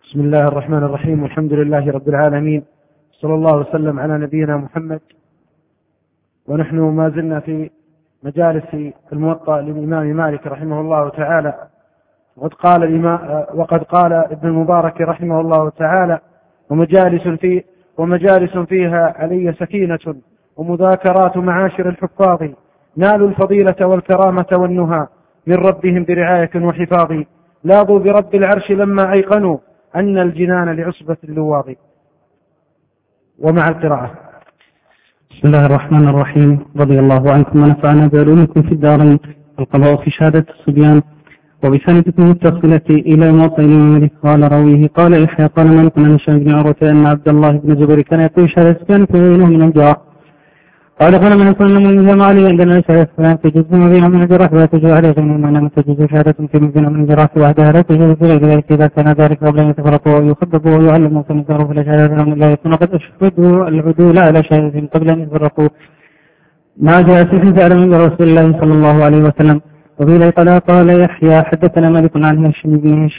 بسم الله الرحمن الرحيم، والحمد لله رب العالمين، صلى الله وسلم على نبينا محمد. ونحن ما زلنا في مجالس الموطأ للإمام مالك رحمه الله تعالى. وقد قال ابن المبارك رحمه الله تعالى: ومجالس فيها علي سكينة ومذاكرات معاشر الحفاظ، نالوا الفضيلة والكرامة والنهى من ربهم برعاية وحفاظ، لاضوا برب العرش لما أيقنوا أن الجنان لعصبة اللواظ. ومع القراءة. بسم الله الرحمن الرحيم. رضي الله عنكم ونفعنا بعلومكم في الدارين. القضاء في شهادة الصبيان. وبسندكم المتصلة إلى موطئ الملك قال رويه قال يحيى قال مالك عن هشام بن عروة أن عبد الله بن الزبير كان يقول شهادة الصبيان فبينه من الجراح. قال من كل من جمع عليه عندنا شهادة فلان تجوز ما بين من الجراح ولا تجوز عليه غير من لم تجوز شهادة في بين من الجراح وحدها لا تجوز في غير ذلك إذا كان ذلك قبل أن يتفرقوا ويخبطوا ويعلموا فنزاروا فلا شهادة لهم لا يكون قد أشهدوا العدول على شهادة قبل أن يتفرقوا ما جاء في فعل من رسول الله صلى الله عليه وسلم. وفي قال يحيى حدثنا مالك عن هاشم بن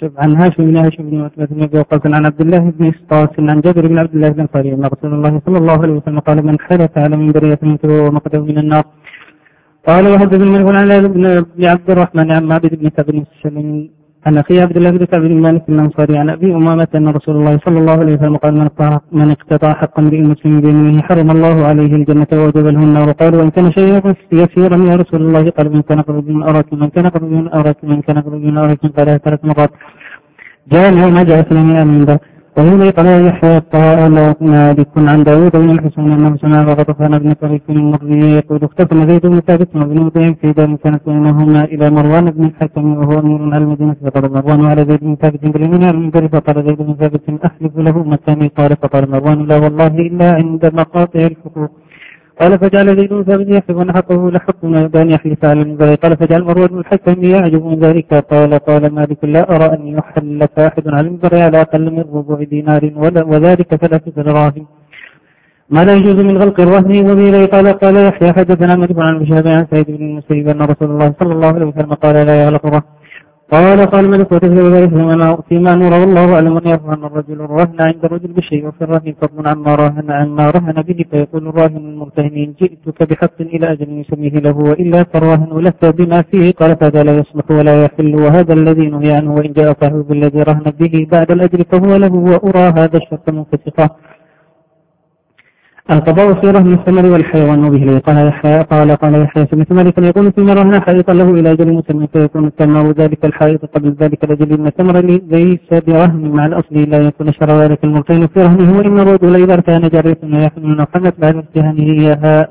عتبة بن أبي وقاص عن عبد الله بن اسطاس عن جابر بن عبد الله الأنصاري أن رسول الله صلى الله عليه وسلم قال من حلف على منبر ومقته من النار. قال وحدثنا مالك عن بن عبد الرحمن عن معبد بن كعب بن سليم عن أخي عبد الله بن كعب بن مالك الأنصاري عن أبي أمامة أن رسول الله صلى الله عليه وسلم قال من اقتطع حقا بالمسلم بيمينه حرم الله عليه الجنة ووجب له النار. قال وإن كان شيئا يسيرا يا رسول الله قال من كان قرب من أراك من كان قرب من أراك قال 3 مرات. جاء ما جاء سلمي من ذا. وهو قال يحيى قال مالك عن داود بن الحسين أنه سمع غطفان بن طريق المرضي يقول اختفى زيد بن ثابت وابن مطيع في دار كانت بينهما إلى مروان بن الحكم وهو أمير على المدينة فقال مروان على زيد بن ثابت باليمين على المنبر فقال زيد بن ثابت أحلف له متاني قال مروان لا والله إلا عند مقاطع الحقوق. قال فجعل زيد بن ثابت يحلف أن حقه لحق بأن يحلف على المنبر. قال فجعل مروان بن الحكم يعجب من ذلك. قال مالك لا أرى أن يحلف أحد على المنبر على أقل من ربع دينار وذلك 3 دراهم ما لا يجوز من غلق الرهن. وبه قال يحيى حدثنا مالك عن مشابه عن سعيد بن المسيب أن رسول الله صلى الله عليه وسلم قال لا يغلق الرهن. قال مالك وتفسير ذلك فيما نور الله أعلم أن يرهن الرجل الرهن عند الرجل بشيء وفي الرهن فضل عما رهن به فيقول الراهن المرتهن جئتك بحق إلى أجل يسميه له وإلا فالراهن لك بما فيه. قال فهذا لا يصلح ولا يحل وهذا الذي نهي عنه وإن جاء صاحب بالذي رهن به بعد الأجل فهو له وأرى هذا الشرط منفسقا. القضاء في رهن الثمر والحيوان. وبه قال يحيى سمعت مالكا يقول فيما رهن حائطا له إلى أجل مسمى فيكون الثمر ذلك الحائط قبل ذلك الأجل إن الثمر ليس برهن مع الأصل لا يكون شر ذلك المرتهن في رهنه. وإن الرجل إذا ارتهن جارية يحمل حمت بعد ارتهانه إياها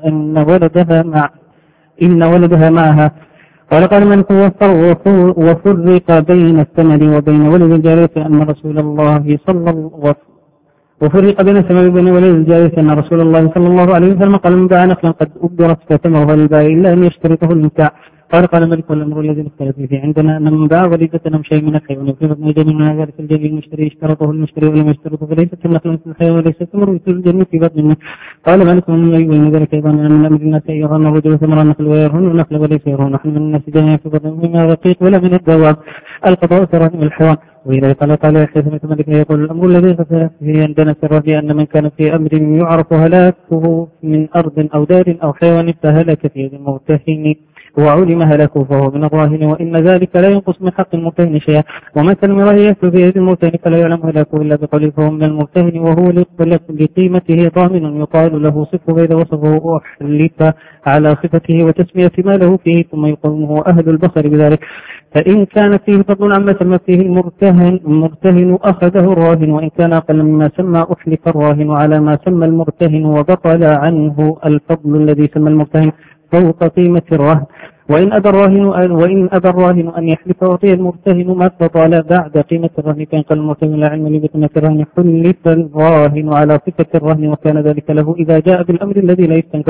إن ولدها معها. قال من وفرق بين الثمر وبين ولد الجارية أن رسول الله وفرق بين الثمر وبين ولد الجارية أن رسول الله صلى الله عليه وسلم قال من باع نخلا قد أبرت فثمرها للبائع إلا أن يشترطه المبتاع. قال مالك والأمر الذي اختلف فيه عندنا أن من باع وليدة أو شيء من الحيوان وفي بطن الجنين من ذلك الجنين المشتري اشترطه المشتري ولم يشترطه فليست النخل مثل الحيوان وليس الثمر مثل الجنين في بطن النخل. قال مالك ومن ذلك أيضا أن من أمر الناس يرهن الرجل ثمر النخل ويرهن النخل وليس يرهن نحن من الناس جنين في بطن مما رقيق ولا من الدواب. القضاء في رهن الحيوان. وإذا قال يحيى سمعت مالك يقول الأمر الذي اختلف فيه عندنا في الرهن أن من كان في أمر يعرف هلاكه من أرض أو دار أو حيوان فهلك في يد المرتهن وعلم هلاكه فهو من الراهن وإن ذلك لا ينقص من حق المرتهن شيئا. ومن كان المراه يأكل في يد المرتهن فلا يعلم هلاكه إلا بقوله فهو من المرتهن وهو لقيمته ضامن يقال له صفه فإذا وصفه أحلف على صفته وتسمية ما له فيه ثم يقومه أهل البصر بذلك. فإن كان فيه فضل عما سمى فيه المرتهن أخذه الراهن وإن كان أقل مما سمى أحلف الراهن على ما سمى المرتهن وبطل عنه الفضل الذي سمى المرتهن فوق قيمة الرهن. وإن أبى الراهن أن يحلف وأعطي المرتهن ما بطل بعد قيمة الرهن كان قال المرتهن لا علم لي بقيمة الرهن حلف الراهن على صفة الرهن وكان ذلك له إذا جاء بالأمر الذي لا يستنكر.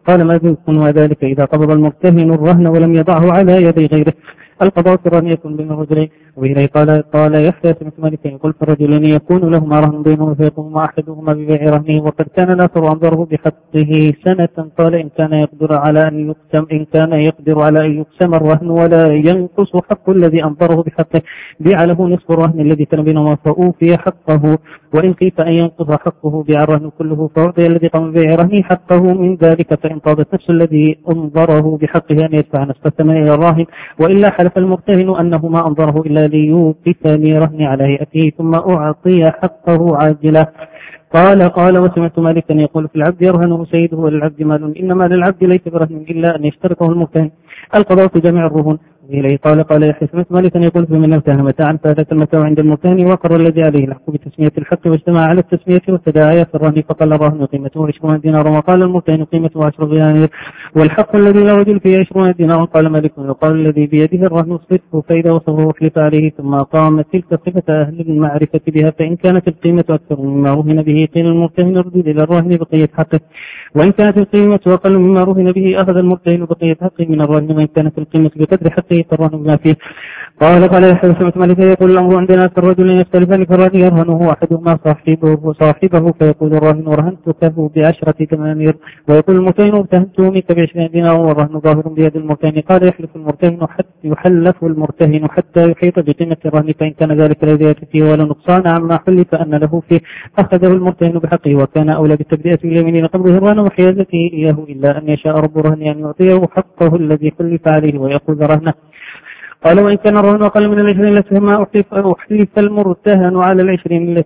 قال ما ذنكم وذلك إذا قبض المرتهن الرهن ولم يضعه على يدي غيره؟ القضاء في الرهن يكون بين الرجلين. وإليه قال يحيى بن مالك يقول في الرجلين يكون لهما رهن بينهما فيقوم أحدهما ببيع رهنه وقد كان الآخر أنظره بحقه سنة. قال إن كان يقدر على أن يقسم الرهن ولا ينقص حق الذي أنظره بحقه بيع له نصف الرهن الذي كان بينهما فأوفي حقه، وإن خيف أن ينقص حقه بيع الرهن كله فأعطي الذي قام ببيع رهنه حقه من ذلك. فإن طابت نفس الذي أنظره بحقه أن يدفع نصف الثمن إلى الراهن، وإلا حلف المرتهن أنه ما أنظره إلا ليوقفني رهن على هيئته ثم أعطي حقه عاجلا. قال وسمعت مالكا يقول في العبد يرهنه سيده وللعبد مال، إنما للعبد ليس برهن إلا أن يشترطه المرتهن. القضاء في جميع الرهون. وإليه قال يحيى سمعت مالكا يقول في من ارتهن متاعا فهلك المتاع عند المرتهن وقر الذي عليه الحق بتسمية الحق واجتمع على التسمية وتداعي في الرهن فقال الرهن قيمته 20 دينار وقال المرتهن قيمته 10 دنانير والحق الذي لا رجل فيه 20 دينار. قال مالك يقال الذي بيده الرهن صفه فإذا وصفه حلف عليه ثم قام تلك صفة أهل المعرفة بها، فإن كانت القيمة أكثر مما رهن به قيل المرتهن ردد إلى الرهن بقية حقه، وإن كانت القيمة أقل مما رهن به أخذ المرتهن بقية حقه من الرهن، وإن كانت القيمة بقدر حقه فالرهن بما فيه. قال يحيى سمعت مالك يقول الأمر عندنا في الرجل يختلفان في الرهن يرهنه أحدهما صاحبه فيقول الرهن رهنتك ب10 دنانير ويقول المرتهن ارتهنته منك ب20 دينار والرهن ظاهر بيد المرتهن. قال يحلف المرتهن حتى يحيط بقيمة الرهن، فإن كان ذلك لا زيادة فيه ولا نقصان عما حلف أن له فيه أخذه المرتهن بحقه، وكان أولى بالتبدئة باليمين قبضه الرهن وحيازته إياه إلا أن يشاء رب رهن أن يعطيه حقه الذي حلف عليه ويأخذ رهنه. قال وإن كان الرهن أقل من 20 التي ما أحلف المرتهن على 20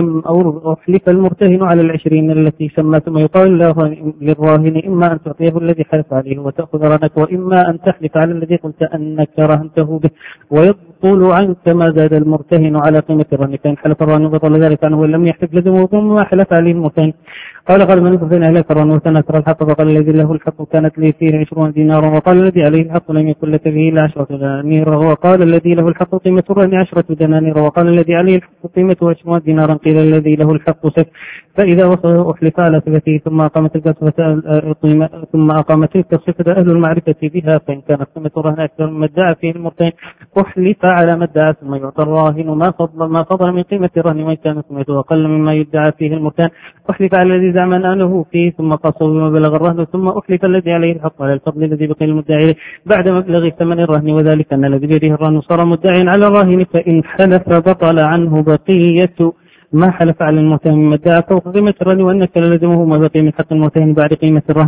التي سمى ثم يقال للراهن إما أن تعطيه الذي حلف عليه وتأخذ رهنك، وإما أن تحلف على الذي قلت أنك رهنته به ويبطل عنك ما زاد المرتهن على قيمة الرهن، فإن حلف الرهن بطل ذلك عنه وإن لم يحلف لزمه ثم حلف عليه المرتهن. قال من فإن أهلك الرهن وتنكر الحق فقال الذي له الحق كانت لي فيه 20 دينارا، وقال الذي عليه الحق لم يكن لك فيه إلا 10 دنانير، وقال الذي له الحق قيمة الرهن 10 دنانير، وقال الذي عليه الحق قيمته 20 دينارا. قيل الذي له الحق سك، فإذا وصل أحلف على صفته ثم أقامت تلك الصفة أهل المعرفة بها، فإن كانت قيمة الرهن أكثر مما ادعى فيه المرتهن أحلف على ما ادعى ثم يعطى الراهن ما فضل من قيمة الرهن، وإن كانت قيمته أقل مما يدعى فيه المرتهن أحلف على الذي زعم أنه فيه ثم قصه بما بلغ الرهن، ثم أحلف الذي عليه الحق على الفضل الذي بقي المدعي بعد مبلغ ثمن الرهن، وذلك أن الذي بيده الرهن صار مدعيا على الراهن، فإن حلف بطل عنه بقية ما حلف على المرتهن مما ادعى فوق قيمة الرهن، وأنك لازمه ما بقي من حق المرتهن بعد قيمة الرهن.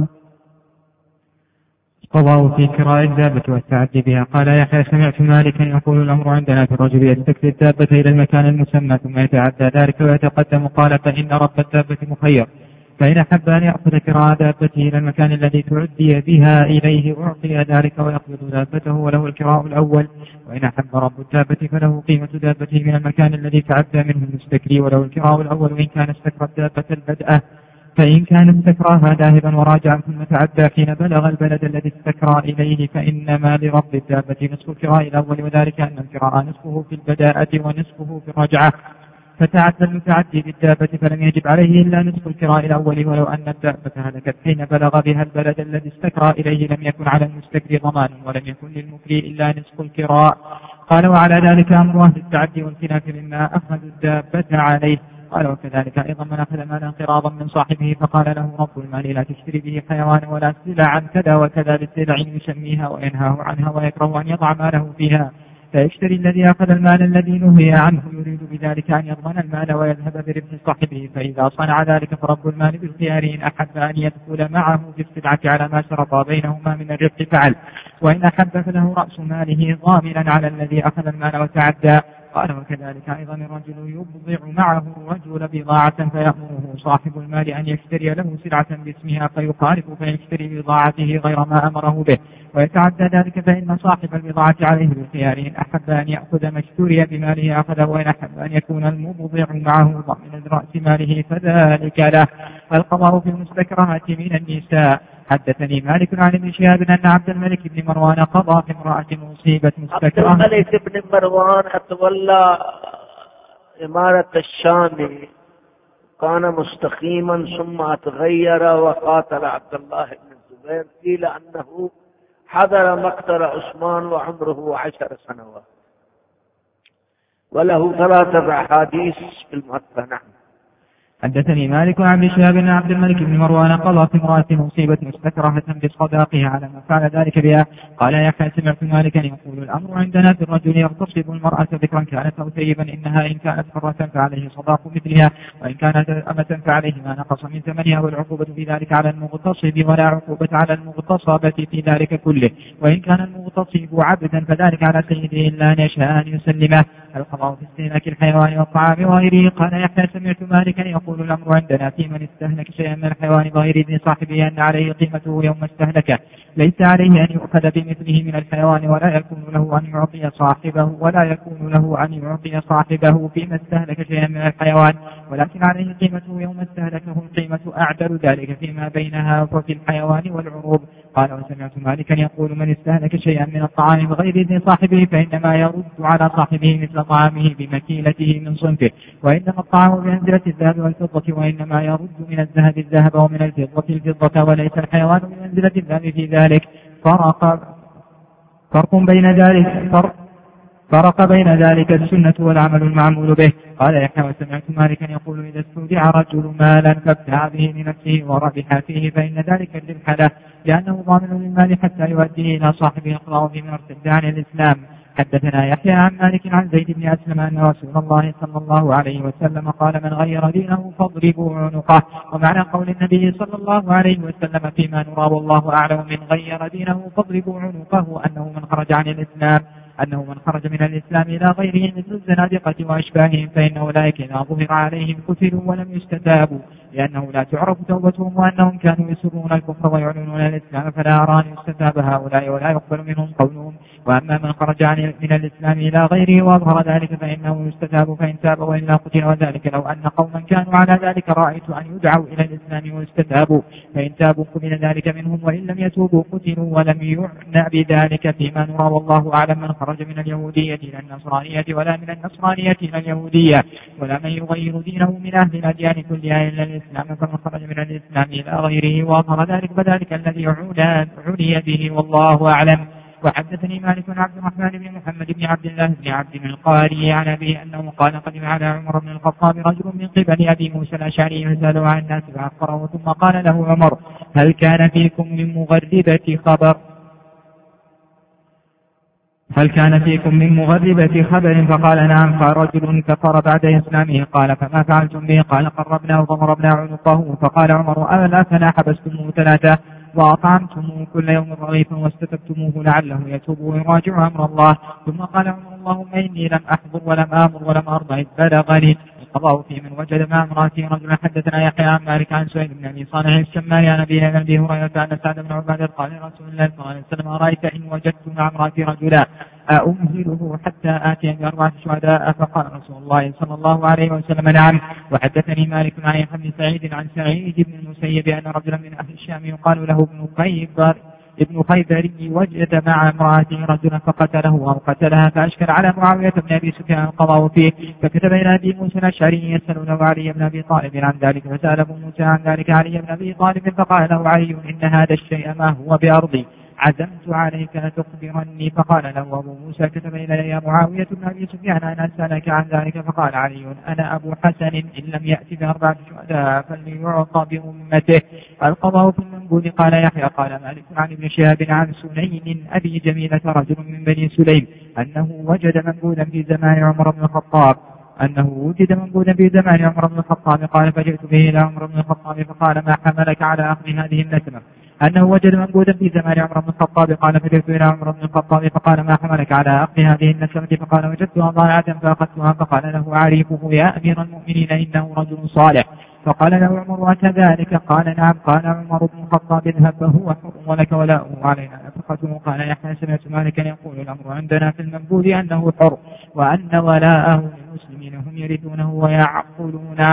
قضاء في كراء الدابة والتعدي بها. قال يحيى سمعت مالكا يقول الأمر عندنا في الرجل يستكفي الدابة إلى المكان المسمى ثم يتعدى ذلك ويتقدم. قال فإن رب الدابة مخير، فإن أحب أن يأخذ كراء دابته إلى المكان الذي تعدي بها إليه أعطي ذلك ويقبض دابته وله الكراء الأول، وإن أحب رب الدابة فله قيمة دابته من المكان الذي تعدى منه المستكري وله الكراء الأول، وإن كان استكرى الدابة البدءة، فإن كان استكراها ذاهبا وراجعا ثم تعدى حين بلغ البلد الذي استكرى إليه فإنما لرب الدابة نصف الكراء الأول، وذلك أن الكراء نصفه في البداءة ونصفه في الرجعة، فتعدى المتعدي بالدابة فلم يجب عليه إلا نصف الكراء الأول، ولو أن الدابة هلكت حين بلغ بها البلد الذي استكرى إليه لم يكن على المستكري ضمان ولم يكن للمكري إلا نصف الكراء. قال وعلى ذلك أمر أهل التعدي والخلاف مما أخذوا الدابة عليه. قال وكذلك أيضا من أخذ مالا قراضا من صاحبه فقال له رب المال لا تشتري به حيوانا ولا سلعا كذا وكذا بسلع يسميها وينهاه عنها ويكره أن يضع ماله فيها، فيشتري الذي أخذ المال الذي نهي عنه يريد بذلك أن يضمن المال ويذهب بربح صاحبه، فإذا صنع ذلك فرب المال بالخيار إن أحب أن يدخل معه في السلعة على ما شرطا بينهما من الربح فعل، وإن أحب فله رأس ماله ضامنا على الذي أخذ المال وتعدى. قال وكذلك أيضا الرجل يبضع معه الرجل بضاعة فيأمره صاحب المال أن يشتري له سلعة باسمها فيخالف فيشتري بضاعته غير ما أمره به ويتعدى ذلك، فإن صاحب البضاعة عليه بالخيار إن أحب أن يأخذ ما اشتري بماله أخذه، وإن أحب أن يكون المبضع معه ضامن رأس ماله فذلك له. القضاء في المستكرهات من النساء. حدثني مالك عن ابن شهاب أن عبد الملك بن مروان قضى في امرأة مصيبة مستكرهة. عبد الملك بن مروان أتولى إمارة الشام، كان مستقيما ثم أتغير وقاتل عبد الله بن الزبير قيل أنه حضر مقتل عثمان وعمره 10 سنوات، وله 3 أحاديث في الموطأ. نعم. حدثني مالك عن ابن شهاب بن عبد الملك بن مروان قضى في امرأة مصيبة مستكرهة بصداقها على ما فعل ذلك بها. قال يحيى سمعت مالكا يقول الأمر عندنا في الرجل يغتصب المرأة ذكرا كانت أو ثيبا، إنها إن كانت حرة فعليه صداق مثلها، وإن كانت أمة فعليه ما نقص من ثمنها، والعقوبة في ذلك على المغتصب ولا عقوبة على المغتصبة في ذلك كله، وإن كان المغتصب عبدا فذلك على سيده إلا أن يشاء أن يسلمه. القضاء في استهلاك الحيوان والطعام وغيره. قال يحيى سمعت مالكا يقول الأمر عندنا في من استهلك شيئا من الحيوان بغير إذن صاحبه أن عليه قيمته يوم استهلكه، ليس عليه أن يؤخذ بمثله من الحيوان، ولا يكون له أن يعطي صاحبه فيما استهلك شيئا من الحيوان، ولكن عليه قيمته يوم استهلكه. القيمة أعدل ذلك فيما بينها وفي الحيوان والعروض. قال وسمعت مالكا يقول من استهلك شيئا من الطعام بغير إذن صاحبه فإنما يرد على صاحبه مثل طعامه بمكيلته من صنفه، وإنما الطعام بمنزلة الذهب والفضة، وإنما يرد من الذهب الذهب ومن الفضة الفضة، وليس الحيوان بمنزلة الذهب في ذلك. فرق بين ذلك السنة والعمل المعمول به. قال يحيى وسمعت مالكا يقول إذا استودع رجل مالا فابتاع به لنفسه وربح فيه فإن ذلك الربح له، لأنه ضامن للمال حتى يؤديه إلى صاحبه يقرأه في من ارتد عن الإسلام. حدثنا يحيى عن مالك عن زيد بن أسلم أن رسول الله صلى الله عليه وسلم قال من غير دينه فاضربوا عنقه. ومعنى قول النبي صلى الله عليه وسلم فيما نرى والله أعلم من غير دينه فاضربوا عنقه أنه من خرج من الإسلام إلى غيره مثل الزنادقة وأشباههم، فإن أولئك إذا ظهر عليهم قتلوا ولم يستتابوا، لأنه لا تعرف توبتهم، وأنهم كانوا يسرون الكفر ويعلنون الإسلام، فلا أرى أن يستتاب هؤلاء ولا يقبل منهم قولهم. وأما من خرج من الإسلام إلى غيره وأظهر ذلك فإنه يستتاب فإن تاب وإلا قتل. وذلك لو أن قوما كانوا على ذلك رأيت أن يدعوا إلى الإسلام ويستتابوا، فإن تابوا قبل ذلك منهم، وإن لم يتوبوا قتلوا ولم يعنى بذلك فيما نرى والله أعلم. من خرج من اليهودية إلى النصرانية ولا من النصرانية إلى اليهودية ولا من يغير دينه من أهل الأديان كلها إلا الإسلام، فمن خرج من الإسلام إلى غيره وأظهر ذلك فذلك الذي عني به والله أعلم. وحدثني مالك بن عبد الرحمن بن محمد بن عبد الله بن عبد القاري عن أبيه أنه قال قدم على عمر بن الخطاب رجل من قبل أبي موسى الأشعري يسأله عن الناس فأخبره، ثم قال له عمر هل كان فيكم من مغربة خبر؟ فقال نعم. قال رجل كفر بعد إسلامه. قال فما فعلتم به؟ قال قربناه فضربنا عنقه. فقال عمر ألا فلا حبستموه 3 وأطعمتموه كل يوم رغيفا واستتبتموه لعله يتوب ويراجع أمر الله. ثم قال عمر اللهم إني لم أحضر ولم آمر ولم أرضى إذ بلغني. القضاء في من وجد مع امرأته رجلا. حدثنا يحيى عن مالك عن سهيل بن أبي صالح الشماري عن أبي هريرة أن سعد بن عبادة قال لرسول الله صلى الله عليه وسلم أرأيت إن وجدت مع امرأتي رجلا أأمهله حتى آتي ب4 شهداء؟ فقال رسول الله صلى الله عليه وسلم نعم. وحدثني مالك عن يحيى بن سعيد عن سعيد بن المسيب أن رجلا من أهل الشام يقال له ابن خيبر وجد مع امرأته رجلا فقتله أو قتلها، فأشكل على معاوية بن أبي سفيان القضاء فيه، فكتب إلى أبي موسى الأشعري يسأله علي بن أبي طالب عن ذلك، فسأل أبو موسى عن ذلك علي بن أبي طالب فقال له علي إن هذا الشيء ما هو بأرضي عزمت عليك لتخبرني. فقال له أبو موسى كتب إلي يا معاوية بن أبي سفيان أن أسألك عن ذلك. فقال علي أنا أبو حسن إن لم يأتي ب4 شهداء فليعطى بأمته. القضاء في المنقول. قال يحيى قال مالك عن ابن شهاب عن سنين أبي جميلة رجل من بني سليم أنه وجد منقولا في زمان عمر بن الخطاب قال فجئت به إلى عمر بن الخطاب فقال ما حملك على أخذ هذه النسمة؟ أنه وجد منقودا في زمان عمر بن الخطاب قال فجئت إلى عمر بن الخطاب فقال ما حملك على أخذ هذه النسمة؟ فقال وجدتها ضائعة فأخذتها. فقال له عريفه يا أمير المؤمنين إنه رجل صالح. فقال له عمر وكذلك؟ قال نعم. قال عمر بن الخطاب اذهب فهو حر ولك ولاؤه علينا نفقته. قال يحيى سمعت مالكا يقول الأمر عندنا في المنقول أنه حر وأن ولاءه للمسلمين هم يرثونه ويعقلون عنه.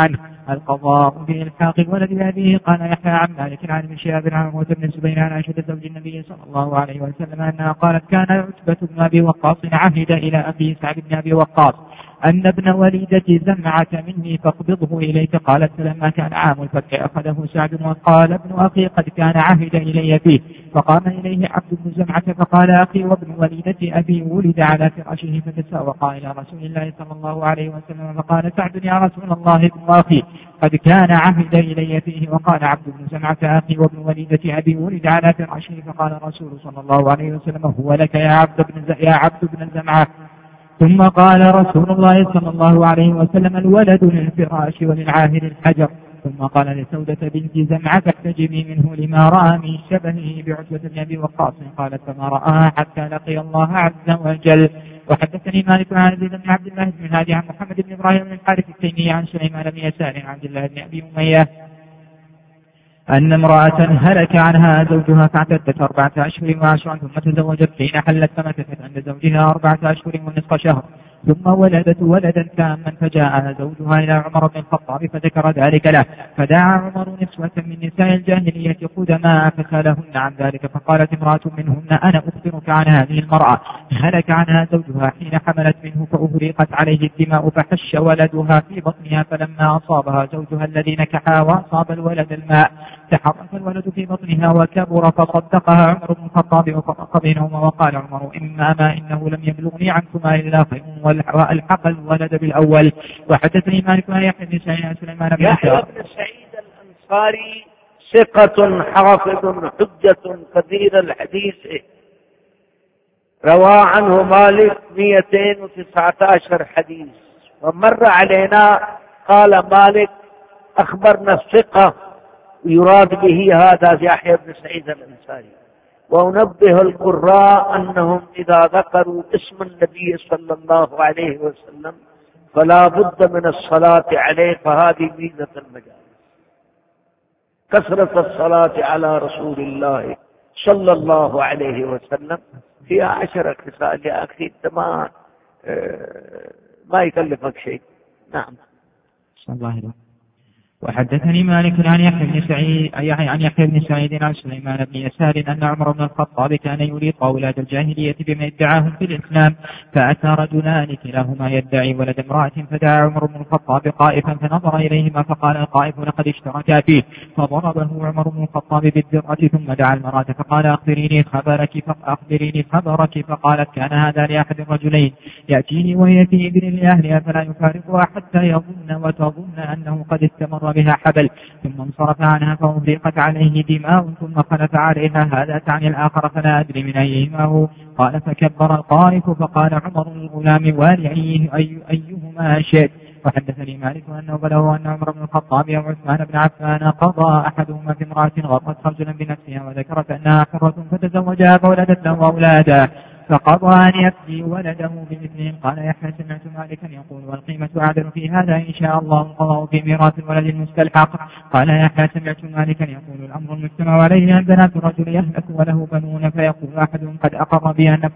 القضاء بإلحاق الولد بأبيه. قال يحيى عن مالك عن ابن شهاب عن عروة بن الزبير عن عائشة زوج النبي صلى الله عليه وسلم أنها قالت كان عتبة بن أبي وقاص عهد إلى أبي سعد بن أبي وقاص أن ابن وليدة زمعة مني فاقبضه إليك. قالت فلما كان عام الفتح أخذه سعد وقال ابن أخي قد كان عهد إلي فيه. فقام إليه عبد بن زمعة فقال أخي وابن وليدة أبي ولد على فراشه فتساوق إلى رسول الله صلى الله عليه وسلم. فقال سعد يا رسول الله ابن أخي قد كان عهد إلي فيه. وقال عبد بن زمعة أخي وابن وليدة أبي ولد على فراشه. فقال رسول صلى الله عليه وسلم هو لك يا عبد بن زمعة. ثم قال رسول الله صلى الله عليه وسلم الولد للفراش وللعاهر الحجر. ثم قال لسودة بنت زمعة احتجبي منه لما رأى من شبهه بعتبة بن أبي وقاص. قالت فما رآها حتى لقي الله عز وجل. وحدثني مالك عن عزيز بن عبد الله بن هادي عن محمد بن إبراهيم بن الحارث التيمي عن سليمان بن يسار عن عبد الله بن أبي أمية أن امرأة هلك عنها زوجها فاعتدت 4 أشهر و10 ثم تزوجت حين حلت فمكثت عند زوجها 4 أشهر ونصف شهر ثم ولدت ولدا تاما فجاءها زوجها إلى عمر بن الخطاب فذكر ذلك له. فدعا عمر نسوة من نساء الجاهلية قدماء فسألهن عن ذلك. فقالت امرأة منهن أنا أخبرك عن هذه المرأة هلك عنها زوجها حين حملت منه فأهريقت عليه الدماء فحش ولدها في بطنها فلما أصابها زوجها الذي نكحها وأصاب الولد الماء تحرك الولد في بطنها وكبر فصدقها عمر بن الخطاب وفرق بينهما. وقال عمر ما إنه لم يبلغني عنكما إلا خير والحق الولد بالأول. وحدثني مالك عن يحيى بن سعيد سليمان بن سعيد الأنصاري ثقة حافظ حجة كثير الحديث روى عنه مالك 219 حديث. ومر علينا قال مالك أخبرنا الثقة يراد به هذا يحيى بن سعيد الأنصاري. ونبه القراء أنهم إذا ذكروا اسم النبي صلى الله عليه وسلم فلا بد من الصلاة عليه. فهذه ميزة المجالس كثرة الصلاة على رسول الله صلى الله عليه وسلم فيها 10 خصال. يا أخي أنت ما يكلفك شيء. نعم. صلى الله عليه وسلم. وحدثني مالك عن يحيى بن سعيد عن سليمان بن يسار أن عمر بن الخطاب كان يريق أولاد الجاهلية بما يدعاهم في الإسلام فأتى رجلان كلاهما يدعي ولد امرأة فدعا عمر بن الخطاب قائفا فنظر إليهما فقال القائف لقد اشتركا فيه فضربه عمر بن الخطاب بالدرة ثم دعا المرأة فقال أخبريني خبرك فقالت كان هذا لأحد الرجلين يأتيني وهي في إبن لأهلها فلا يفارقها حتى يظن وتظن أنه قد استمر بها حبل ثم انصرف عنها فأهريقت عليه دماء ثم خلف عليها هذا تعني الآخر فلا أدري من أيهما هو. قال فكبر القائف فقال عمر للغلام والي أيهما شئت. وحدثني مالك أنه بلغه أن عمر بن الخطاب وعثمان بن عفان قضى أحدهما في امرأة غرت رجلا بنفسها وذكرت أنها حرة فتزوجها فولدت له أولادا فقضى أن يفدي ولده بمثلهم. قال يحيى سمعت مالكا يقول والقيمة أعدل في هذا إن شاء الله القضاء في ميراث الولد المستلحق. قال يحيى سمعت مالكا يقول الأمر المجتمع عليه أن بنات الرجل يهلك وله بنون فيقول أحدهم قد أقر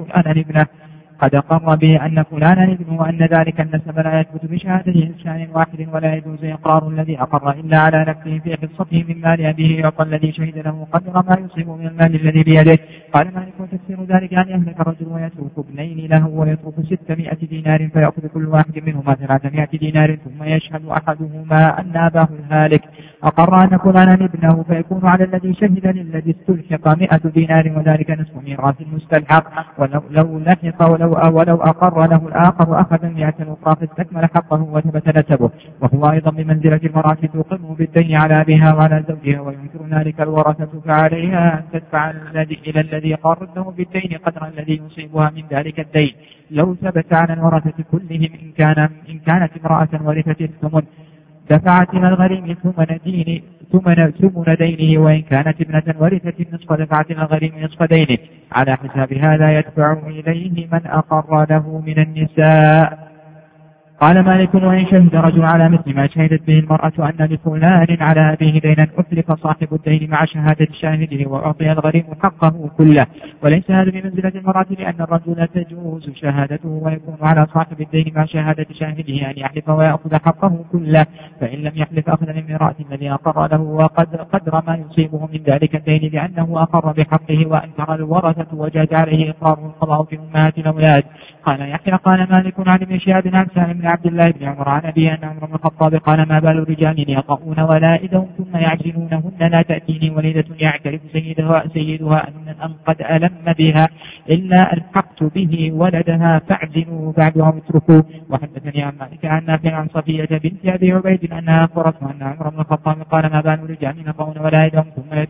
به أن فلانا ابنه وأن ذلك النسب لا يثبت بشهادة إنسان واحد ولا يجوز إقرار الذي أقر إلا على نفسه في حصته من مال أبيه يعطى الذي شهد له قدر ما يصيب من المال الذي بيده. قال مالك وتفسير ذلك أن يهلك الرجل ويترك ابنين له ويترك 600 دينار فيأخذ كل واحد منهما 300 دينار ثم يشهد أحدهما أن أباه الهالك أقر أن فلانا ابنه فيكون على الذي شهد للذي استلحق 100 دينار وذلك نصف ميراث المستلحق. ولو لحق ولو أقر له الآخر أخذ 100 أخرى فاستكمل حقه وثبت نسبه. وهو أيضا بمنزلة المرأة تقر بالدين على أبيها وعلى زوجها وينكر ذلك الورثة فعليها أن تدفع إلى الذي قرده بالدين قدر الذي يصيبها من ذلك الدين لو ثبت على الورثة كلهم. إن كانت امرأة ورثت الثمن دفعت إلى الغريم ثمن دينه وإن كانت ابنة ورثت النصف دفعت إلى الغريم نصف دينه. على حساب هذا يدفع إليه من أقر له من النساء. قال مالك وإن شهد رجل على مثل ما شهدت به المرأة أن لفلان على أبيه دينا أفلق صاحب الدين مع شهادة شاهده وأعطي الغريم حقه كله، وليس هذا بمنزلة المرأة لأن الرجل تجوز شهادته ويكون على صاحب الدين مع شهادة شاهده أن يحلف ويأخذ حقه كله، فإن لم يحلف أخذ من امرأة الذي أقر له وقدر ما يصيبه من ذلك الدين لأنه أقر بحقه وأنكر الورثة وجاز عليه إقراره القضاء في أمهات الأولاد. قال يحيى قال مالك عن ابن شهاب عن سالم بن عبد الله بن عمر عن أبي أن عمر بن الخطاب قال ما بال رجال يطؤون ولائدهم ثم يعجلونهن لا تأتيني وليدة يعترف سيدها أن قد ألم بها إلا ألحقت به ولدها فاعزلوه بعدها اتركوه. وحدثني عن مالك عن نافع عن صفية بنت أبي عبيد أنها أخبرته أن عمر بن الخطاب قال ما بال رجال يطؤون ولائدهم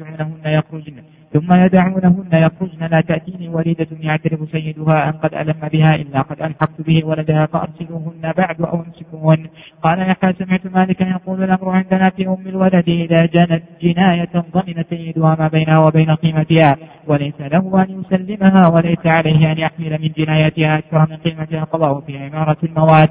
ثم يدعونهن يخرجن لا تأتيني وليدة يعترف سيدها أن قد ألم بها إلا قد ألحقت به ولدها فأرسلوهن بعد أو امسكوهن. قال يحيى سمعت مالكا يقول الأمر عندنا في أم الولد إذا جنت جناية ضمن سيدها ما بينها وبين قيمتها وليس له أن يسلمها وليس عليه أن يحمل من جنايتها أكثر من قيمتها قضاه في عمارة المواد.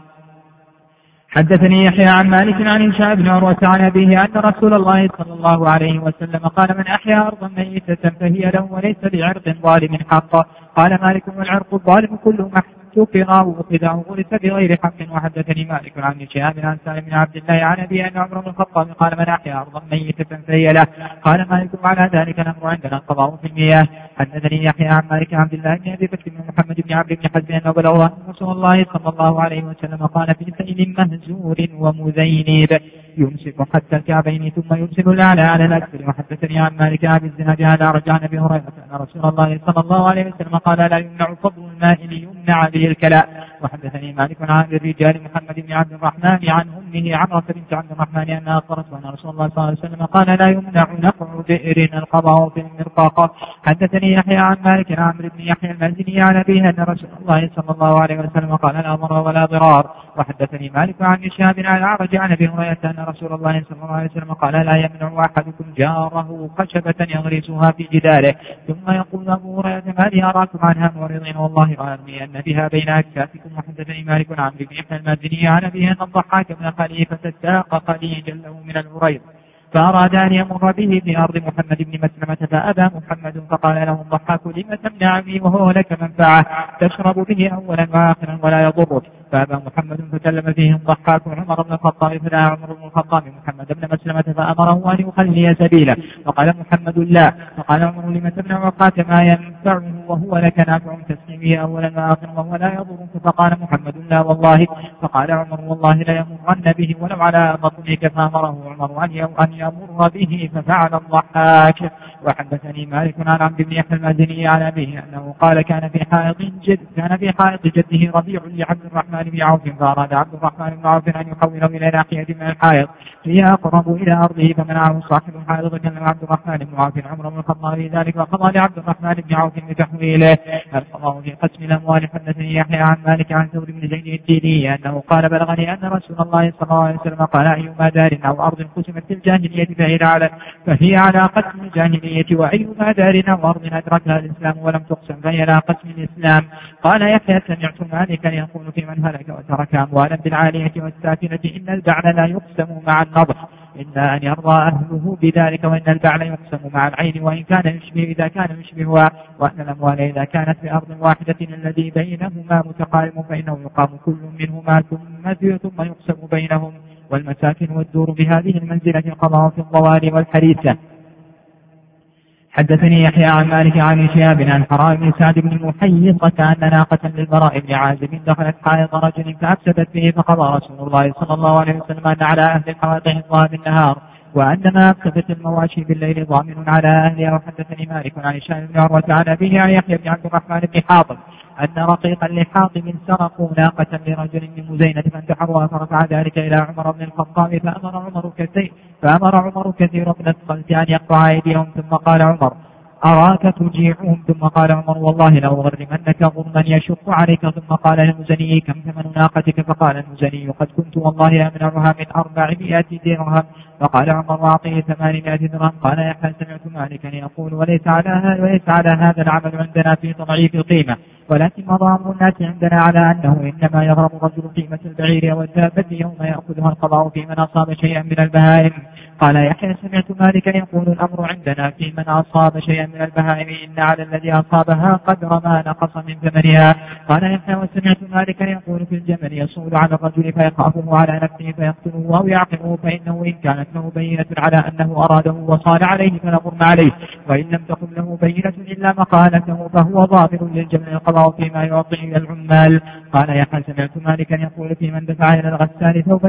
حدثني يحيى عن مالك عن هشام بن عروة عن أبيه أن رسول الله صلى الله عليه وسلم قال من أحيا أرضا ميتة فهي له وليس لعرض ظالم حق. قال مالك والعرض الظالم كله محتكر وخذاه ورث بغير حق. وحدثني مالك عن هشام عن سالم بن عبد الله عن أبي أن عمر بن الخطاب قال من أحيا أرضا ميتة فهي له. قال مالك على ذلك الأمر عندنا القضاء في المياه. حدثني يحيى عن مالك عبد الله بن أبي بكر بن محمد بن عبد بن حزم أنه بلغه رسول الله صلى الله عليه وسلم قال في سيل مهزور ومذينب يمسك حتى الكعبين ثم يرسل الأعلى على الأكثر. وحدثني عن مالك عن الزناد هذا رجع عن أبي هريرة أن رسول الله صلى الله عليه وسلم قال لا يمنع فضل الماء ليمنع به الكلاء. وحدثني مالك عن الرجال محمد بن عبد الرحمن عن أمه عمرة بنت عبد الرحمن أنها أخبرته أن رسول الله صلى الله عليه وسلم قال لا يمنع نقع بئر القضاء في المرقاقة. حدثني يحيى عن مالك عن عمرو بن يحيى المازني عن أبيه أن رسول الله صلى الله عليه وسلم قال لا ضرر ولا ضرار. وحدثني مالك عن شهاب عن الأعرج عن أبي هريرة أن رسول الله صلى الله عليه وسلم قال لا يمنع أحدكم جاره خشبة يغرسها في جداره ثم يقول أبو هريرة ما لي أراكم عنها معرضين والله رأني أن بها بين أكتافكم. وحدثني مالك عن عمرو بن يحيى المازني عن أبيه أن الضحاك بن خليفة ساق خليجا له من العريض فأراد أن يمر به بأرض محمد بن مسلمة فأبى محمد فقال له الضحاك لم تمنعني وهو لك منفعة تشرب به أولا وآخرا ولا يضرك. فأبى محمد فكلم فيه الضحاك عمر بن الخطاب فدعا عمر بن الخطاب محمد بن مسلمة فأمره أن يخلي سبيله فقال محمد لا. فقال عمر لم تمنع وقات ما ينفعه وهو لك نافع تسلمه أولا وآخرا وهو لا يضرك. فقال محمد لا والله. فقال عمر والله لا يمرن به ولو على بطنك. فأمره عمر أن يمر به ففعل الضحاك. وحدثني مالك عن عبد بن يحيى المازني عن أبيه أنه قال كان في حائط جده ربيع لعبد الرحمن بن عوف فأراد عبد الرحمن بن عوف أن يحوله إلى ناحية من الحائط هي أقرب إلى أرضه فمنعه صاحب الحائط فكلم عبد الرحمن بن عوف عمر بن الخطاب ذلك وقضى لعبد الرحمن بن عوف بتحويله. القضاء في قسم الأموال. حدثني يحيى عن مالك عن ثور بن زيد الديني أنه قال بلغني أن رسول الله صلى الله عليه وسلم قال أيما دار أو أرض قسمت في الجاهلية فهي على قسم الجاهلية وأيما دار أو أرض أدركها الإسلام ولم تقسم فهي على قسم الإسلام. قال يحيى سمعت مالكا يقول في من هلك وترك أموالا بالعالية والسافلة إن البعل لا يقسم مع النضح إلا أن يرضى أهله بذلك وإن البعل يقسم مع العين وإن كان يشبه إذا كان يشبهها وأن الأموال إذا كانت بأرض واحدة الذي بينهما متقارب فإنه يقام كل منهما ثم يقسم بينهم. والمساكن والدور بهذه المنزلة قضاء في الضواري والحريثة. حدثني يحيى عن مالك عن شهاب عن حرام بن سعد بن المحيصة أن ناقة للبراء بن عازب دخلت حائط رجل فأفسدت به فقضى رسول الله صلى الله عليه وسلم أن على أهل الحوائط حفظها بالنهار وأن ما أفسدت المواشي بالليل ضامن على أهلها. وحدثني مالك عن هشام بن عروة عن أبيه عن يحيى بن عبد الرحمن بن حاطب أن رقيقا لحاطب سرقوا ناقة لرجل من مزينة فانتحروها فرفع ذلك إلى عمر بن الخطاب فأمر عمر كثير بن الصلت أن يقطع أيديهم ثم قال عمر أراك تجيعهم. ثم قال عمر والله لأغرمنك غرما يشق عليك. ثم قال المزني كم ثمن ناقتك؟ فقال المزني قد كنت والله أمنعها من 400 درهم. فقال عمر أعطيه 800 درهم. قال يحيى سمعت مالكا يقول وليس على هذا العمل عندنا في تضعيف القيمة، ولكن مضام الناس عندنا على أنه إنما يغرم الرجل قيمة البعير والدابة يوم يأخذها القضاء في من أصاب شيئا من البهائم. قال يحيى سمعت مالكا يقول الأمر عندنا في من أصاب شيئا من البهائم إن على الذي أصابها قدر ما نقص من ثمنها. قال يحيى وسمعت مالكا يقول في الجمل يصول على الرجل فيخافه على نفسه فيقتله أو يعقله، فإنه إن كانت له بينة على أنه أراده وصال عليه فلا غرم عليه، وإن لم تكن له بينة إلا مقالته فهو ضامن للجمل القضاء فيما يعطي إلى العمال. قال يحيى سمعت مالكا يقول في من دفع إلى الغسال ثوبا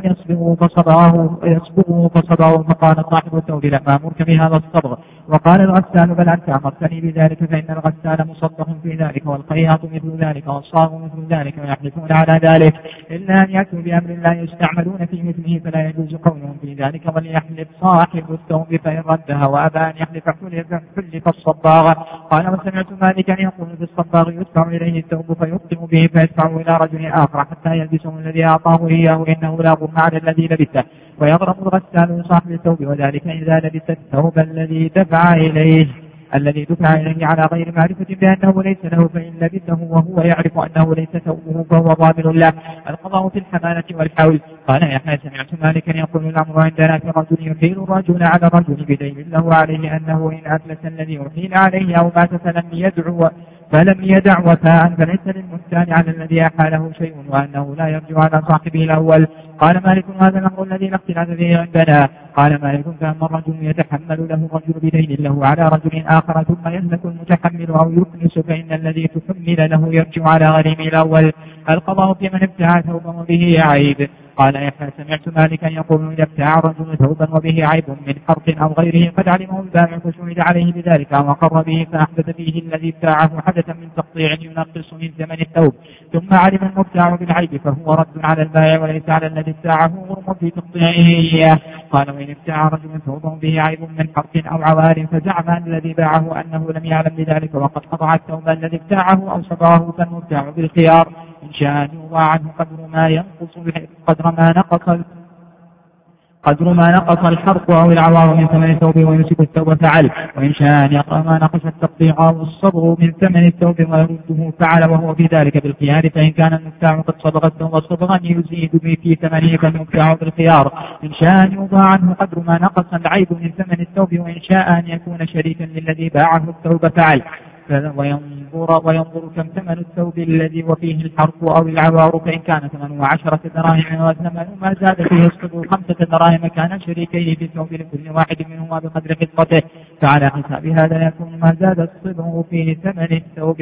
يصبغه فصبغه، فقال صاحب الثوب لا مأمورك بهذا الصبغ. وقال الغسال بل أنت أمرتني بذلك، فإن الغسال مصدق في ذلك والخياط مثل ذلك والصاغ مثل ذلك، ويحلفون على ذلك إلا أن يأتوا بأمر لا يستعملون في مثله فلا يجوز قولهم في ذلك. وليحلف صاحب الثوب فإن ردها وأبى أن يحلف حلف الصباغ. قال وسمعت مالكا يقول في الصباغ يدفع إليه الثوب فيقدم به فيدفعه إلى رجل آخر حتى يلبسه الذي أعطاه إياه إنه لا غرم على الذي لبسه، ويغرم الغسال لصاحب الثوب، وذلك إذا لبس الثوب الذي دفع إليه على غير معرفة بأنه ليس له، فإن لبسه وهو يعرف أنه ليس ثوبه فهو ضامن له. القضاء في الحمالة والحول. قال يحيى سمعت مالكا يقول الأمر عندنا في رجل يحيل الرجل على الرجل بدين له عليه أنه إن أفلس الذي يحيل عليه أو مات فلم يدع وفاء فليس للمحتال على الذي أحاله شيء، وأنه لا يرجع على صاحبه الأول. قال مالك هذا الأمر الذي لا اختلاف فيه عندنا. قال مالك فأما الرجل يتحمل له الرجل بدين له على رجل آخر ثم يهلك المتحمل أو يفلس فإن الذي تحمل له يرجع على غريم الأول. القضاء في من ابتاع ثوبا وبه عيب. قال يحيى سمعت مالكا يقول إذا ابتاع رجل ثوبا وبه عيب من حرق أو غيره قد علمه البائع فشهد عليه بذلك وقر به فأحدث فيه الذي ابتاعه حدثا من تقطيع ينقص من ثمن الثوب، ثم علم المبتاع بالعيب فهو رد على البائع وليس على الذي ابتاعه غرم في تقطيعه إياه. قال وإن ابتاع رجل ثوبا به عيب من حرق أو عوار فزعم أن الذي باعه أنه لم يعلم بذلك وقد قطع الثوب الذي ابتاعه أو صبغه فالمبتاع بالخيار إن شاء أن يوضع عنه قدر ما نقص الحرق أو العوار من ثمن الثوب ويمسك الثوب فعل، وإن شاء أن يقع ما نقص التقطيع أو الصبغ من ثمن الثوب ويرده فعل وهو في ذلك بالخيار. فإن كان المبتاع قد صبغ الثوب صبغا يزيد به في ثمنه فالمبتاع بالخيار إن شاء أن يوضع عنه قدر ما نقص العيب من ثمن الثوب، وإن شاء أن يكون شريكا للذي باعه الثوب فعل. وينظر كم ثمن الثوب الذي وفيه الحرق أو العوار، فإن كان ثمنه 10 دراهم وثمن ما زاد فيه الصبغ 5 دراهم كان شريكيه في الثوب لكل واحد منهما بقدر خطته، فعلى حساب هذا يكون ما زاد الصبغ فيه ثمن الثوب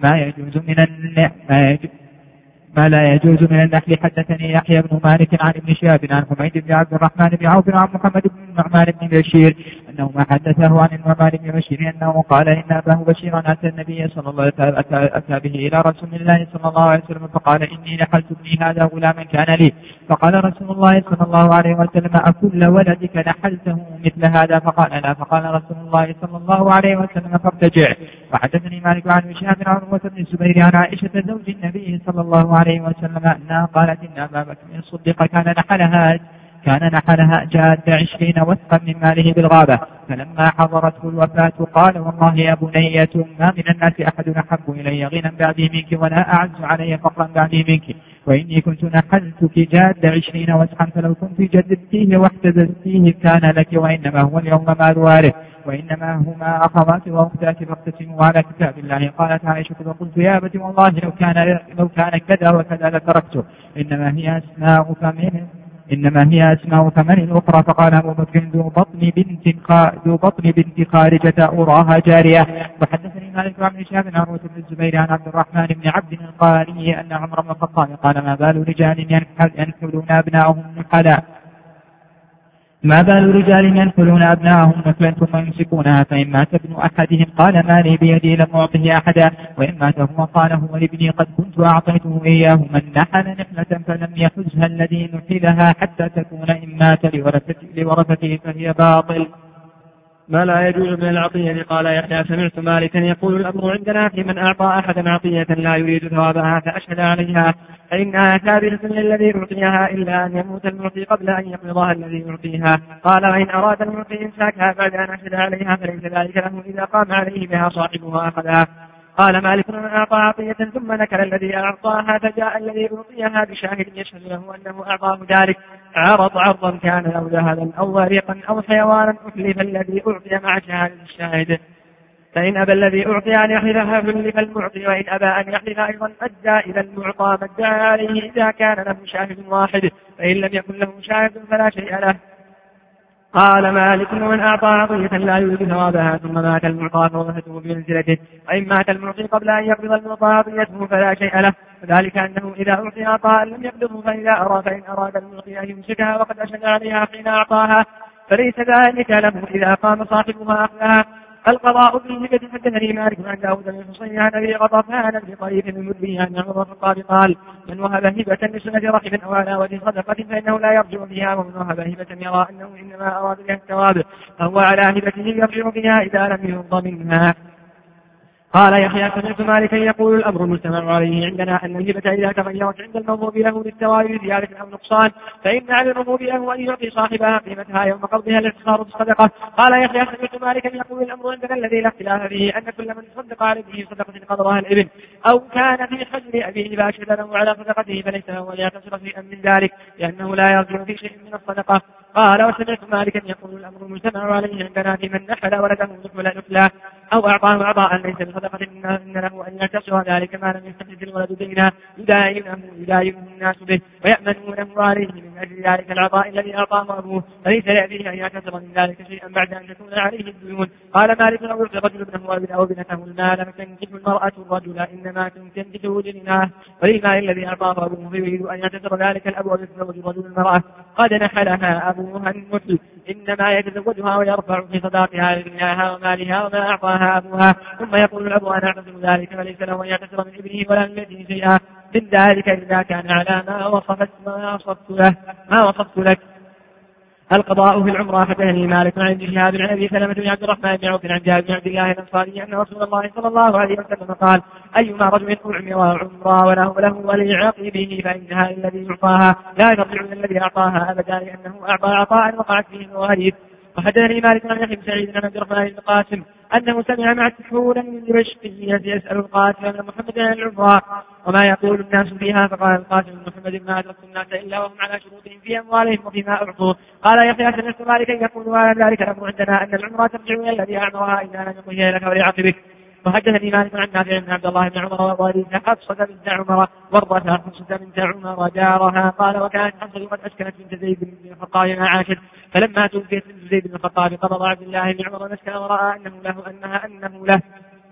ما لا يجوز من النحل. حدثني يحيى بن مالك عن ابن شهاب عن حميد بن عبد الرحمن بن عوف عن محمد بن النعمان بن بشير أنه ما حدثه عن النعمان بن بشير أنه قال إن أباه بشيرا أتى النبي صلى الله عليه وسلم أتى به إلى رسول الله صلى الله عليه وسلم فقال إني نحلت ابني هذا غلاما كان لي، فقال رسول الله صلى الله عليه وسلم أكل ولدك نحلته مثل هذا؟ فقال لا. فقال رسول الله صلى الله عليه وسلم فارتجع. وحدثني مالك عن شهاب عن عروة بن الزبير عن عائشة زوج النبي صلى الله عليه وسلم أنها قالت إن أبا بكر الصديق كان نحلها جاد 20 وثقا من ماله بالغابة، فلما حضرته الوفاة قال والله يا بنية ما من الناس أحد أحب إلي غنى بعدي منك ولا أعز علي فقرا بعدي منك، وإني كنت نحلتك جاد 20 وثقا فلو كنت جددتيه واحتززتيه كان لك، وإنما هو اليوم مال وارث وإنما هما أخوات وأختات فاقتسموا على كتاب الله. قالت عائشة فقلت يا أبت والله لو كان كذا وكذا لتركته، إنما هي أسماء ثمن أخرى. فقال أبو بكر ذو بطن بنت خارجة أراها جارية. وحدثني مالك بن شهاب عن عروة بن الزبير عن عبد الرحمن بن عبد القاري أن عمر بن الخطاب قال ما بال رجال ينحلون أبناءهم نحلا نحلا ثم يمسكونها، فإن مات ابن أحدهم قال ما لي بيدي لم أعطه أحدا، وإن مات هو قال هو لابني قد كنت أعطيته إياه. من نحل نحلة فلم يحزها الذي نحلها حتى تكون إن مات لورثته فهي باطل. ما لا يجوز من العطية. قال يحيى سمعت مالكا يقول الأمر عندنا في من أعطى أحدا عطية لا يريد ثوابها فأشهد عليها فإنها ثابتة للذي يعطيها إلا أن يموت المعطي قبل أن يقبضها الذي يعطيها. قال وإن أراد المعطي إمساكها بعد أن أشهد عليها فليس ذلك له إذا قام عليه بها صاحبها أخذها. قال مالك من أعطى عطية ثم نكر الذي أعطاها فجاء الذي أعطيها بشاهد يشهد له أنه أعطاه ذلك عرضا كان أو ذهبا أو وريقا أو حيوانا أتلف الذي أعطي مع شهادة الشاهد. فإن أبى الذي أعطي أن يحلفها فلف المعطي وإن أبى أن يحلف أيضا أدى إلى المعطى ما ادعى عليه إذا كان له شاهد واحد فإن لم يكن له شاهد فلا شيء له. قال مالك من أعطى عطية لا يريد ثوابها ثم مات المعطى فورثته بمنزلته وإن مات المعطي قبل أن يقبض المعطى عطيته فلا شيء له وذلك أنه إذا أعطي عطاء لم يقبضه فإن أراد المعطي أن يمسكها وقد أشهد عليها حين أعطاها فليس ذلك له إذا قام صاحبها أخذها. القضاء في الهبة. حدثني مالك عن داود بن حصين عن أبي غطفان بن طريف بن مدبي عن عمر الخطاب قال من وهب هبة لسنة رحم أو على وجه صدقة فإنه لا يرجع فيها ومن وهب هبة يرى أنه إنما أراد بها الثواب فهو على هبته يرجع فيها إذا لم يرضى منها. قال يحيى سمعت مالكا يقول الأمر المجتمع عليه عندنا أن الهبة إذا تغيرت عند الموهوب له للثواب زيادة أو نقصان فإن على الموهوب له أن يعطي صاحبها قيمتها يوم قبضها الاختصار بالصدقة. قال يحيى سمعت مالكا يقول الأمر عندنا الذي لا اختلاف فيه أن كل من تصدق عليه صدقة قدرها الابن أو كان في حجر أبيه فأشهد له على صدقته فليس له أن يعتصر شيئا من ذلك لأنه لا يرجع في شيء من الصدقة. قال وسمعت مالكا يقول الأمر المجتمع عليه عندنا في من نحل ولده نحلا أو أعطاه أعضاء ليس بصدقة إن له أن يعتصر ذلك ما لم يستحج الولد دينا يداينه الناس به ويأمنونه عليه من أجل ذلك العطاء الذي أعطاه أبوه فليس لأبيه أن يعتصر من ذلك شيئا بعد أن تكون عليه الديون. قال مالك لو يعطي رجل ابنه أو ابنته المال فتنكح المرأة الرجل إنما تنكحه جناه وللمال الذي أعطاه أبوه فيريد أن يعتصر ذلك الأب ويتزوج الرجل المرأة قد نحلها أبوها النحل إنما يتزوجها ويرفع في صداقها لدنياها ومالها وما أعطاها أبوها ثم يقول الأب أنا أعتصر ذلك فليس له أن يعتصر من ابنه ولا من ابنه شيئا من ذلك إذا كان على ما وصفت لك. القضاء في العمرة. حدثني مالك عن ابن شهاب عن ابي سلمة بن عبد الرحمن بن عوف عن جابر بن عبد الله الانصاري ان رسول الله صلى الله عليه وسلم قال ايما رجل اعمر عمرة وله ولعقبه فانها الذي يعطاها لا يرجع الى الذي اعطاها ابدا لانه اعطى عطاء وقعت فيه المواريث. وحدثني مالك عن يحيى بن سعيد عن عبد الرحمن بن القاسم أنه سمع مكحولا من دمشق يسأل القاسم بن محمد عن العمرة وما يقول الناس فيها فقال القاسم بن محمد ما أدركت الناس إلا وهم على شروطهم في أموالهم وفيما أعطوا. قال يحيى سمعت مالك يقول على ذلك الأمر عندنا أن العمرة ترجع إلى الذي أعمرها إذا لم يقضيها لك ولعقبك. وحدثني مالك عن نافع بن عبد الله بن عمر ووالدها حفصة بنت عمر ورثها حفصة بنت عمر جارها. قال وكانت حفصة قد أسكنت بنت زيد بن الخطاب مع عاشر فلما توفيت بنت زيد بن الخطاب قبض عبد الله بن عمر مسكن ورأى أنه له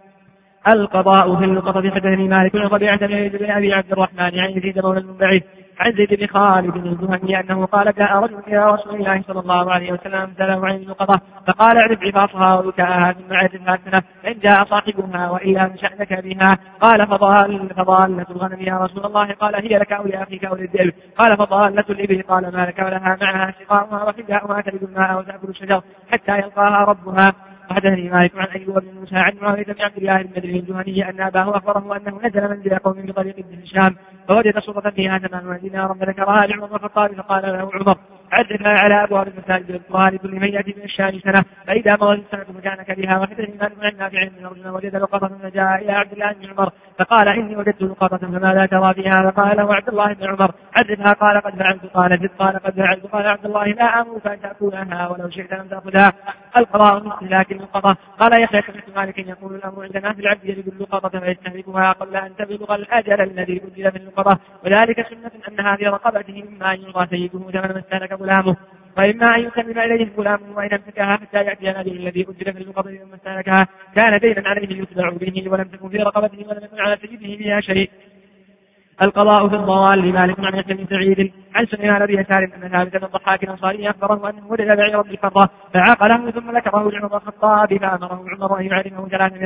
القضاء في اللقطة. حدثني مالك بن ربيعة بن أبي عبد الرحمن عن يزيد مولى المنبعث عن زيد بن خالد الجهني أنه قال جاء رجل إلى رسول الله صلى الله عليه وسلم سأله عن اللقطة فقال اعرف عفاصها وذكاءها ثم اعرفها سنة إن جاء صاحبها وإلا من شأنك بها. قال فضالة الغنم يا رسول الله قال هي لك أو لأخيك أو للذئب. قال فضالة الإبل قال ما لك ولها معها سقاؤها وحذاؤها تلد الماء وتأكل الشجر حتى يلقاها ربها. وحدثني مالك عن أيوب بن موسى عن معاوية بن عبد الله بن بدر الجهني أن أباه أخبره أنه نزل منزل قوم بطريق ابن هشام فوجد صورة فيها 8 دينارا فذكرها لعمر بن الخطاب فقال له عمر عرفها على أبواب المساجد القرآن لكل من يأتي من الشام سنة فإذا مضت السنة مكانك بها. وحدثني مالك عن نافع بن رجل وجد لقطة فجاء إلى عبد الله بن عمر فقال إني وجدت لقطة فماذا ترى فيها؟ فقال له عبد الله بن عمر عرفها. قال قد فعلت. قال زد. قال قد فعلت. قال عبد الله لا أمرك أن تأكلها ولو شئت لم تأخذها. القضاء من استهلاك اللقطة. قال يحيى سمعت مالك يقول الأمر عندنا في العبد يجد اللقطة فيستهلكها قبل أن تبلغ الأجل الذي أجل في اللقطة وذلك سنة أنها في رقبته مما أن يلقى سيده ثمن ما استهلك غلامه وإما أن يكمل إليه الغلام وإن امسكها حتى يأتي هذه الذي أجل في اللقطة ثم استهلكها كان دينا عليه يتبع به ولم تكن في رقبته ولم يكن على سيده بها شيء. القضاء في الضوال لمالك عن يحيى بن سعيد عن سليمان بن يسار أن ثابت بن الضحاك الأنصاري أخبره أنه وجد بعيرا بالفضة فعاقله ثم ذكره لعمر الخطاب فأمره عمر أن يعلمه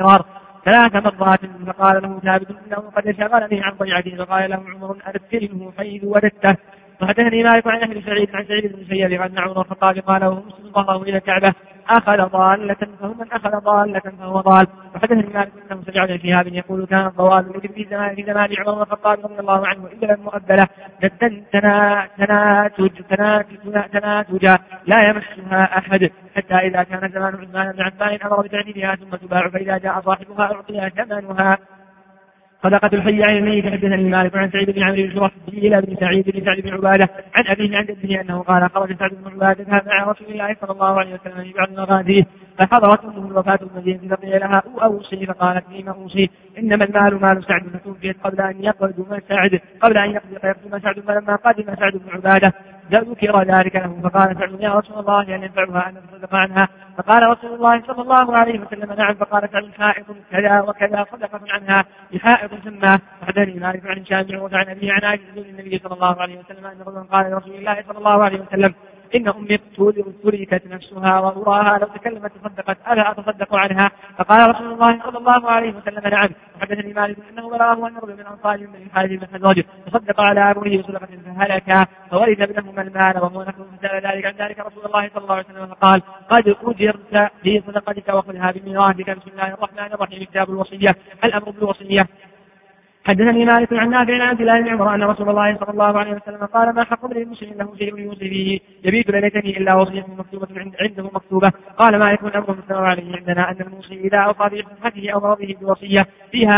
3 مرات فقال له ثابت إنه قد شغلني عن ضيعته فقال له عمر أرسله حيث وددته. وحدثني مالك عن أهل سعيد عن سعيد بن المسيب عن عمر الخطاب قال وهو مسلم ظهره إلى الكعبة أخذ ضالة فمن أخذ ضالة فهو ضال. وحدثني مالك أنه سمع ابن شهاب يقول كان الضوال الذي في زمان عمر بن الخطاب رضي الله عنه إلا المؤبلة جدا تناتجا لا يمسها أحد، حتى إذا كان زمان عثمان بن عفان أمر بتعديلها ثم تباع، فإذا جاء صاحبها أعطيها ثمنها. صدقة الحي عن الميت. حدثني مالك عن سعيد بن عمرو بن شرحبيل بن سعيد بن سعد بن عبادة عن أبيه عن جده أنه قال خرج سعد بن عبادة مع رسول الله صلى الله عليه وسلم في بعض مغازيه، فحضرت أمه الوفاة المدينة فقيل لها أوصي، فقالت فيما أوصي؟ إنما المال مال سعد، فتوفيت قبل أن يقدم سعد فلما قدم سعد بن عبادة ذكر ذلك له، فقال سعد يا رسول الله أن ينفعها أن نتصدق عنها؟ فقال رسول الله صلى الله عليه وسلم نعم. فقال سعد حائط كذا وكذا صدقة عنها بحائط سماه. وحدثني مالك عن شامع وعن أبيه عن عائشة النبي صلى الله عليه وسلم أن رجلا قال لرسول الله صلى الله عليه وسلم إن أمي تركت نفسها وأراها لو تكلمت تصدقت ألا أتصدق عنها؟ فقال رسول الله صلى الله عليه وسلم نعم. وحدثني مالك أنه بلغه أن رجلا من أنصار من الحارث بن خزرج تصدق على أبوه بصدقة فهلك، فورث ابنهما المال وهو نفسه، فسأل ذلك عن ذلك رسول الله صلى الله عليه وسلم فقال قد أجرت في صدقتك وخذها بميراثك. بسم الله الرحمن الرحيم. كتاب الوصية. الأمر بالوصية. حدثني مالك عن نافع عن عبد الله بن عمر أن رسول الله صلى الله عليه وسلم قال ما حق امرئ مسلم له شيء يوصي به يبيت ليلته إلا وصية مكتوبة عنده مكتوبة. قال مالك الأمر مستمر عليه عندنا أن الموصي إذا أوصى بصحته أو مرضه بوصية فيها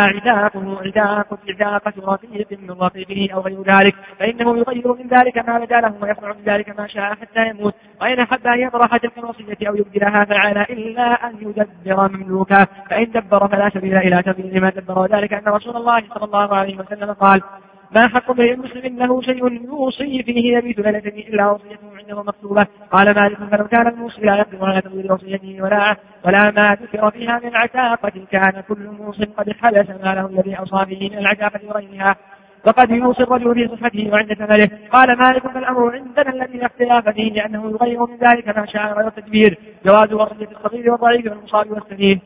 عتاقة رقيق من رقيقه أو غير ذلك، فإنه يغير من ذلك ما بدا له ويصنع من ذلك ما شاء حتى يموت، وإن أحب أن يطرح تلك الوصية أو يبدلها فعلى إلا أن يدبر مملوكا، فإن دبر فلا سبيل إلى تبديل ما دبر، وذلك أن رسول الله صلى الله عليه وسلم قال ما حق امرئ مسلم له شيء يوصي فيه يبيت ليلته إلا وصيته عنده مكتوبة. قال مالك فلو كان الموصي لا يقدر على تغيير وصيته ولا ما ذكر فيها من العتاقة كان كل موص قد حبس ماله الذي أوصى به من العتاقة وغيرها، وقد يوصي الرجل في صحته وعند ثمنه. قال مالك فالأمر عندنا الذي لا اختلاف فيه لأنه يغير من ذلك ما شاء غير التدبير، جواز وصية الصغير والضعيف والمصاب والسفيه.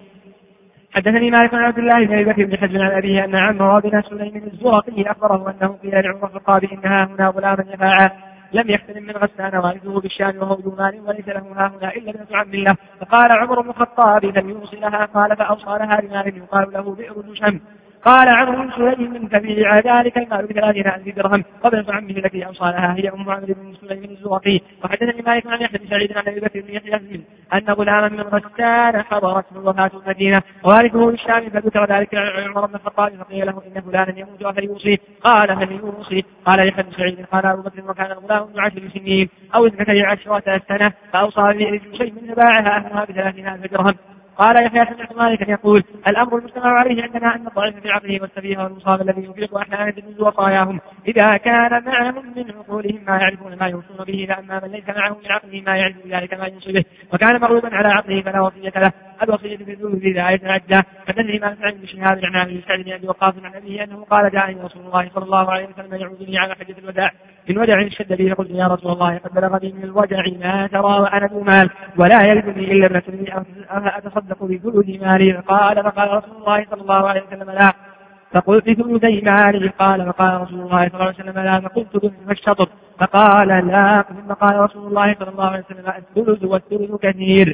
حدثني مالك عن عبد الله بن بكر بن حزم عن أبيه أن عمه بن سليم الزرقي أخبره أنه قيل لعمر الخطاب إنها هنا غلاما يفاعى لم يحتلم من غسان والده بالشام وهو ذو مال وليس له ها هنا إلا ابنة عم الله. فقال عمر بن الخطاب لم يوصي لها، قال فأوصى لها بمال يقال له بئر جشم. قال عمرو بن سليم فبيع ذلك المال ب30,000 درهم، وابنة عمه التي أوصى لها هي أم عمرو بن سليم الزرقي. وحدثني مالك عن يحيى بن سعيد عن أبي بكر بن يحيى أن غلاما من غسان حضرته وفاة المدينة ووارثه بالشام، فذكر ذلك عمر بن الخطاب فقيل له إن فلانا يموت فيوصي. قال من يوصي؟ قال يحيى بن سعيد قال أبو بكر وكان الغلام من 10 سنين أو 12 سنة، فأوصى به شيء من باعها أهلها ب30,000 درهم. قال يحيى سمعت مالكا يقول الأمر المجتمع عليه عندنا أن الضعيف في عقله والسفيه والمصاب الذي ينفق أحيانا يجوز وصاياهم إذا كان معهم من عقولهم ما يعرفون ما يوصون به، فأما من ليس معهم من عقله ما يعرف ذلك ما يوصي به وكان مغلوبا على عقله فلا وصية له. الوصية بالذنوب إذا يتعدى. حدثني مالك عن شهاب عن أبي سعد بن أبي وقاص عن أبيه أنه قال جاءني رسول الله صلى الله عليه وسلم يعودني على حجة الوداع من وجع اشتد به، فقلت يا رسول الله قد بلغني من الوجع ما ترى وأنا ذو مال ولا يلدني إلا ابنة لي أتصدق بثلث مالي؟ فقال رسول الله صلى الله عليه وسلم لا. فقلت ثلثي مالي؟ فقال رسول الله صلى الله عليه وسلم لا. فقلت فالشطر؟ فقال لا. ثم قال رسول الله صلى الله عليه وسلم الثلث والثلث كثير،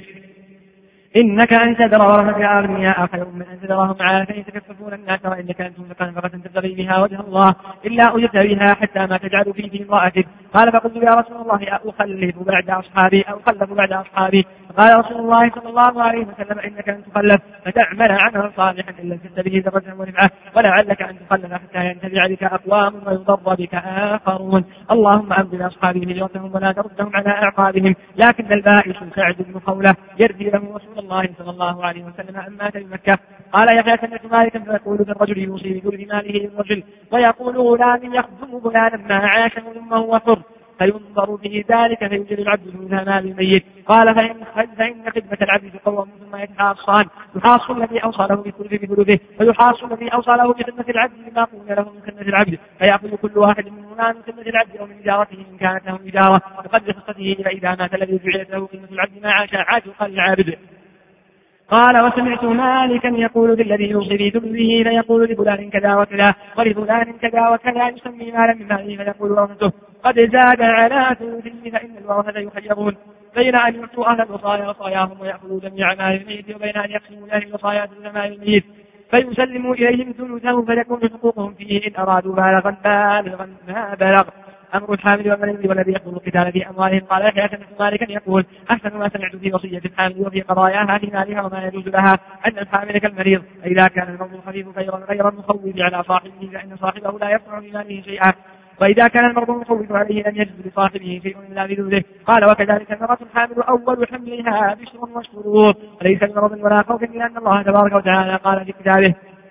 إنك أن تذر ورثة أغنياء خير من أن تذرهم عالة يتكففون الناس، وإنك أن تنفق نفقة تبتغي بها وجه الله إلا أجرت بها حتى ما تجعل في امرأتك. قال فقلت يا رسول الله أخلف بعد أصحابي؟ قال رسول الله صلى الله عليه وسلم إنك أن تخلف فتعمل عملا صالحا إلا زدت به درجة ونفعة، ولعلك أن تخلف حتى ينتفع بك أقوام ويضر بك آخرون. اللهم أمضي لأصحابه هجرتهم ولا تردهم على أعقابهم. لكن البائس سعد بن خولة يرثي له رسول الله صلى الله عليه وسلم أن مات بمكة. قال يحيى سمعت مالكا فيقول الرجل يوصي بثلث ماله للرجل ويقول غلام يخدم فلانا ما عاش ثم هو حر، فينظر به ذلك فيجري العبد ثلث مال الميت. قال فإن خدمة العبد تقوم ثم يتحاصان، يحاص الذي أوصى له بثلثه ويحاص الذي أوصى له بخدمة العبد بما قلنا له من خدمة العبد، فيأخذ كل واحد منهما من خدمة العبد أو من إجارته إن كانت له إجارة بقدر خصته، فإذا مات الذي جعلت له خدمة العبد ما عاش عاتق العبد. قال وسمعت مالكا يقول بالذي يوصي بثلثه فيقول لفلان كذا وكذا ولفلان كذا وكذا، يسمي مالا من ماله فيقول ورثته قد زاد على ثلثه فإن الورثة يخيرون. بين أن يعطوا أهل الوصايا وصاياهم ويأخذوا جميع مال الميت، وبين أن يقسموا أهل الوصايا دون مال الميت فيسلموا إليهم ثلثه فتكون حقوقهم فيه إن أرادوا بالغا ما بلغ. أمر الحامل والمريض والذي يقبل القتال في أموالهم. قال يحيى سمعت مالكا يقول أحسن ما سمعت في وصية الحامل وفي قضاياها في مالها وما يجوز لها أن الحامل كالمريض إذا كان المرض الخفيف غير المخوف على صاحبه فإن صاحبه لا يصنع بماله شيئا، وإذا كان المرض المخوف عليه لم يجد لصاحبه شيء إلا بذله. قال وكذلك المرأة الحامل أول حملها بشر وشرور وليس بمرض ولا خوف إلا أن الله تبارك وتعالى قال في كتابه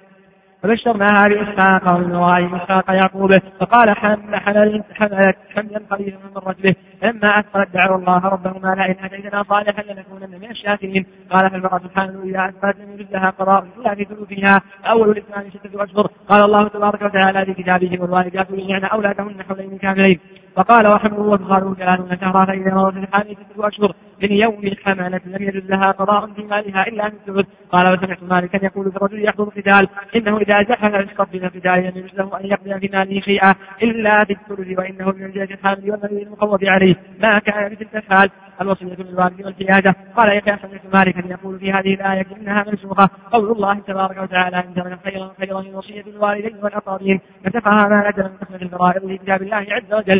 فبشرناها بإسحاق ومن وراء إسحاق يعقوب فقال حملت حملا قليلا من رجله لما أثقلت دعوا الله ربهما لئن أتيتنا صالحا لنكونن من الشاكرين. قال فالمرأة الحامل إذا أثقلت لم يجد لها قضاء إلا في ثلثها أول الإسلام 6 أشهر. قال الله تبارك وتعالى في كتابه والوالدات يرضعن أولادهن حولين كاملين. وقال وحمله وفصاله 30 شهرا فإذا مرضت الحامل 6 أشهر من يوم الحملة لم يجد لها قضاء في مالها إلا من الثلث. قال وسمعت مالكا يقول في الرجل يحضر القتال إنه إذا زحف الشخص من القتال لم يجوز له أن يقضي في ماله شيئا إلا بالثلث، وإنه من جهة الحامل والمريض المخوف عليه ما كان بتلك الحال الوصية للوالد والحيادة. قال يحيى سمعت مالكا يقول في هذه الآية إنها منسوخة قول الله تبارك وتعالى إن ترك خيرا الوصية للوالدين والأقربين نسخها ما نزل من قسمة الفرائض في كتاب الله عز وجل.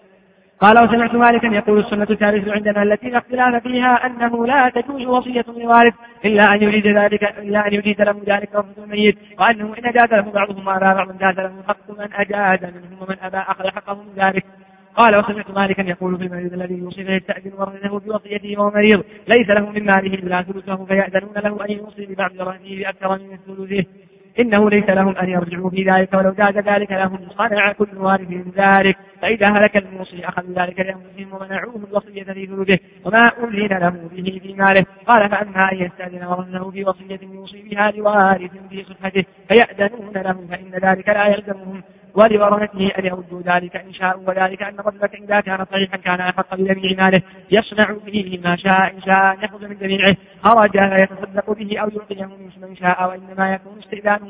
قال وسمعت مالكا يقول السنة الثالثة عندنا التي لا اختلاف فيها أنه لا تجوز وصية للوارث إلا أن يريد له ذلك ورثة الميت، وأنه إن أجاز له بعضهم وأبى بعض جاز له حق من أجاز منهم ومن أبى أخذ حقه من ذلك. قال وسمعت مالكا يقول في المريض الذي يوصي فيستأذن ورثته بوصيته وهو مريض ليس له من ماله إلا ثلثه فيأذنون له أن يوصي ببعض ورثته بأكثر من ثلثه إنه ليس لهم أن يرجعوا في ذلك ولو جاز ذلك لهم صنع كل وارث من ذلك، فإذا هلك الموصي أخذوا ذلك لأنفسهم ومنعوه الوصية في ثلثه وما أذن له به في ماله. قال فأما أن يستأذن ورثه في وصية يوصي بها لوارث في صحته فيأذنون له فإن ذلك لا يلزمهم ولورثته أن يردوا ذلك إن شاءوا، وذلك أن الرجل إذا كان صحيحا كان أحق بجميع ماله يصنع به ما شاء إن شاء أن يأخذ من جميعه خرج يتصدق به أو يعطيه من شاء، وإنما يكون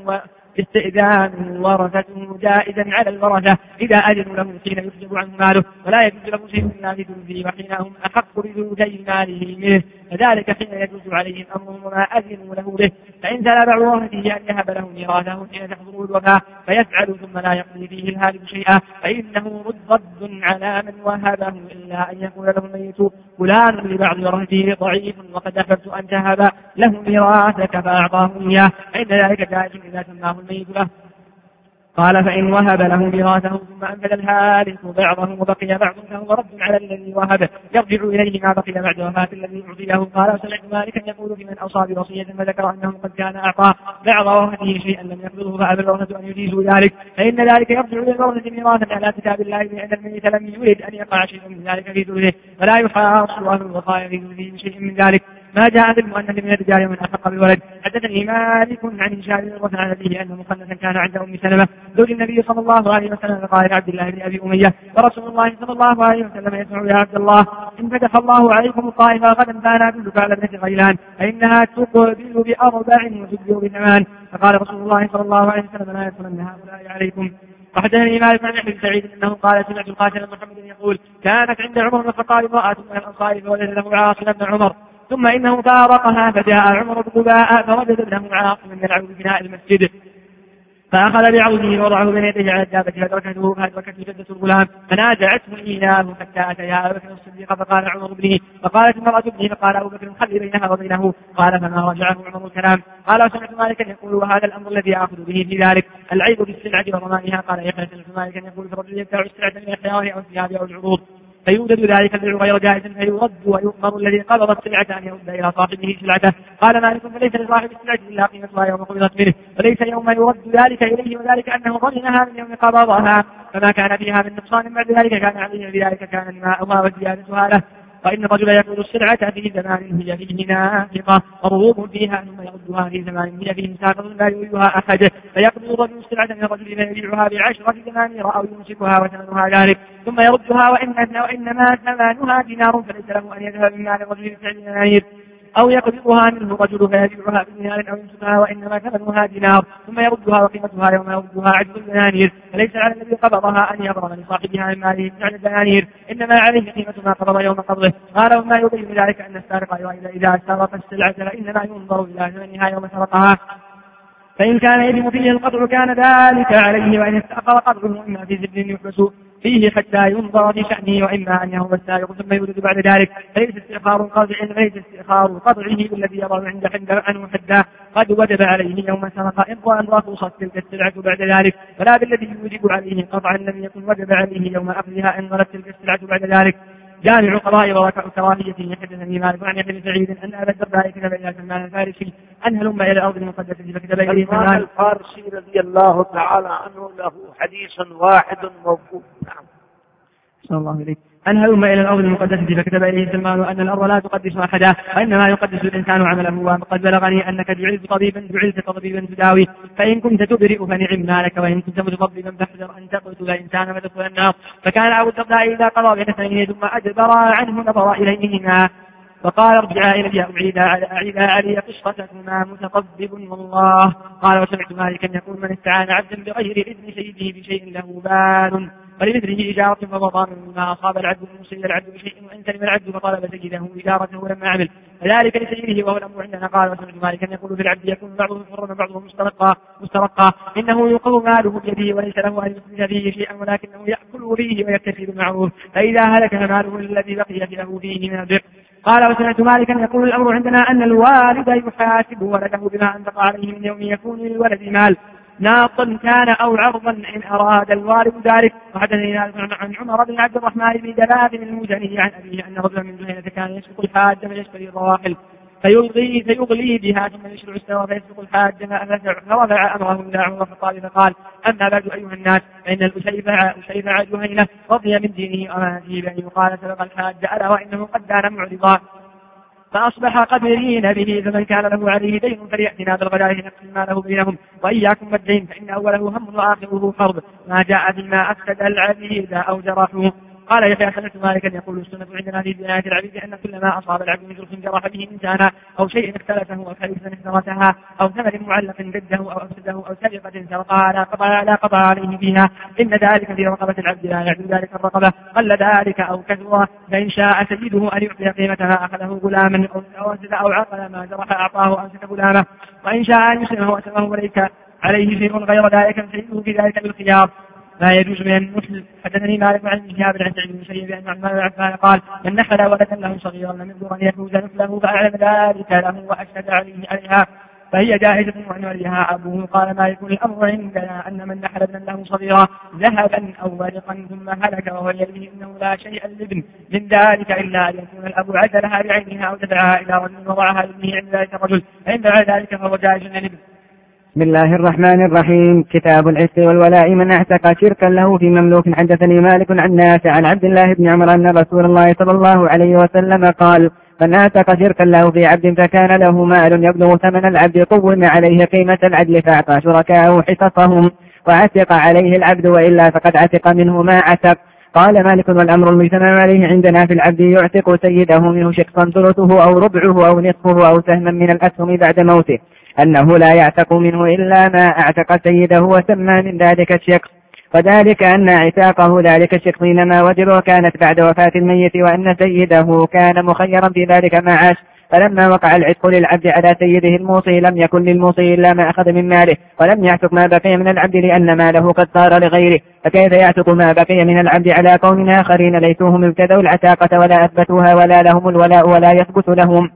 استئذان ورثته جائزا على الورثة إذا أذنوا له حين يحجب عنه ماله ولا يجوز له شيء إلا بثلثه وحين هم أحق بثلثي ماله منه، فذلك حين يجوز عليهم أمرهم وما أذنوا له به. فإن سأل بعض ورثته أن يهب له ميراثه حين تحضره الوفاة فيفعل ثم لا يقضي فيه الهالك شيئا فإنه رد على من وهبه إلا أن يقول له الميت فلان لبعض ورثته ضعيف وقد أحببت أن تهب له ميراثك فأعطاه إياه، فإن ذلك جائز إذا سماه الميت له. قال فإن وهب له ميراثه ثم أنفذ الهالك بعضه وبقي بعض فهو رد على الذي وهبه يرجع إليه ما بقي بعد وفاة الذي أعطيه. قال سمعت مالكا يقول في من أوصى بوصية فذكر أنه قد كان أعطى بعض ورثته شيئا لم يقبضه فأبى الورثة أن يجيزوا ذلك فإن ذلك يرجع للورثة ميراثا على كتاب الله لأن الميت لم يريد أن يقع شيء من ذلك في ثلثه فلا يحاصر أهل الوصايا في ثلثه شيء من ذلك ما جاء بالمؤنث من الرجال ومن أحق بالولد. حدثني مالك عن هشام بن عروة عن أبيه أنه مخنثا كان عند أم سلمة زوج النبي صلى الله عليه وسلم قال لعبد الله بن أبي أمية ورسول الله صلى الله عليه وسلم يسمع يا عبد الله إن فتح الله عليكم الطائفة غدا فأنا أدلك على ابنة غيلان فإنها تقبل ب4 وتدبر ب8. فقال رسول الله صلى الله عليه وسلم لا يدخلن هؤلاء عليكم. وحدثني مالك عن يحيى بن سعيد انه قال سمعت القاسم بن محمد يقول كانت عند عمر بن الخطاب امرأة من الأنصار فوجد له عاصم بن عمر ثم إنه فارقها فجاء عمر بن قباء فوجد ابنه عاصم يلعب ببناء المسجد فأخذ بعوده ووضعه بين يديه على الدابة فأدركته جدة الغلام فنازعته إياه حتى أتيا أبو بكر الصديق فقال عمر ابنه فقالت امرأة ابنه فقال أبو بكر خلي بينها وبينه قال فما رجعه عمر الكلام. قال وسمعت مالكا يقول وهذا الأمر الذي آخذ به في ذلك العيب بالسلعة وضمانها. قال يحيى سمعت مالكا يقول في الرجل يبتاع السلعة من الحيوان أو الثياب أو العروض فيوجد ذلك البيع غير جائز فيرد ويؤمر الذي قبض السلعة أن يرد إلى صاحبه سلعته. قال مالك فليس لصاحب السلعة إلا قيمتها يوم قبضت منه وليس يوم يرد ذلك إليه وذلك أنه ضمنها من يوم قبضها فما كان فيها من نقصان بعد ذلك كان عليه بذلك كان الماء وزيادتها له. فإن الرجل يأخذ السلعة في زمان هي فيه نافقة مرغوب فيها ثم يردها في زمان هي فيه ساقط لا يريدها أحد فيقبض الرجل السلعة من الرجل فيبيعها ب10 دنانير أو يمسكها وثمنها ذلك ثم يردها وإنما ثمنها دينار فليس له أن يذهب من مال الرجل ب9 دنانير أو يقبضها منه رجل فيبيعها بدينار أو يمسكها وإنما ثمنها دينار ثم يردها وقيمتها يوم يردها عجز الدنانير، فليس على الذي قبضها أن يضرب لصاحبها من ماله بجعل الدنانير، إنما عليه قيمة ما قبض يوم قبضه. قال وما يبين ذلك أن السارق إذا سرق السلعة فإنما ينظر إلى ثمنها يوم سرقها، فإن كان يجب فيه القطع كان ذلك عليه، وإن استأخر قطعه إما في زبد يحبس فيه حتى ينظر في شأنه، وإما أن يهرب السارق ثم يولد بعد ذلك، فليس استئخار قطعه الذي يضع عند عنه حده قد وجب عليه يوم سرق إن رخصت تلك السلعة بعد ذلك، ولا بالذي يوجب عليه قطعا لم يكن وجب عليه يوم أخذها إن غلت تلك السلعة بعد ذلك. جامع قضاء وكراهيته. حدثني مالك عن يحيى بن سعيد أن أبا الدرداء كتب إلى سلمان الفارسي أن هلم إلى الأرض المقدسة فكتب إليه سلمان الفارسي رضي الله تعالى عنه له حديث واحد موقوف. نعم. صلى الله عليه. أن هلم إلى الأرض المقدسة فكتب إليه سلمان أن الأرض لا تقدس أحدا وإنما يقدس الإنسان عمله، وقد بلغني أنك جعلت طبيبا تداوي، فإن كنت تبرئ فنعم مالك، وإن كنت متطببا فاحذر أن تقتل إنسانا فتدخل النار. فكان أبو الدرداء إذا قضى بين اثنين ثم أدبر عنه نظر إليهما فقال ارجعا إلي أعيدا علي قصتكما متطبب والله. قال وسمعت مالكا يقول من استعان عبدا بغير إذن سيده بشيء له بال ولمثله إجارة فضمان مما أصاب العبد المسيء العبد بشيء وإن سلم العبد فطلب سيده إجارته لما عمل فذلك لسيده وهو الأمر عندنا. قال وسمعت مالكا يقول في العبد يكون بعضه حرا وبعضه مسترقا إنه يوقظ ماله بيده وليس له أن يخرج فيه شيئا ولكنه يأكل فيه ويكتفي بالمعروف، فإذا هلك فماله الذي بقي له فيه من البر. قال وسمعت مالكا يقول الأمر عندنا أن الوالد يحاسب ولده بما أنفق عليه من يوم يكون للولد مال ناقا كان أو عرضا إن أراد الوالد ذلك. وحدثني عن عمر بن عبد الرحمن بن دلال المزني عن أبيه أن رجلا من جهينة كان يسبق الحاج فيشتري الرواحل فيغلي بها ثم يشرع السوا فيسبق الحاج فرفع أمره إلى عمر الخطاب فقال أما بعد أيها الناس فإن الأشيفع جهينة رضي من دينه وأمانته بأن يقال سبق الحاج ألا وإنه قد دان معرضا فأصبح قدرين به، فمن كان له عليه دين فليأتنا بالغداء نقسم ما له بينهم وإياكم والدين فإن أوله هم وآخره حرب ما جاء فيما أفسد العبيد أو جرحوه. قال يحيى سمعت مالكا يقول السنة عندنا في بناية العبيد أن كل ما أصاب العبد من جرح جرح به إنسانا أو شيء اختلفه أو حديثا اخترتها أو ثمن معلق جده أو أفسده أو سرقة سرقها لا قضى عليه فيها إن ذلك في رقبة العبد لا يعد ذلك الرقبة قل ذلك أو كثر، فإن شاء سيده أن يعطي قيمتها أخذه غلاما أو عقل ما جرح أعطاه أمسك غلامه، وإن شاء أن يسلمه أسلمه وليس عليه شيء غير ذلك سيده في ذلك بالخيار لا يجوز من المسلم. حدثني مالك عن شهاب عن سعيد بن المسيب أن عثمان بن عفان قال من نحل ولدا له صغيرا لم يقدر أن يفوز نفله فأعلم ذلك له وأشهد عليها فهي جاهزة وأن وليها أبوه. قال مالك الأمر عندنا أن من نحل ابنا له صغيرا ذهبا أو ورقا ثم هلك وهو يليه إنه لا شيء لابن من ذلك إلا أن يكون الأب عدلها بعينها أو دفعها إلى رجل وضعها لابنه عند ذلك الرجل فإن فعل ذلك فهو جائز للابن. بسم الله الرحمن الرحيم. كتاب العتق والولاء. من اعتق شركا له في مملوك. حدثني مالك عن نافع عن عبد الله بن عمر أن رسول الله صلى الله عليه وسلم قال من اعتق شركا له في عبد فكان له مال يبلغ ثمن العبد قوم عليه قيمة العدل فأعطى شركاءه حصصهم وعتق عليه العبد وإلا فقد عتق منه ما عتق. قال مالك والأمر المجتمع عليه عندنا في العبد يعتق سيده منه شقا ثلثه أو ربعه أو نصفه أو سهما من الأسهم بعد موته أنه لا يعتق منه إلا ما اعتق سيده وسمى من ذلك الشق، وذلك أن اعتاقه ذلك الشق إنما وجب وكانت بعد وفاة الميت وأن سيده كان مخيرا في ذلك ما عاش، فلما وقع العتق للعبد على سيده الموصي لم يكن للموصي إلا ما أخذ من ماله ولم يعتق ما بقي من العبد لأن ماله قد صار لغيره، فكيف يعتق ما بقي من العبد على قوم آخرين ليتوهم ابتدوا العتاقة ولا أثبتوها ولا لهم الولاء ولا يثبت لهم،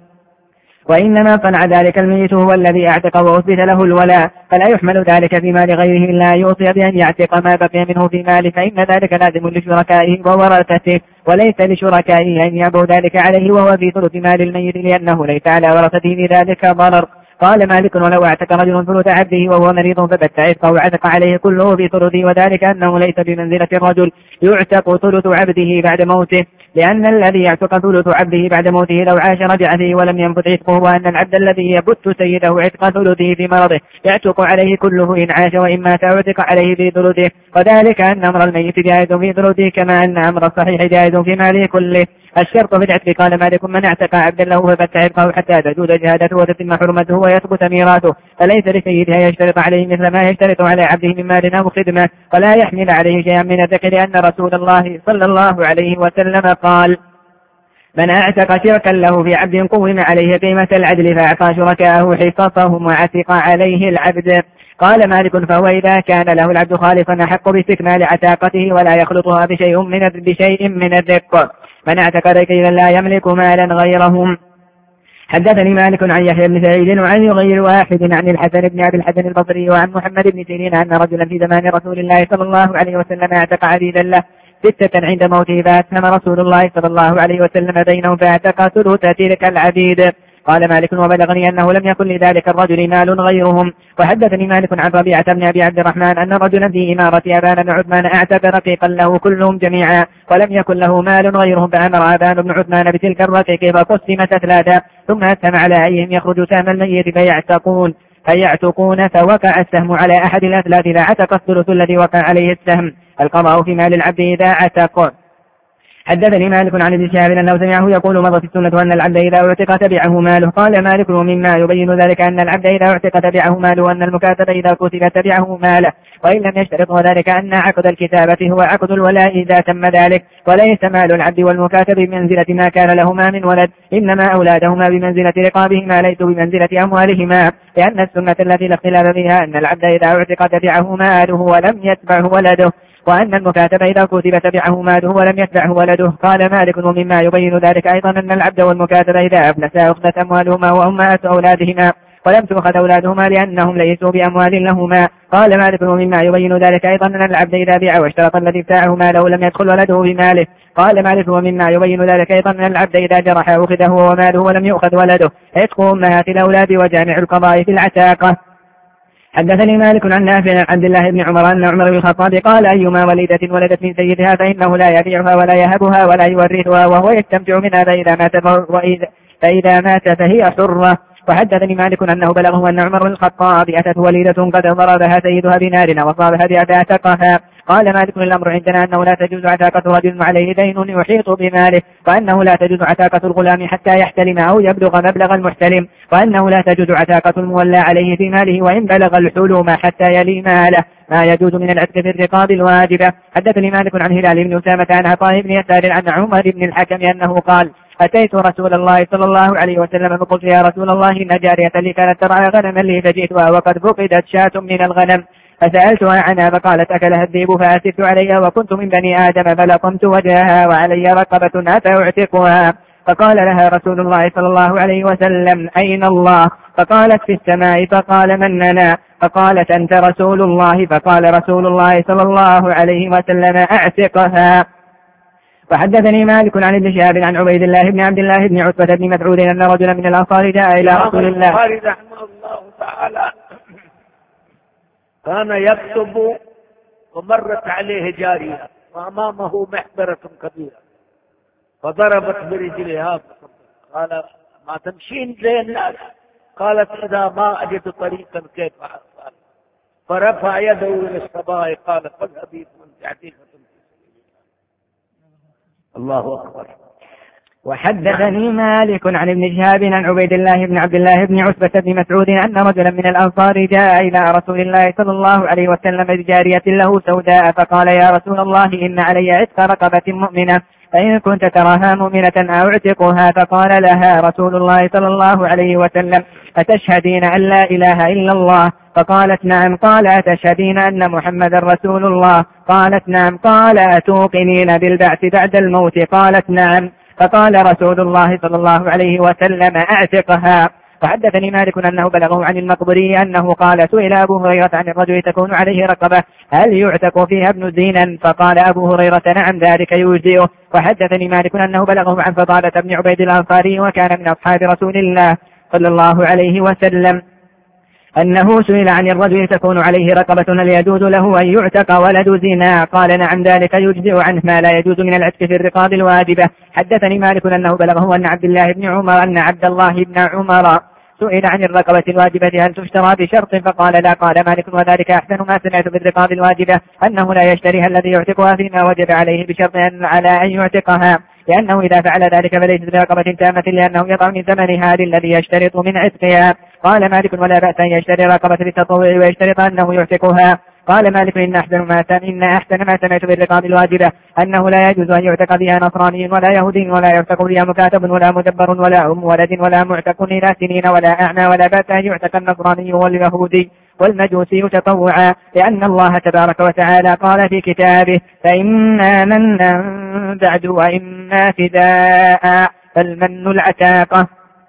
وإنما صنع ذلك الميت هو الذي اعتق وأثبت له الولاء، فلا يحمل ذلك في مال غيره إلا يوصي بأن يعتق ما بقي منه في ماله، فإن ذلك لازم لشركائه وورثته وليس لشركائه أن يعبوا ذلك عليه وهو في ثلث مال الميت لأنه ليس على ورثته بذلك ضرر. قال مالك ولو اعتق رجل ثلث عبده وهو مريض فبت عتقه وعتق عليه كله في ثلثه، وذلك أنه ليس بمنزلة الرجل يعتق ثلث عبده بعد موته، لأن الذي يعتق ثلث عبده بعد موته لو عاش رجع فيه ولم ينفذ عتقه، وأن العبد الذي يبت سيده عتق ثلثه في مرضه يعتق عليه كله إن عاش، وإن مات عتق عليه في ثلثه، وذلك أن أمر الميت جائز في ثلثه كما أن أمر الصحيح جائز في ماله كله. الشرط في العتق قال مالك من اعتق عبدا له فبت عتقه حتى تجوز جهادته وتتم حرمته ويثبت ميراثه، فليس لسيدها يشترط عليه مثل ما يشترط على عبده من مال أو خدمة، ولا يحمل عليه شيئا من الذكر، لأن رسول الله صلى الله عليه وسلم قال من اعتق شركا له في عبد قوم عليه قيمة العدل فأعطى شركاءه حصصهم وعتق عليه العبد. قال مالك فهو إذا كان له العبد خالصا أحق باستكمال عتاقته ولا يخلطها بشيء من الرق. من اعتق ركيلا لا يملك مالا غيرهم. حدثني مالك عن يحيى بن سعيد وعن غير واحد عن الحسن بن أبي الحسن البصري وعن محمد بن سيرين أن رجلا في زمان رسول الله صلى الله عليه وسلم اعتق عبيدا له 6 عند موته، فأسهم رسول الله صلى الله عليه وسلم بينهم فاعتق ثلث تلك العبيد. قال مالك وبلغني أنه لم يكن لذلك الرجل مال غيرهم. وحدثني مالك عن ربيعة بن أبي عبد الرحمن أن رجلا في إمارة أبان بن عثمان اعتق رقيقا له كلهم جميعا ولم يكن له مال غيرهم، فأمر أبان بن عثمان بتلك الرقيق فقسمت 3 ثم أسهم على أيهم يخرج سهم الميت فيعتقون فوقع السهم على أحد الأثلاث فعتق الثلث الذي وقع عليه السهم. القضاء في مال العبد إذا عتق. حدثني مالك عن ابن شهاب أنه سمعه يقول مضت السنة أن العبد إذا اعتق تبعه ماله. قال مالك ومما يبين ذلك أن العبد إذا اعتق تبعه ماله وأن المكاتب إذا كتب تبعه ماله، وإن لم يشترط ذلك أن عقد الكتابة هو عقد الولاء إذا تم ذلك. وليس مال العبد والمكاتب بمنزلة ما كان لهما من ولد، إنما أولادهما بمنزلة رقابهما ليسوا بمنزلة أموالهما، لأن السنة التي لا اختلاف فيها أن العبد إذا اعتق تبعه ماله ولم يتبعه ولده، وأن المكاتب إذا كتب تبعه ماله ولم يتبعه ولده. قال مالك ومما يبين ذلك أيضا أن العبد والمكاتب إذا أفلسا أخذت أموالهما وأمهات أولادهما ولم تؤخذ أولادهما لأنهم ليسوا بأموال لهما. قال مالك ومما يبين ذلك أيضا أن العبد إذا بيع واشترط الذي ابتاعه ماله لم يدخل ولده بماله. قال مالك ومما يبين ذلك أيضا أن العبد إذا جرح أخذه وماله ولم يؤخذ ولده. عتق أمهات الأولاد وجامع القضاء في العتاقة. حدثني مالك عن نافع عن عبد الله بن عمر أن عمر بن الخطاب قال أيما وليدة ولدت من سيدها فإنه لا يبيعها ولا يهبها ولا يورثها وهو يستمتع منها فإذا مات فهي حرة. وحدثني مالك أنه بلغه أن عمر بن الخطاب أتت وليدة قد ضربها سيدها بنار وصابها فأعتقها. قال مالك الأمر عندنا أنه لا تجوز عتاقة رجل عليه دين يحيط بماله، وأنه لا تجوز عتاقة الغلام حتى يحتلم أو يبلغ مبلغ المحتلم، وأنه لا تجوز عتاقة المولى عليه في ماله وإن بلغ الحلم حتى يلي ماله، ما يجوز من العتق في الرقاب الواجبة. حدثني مالك عن هلال بن أسامة عن عطاء بن يسار عن عمر بن الحكم أنه قال أتيت رسول الله صلى الله عليه وسلم فقلت يا رسول الله إن جارية لي كانت ترعى غنما لي فجئتها وقد فقدت شاة من الغنم فسألتها عنها فقالت أكلها الذئب فأسفت عليها وكنت من بني آدم فلطمت وجهها وعلي رقبة أفأعتقها. فقال لها رسول الله صلى الله عليه وسلم أين الله؟ فقالت في السماء. فقال من لنا؟ فقالت أنت رسول الله. فقال رسول الله صلى الله عليه وسلم أعتقها. وحدثني مالك عن ابن شهاب عن عبيد الله بن عبد الله بن عتبة بن مسعود أن رجلا من الأنصار جاء إلى رسول الله رحمه الله تعالى كان يكتب ومرت عليه جارية وأمامه محبرة كبيرة فضربت برجلها قال ما تمشين زي الناس؟ قالت إذا ما أجد طريقا كيف أفعل؟ فرفع يده إلى السماء قال فاذهبي من عتيقة. الله أكبر. وحدثني مالك عن ابن شهاب عن عبيد الله بن عبد الله بن عتبة بن مسعود أن رجلا من الأنصار جاء إلى رسول الله صلى الله عليه وسلم بجارية له سوداء فقال يا رسول الله إن علي عتق رقبة مؤمنة فإن كنت تراها مؤمنة أعتقها. فقال لها رسول الله صلى الله عليه وسلم أتشهدين أن لا إله إلا الله؟ فقالت نعم. قال أتشهدين أن محمد رسول الله؟ قالت نعم. قال أتوقنين بالبعث بعد الموت؟ قالت نعم. فقال رسول الله صلى الله عليه وسلم أعتقها. وحدثني مالك أنه بلغه عن المقبري أنه قال سئل أبو هريرة عن الرجل تكون عليه رقبة هل يعتق فيها ابن زينا؟ فقال أبو هريرة نعم ذلك يجزئه. وحدثني مالك أنه بلغه عن فضالة بن عبيد الأنصاري وكان من أصحاب رسول الله صلى الله عليه وسلم أنه سئل عن الرجل تكون عليه رقبة هل يجوز له أن يعتق ولد زنا؟ قال نعم، ذلك يجزئ عنه ما لا يجوز من العتق في الرقاب الواجبة. حدثني مالك أنه بلغه أن عبد الله بن عمر سئل عن الرقبة الواجبة هل تشترى بشرط؟ فقال لا. قال مالك وذلك أحسن ما سمعت بالرقاب الواجبة أنه لا يشتريها الذي يعتقها فيما وجب عليه بشرط على أن يعتقها، لأنه إذا فعل ذلك فليست برقبة تامة، لأنه يضع من ثمنها للذي يشترط من عتقها. قال مالك ولا بأس أن يشتري رقبة للتطوع ويشترط أنه يعتقها. قال مالك إن أحسن ما سمعت بالرقاب الواجبة أنه لا يجوز أن يعتق بها نصراني ولا يهودي، ولا يعتق بها مكاتب ولا مدبر ولا أم ولد ولا معتق إلى سنين ولا أعنى، ولا بأس أن يعتق النصراني واليهودي والمجوسي تطوعا، لأن الله تبارك وتعالى قال في كتابه فإما منا بعد وإما فداء فالمن العتاقة.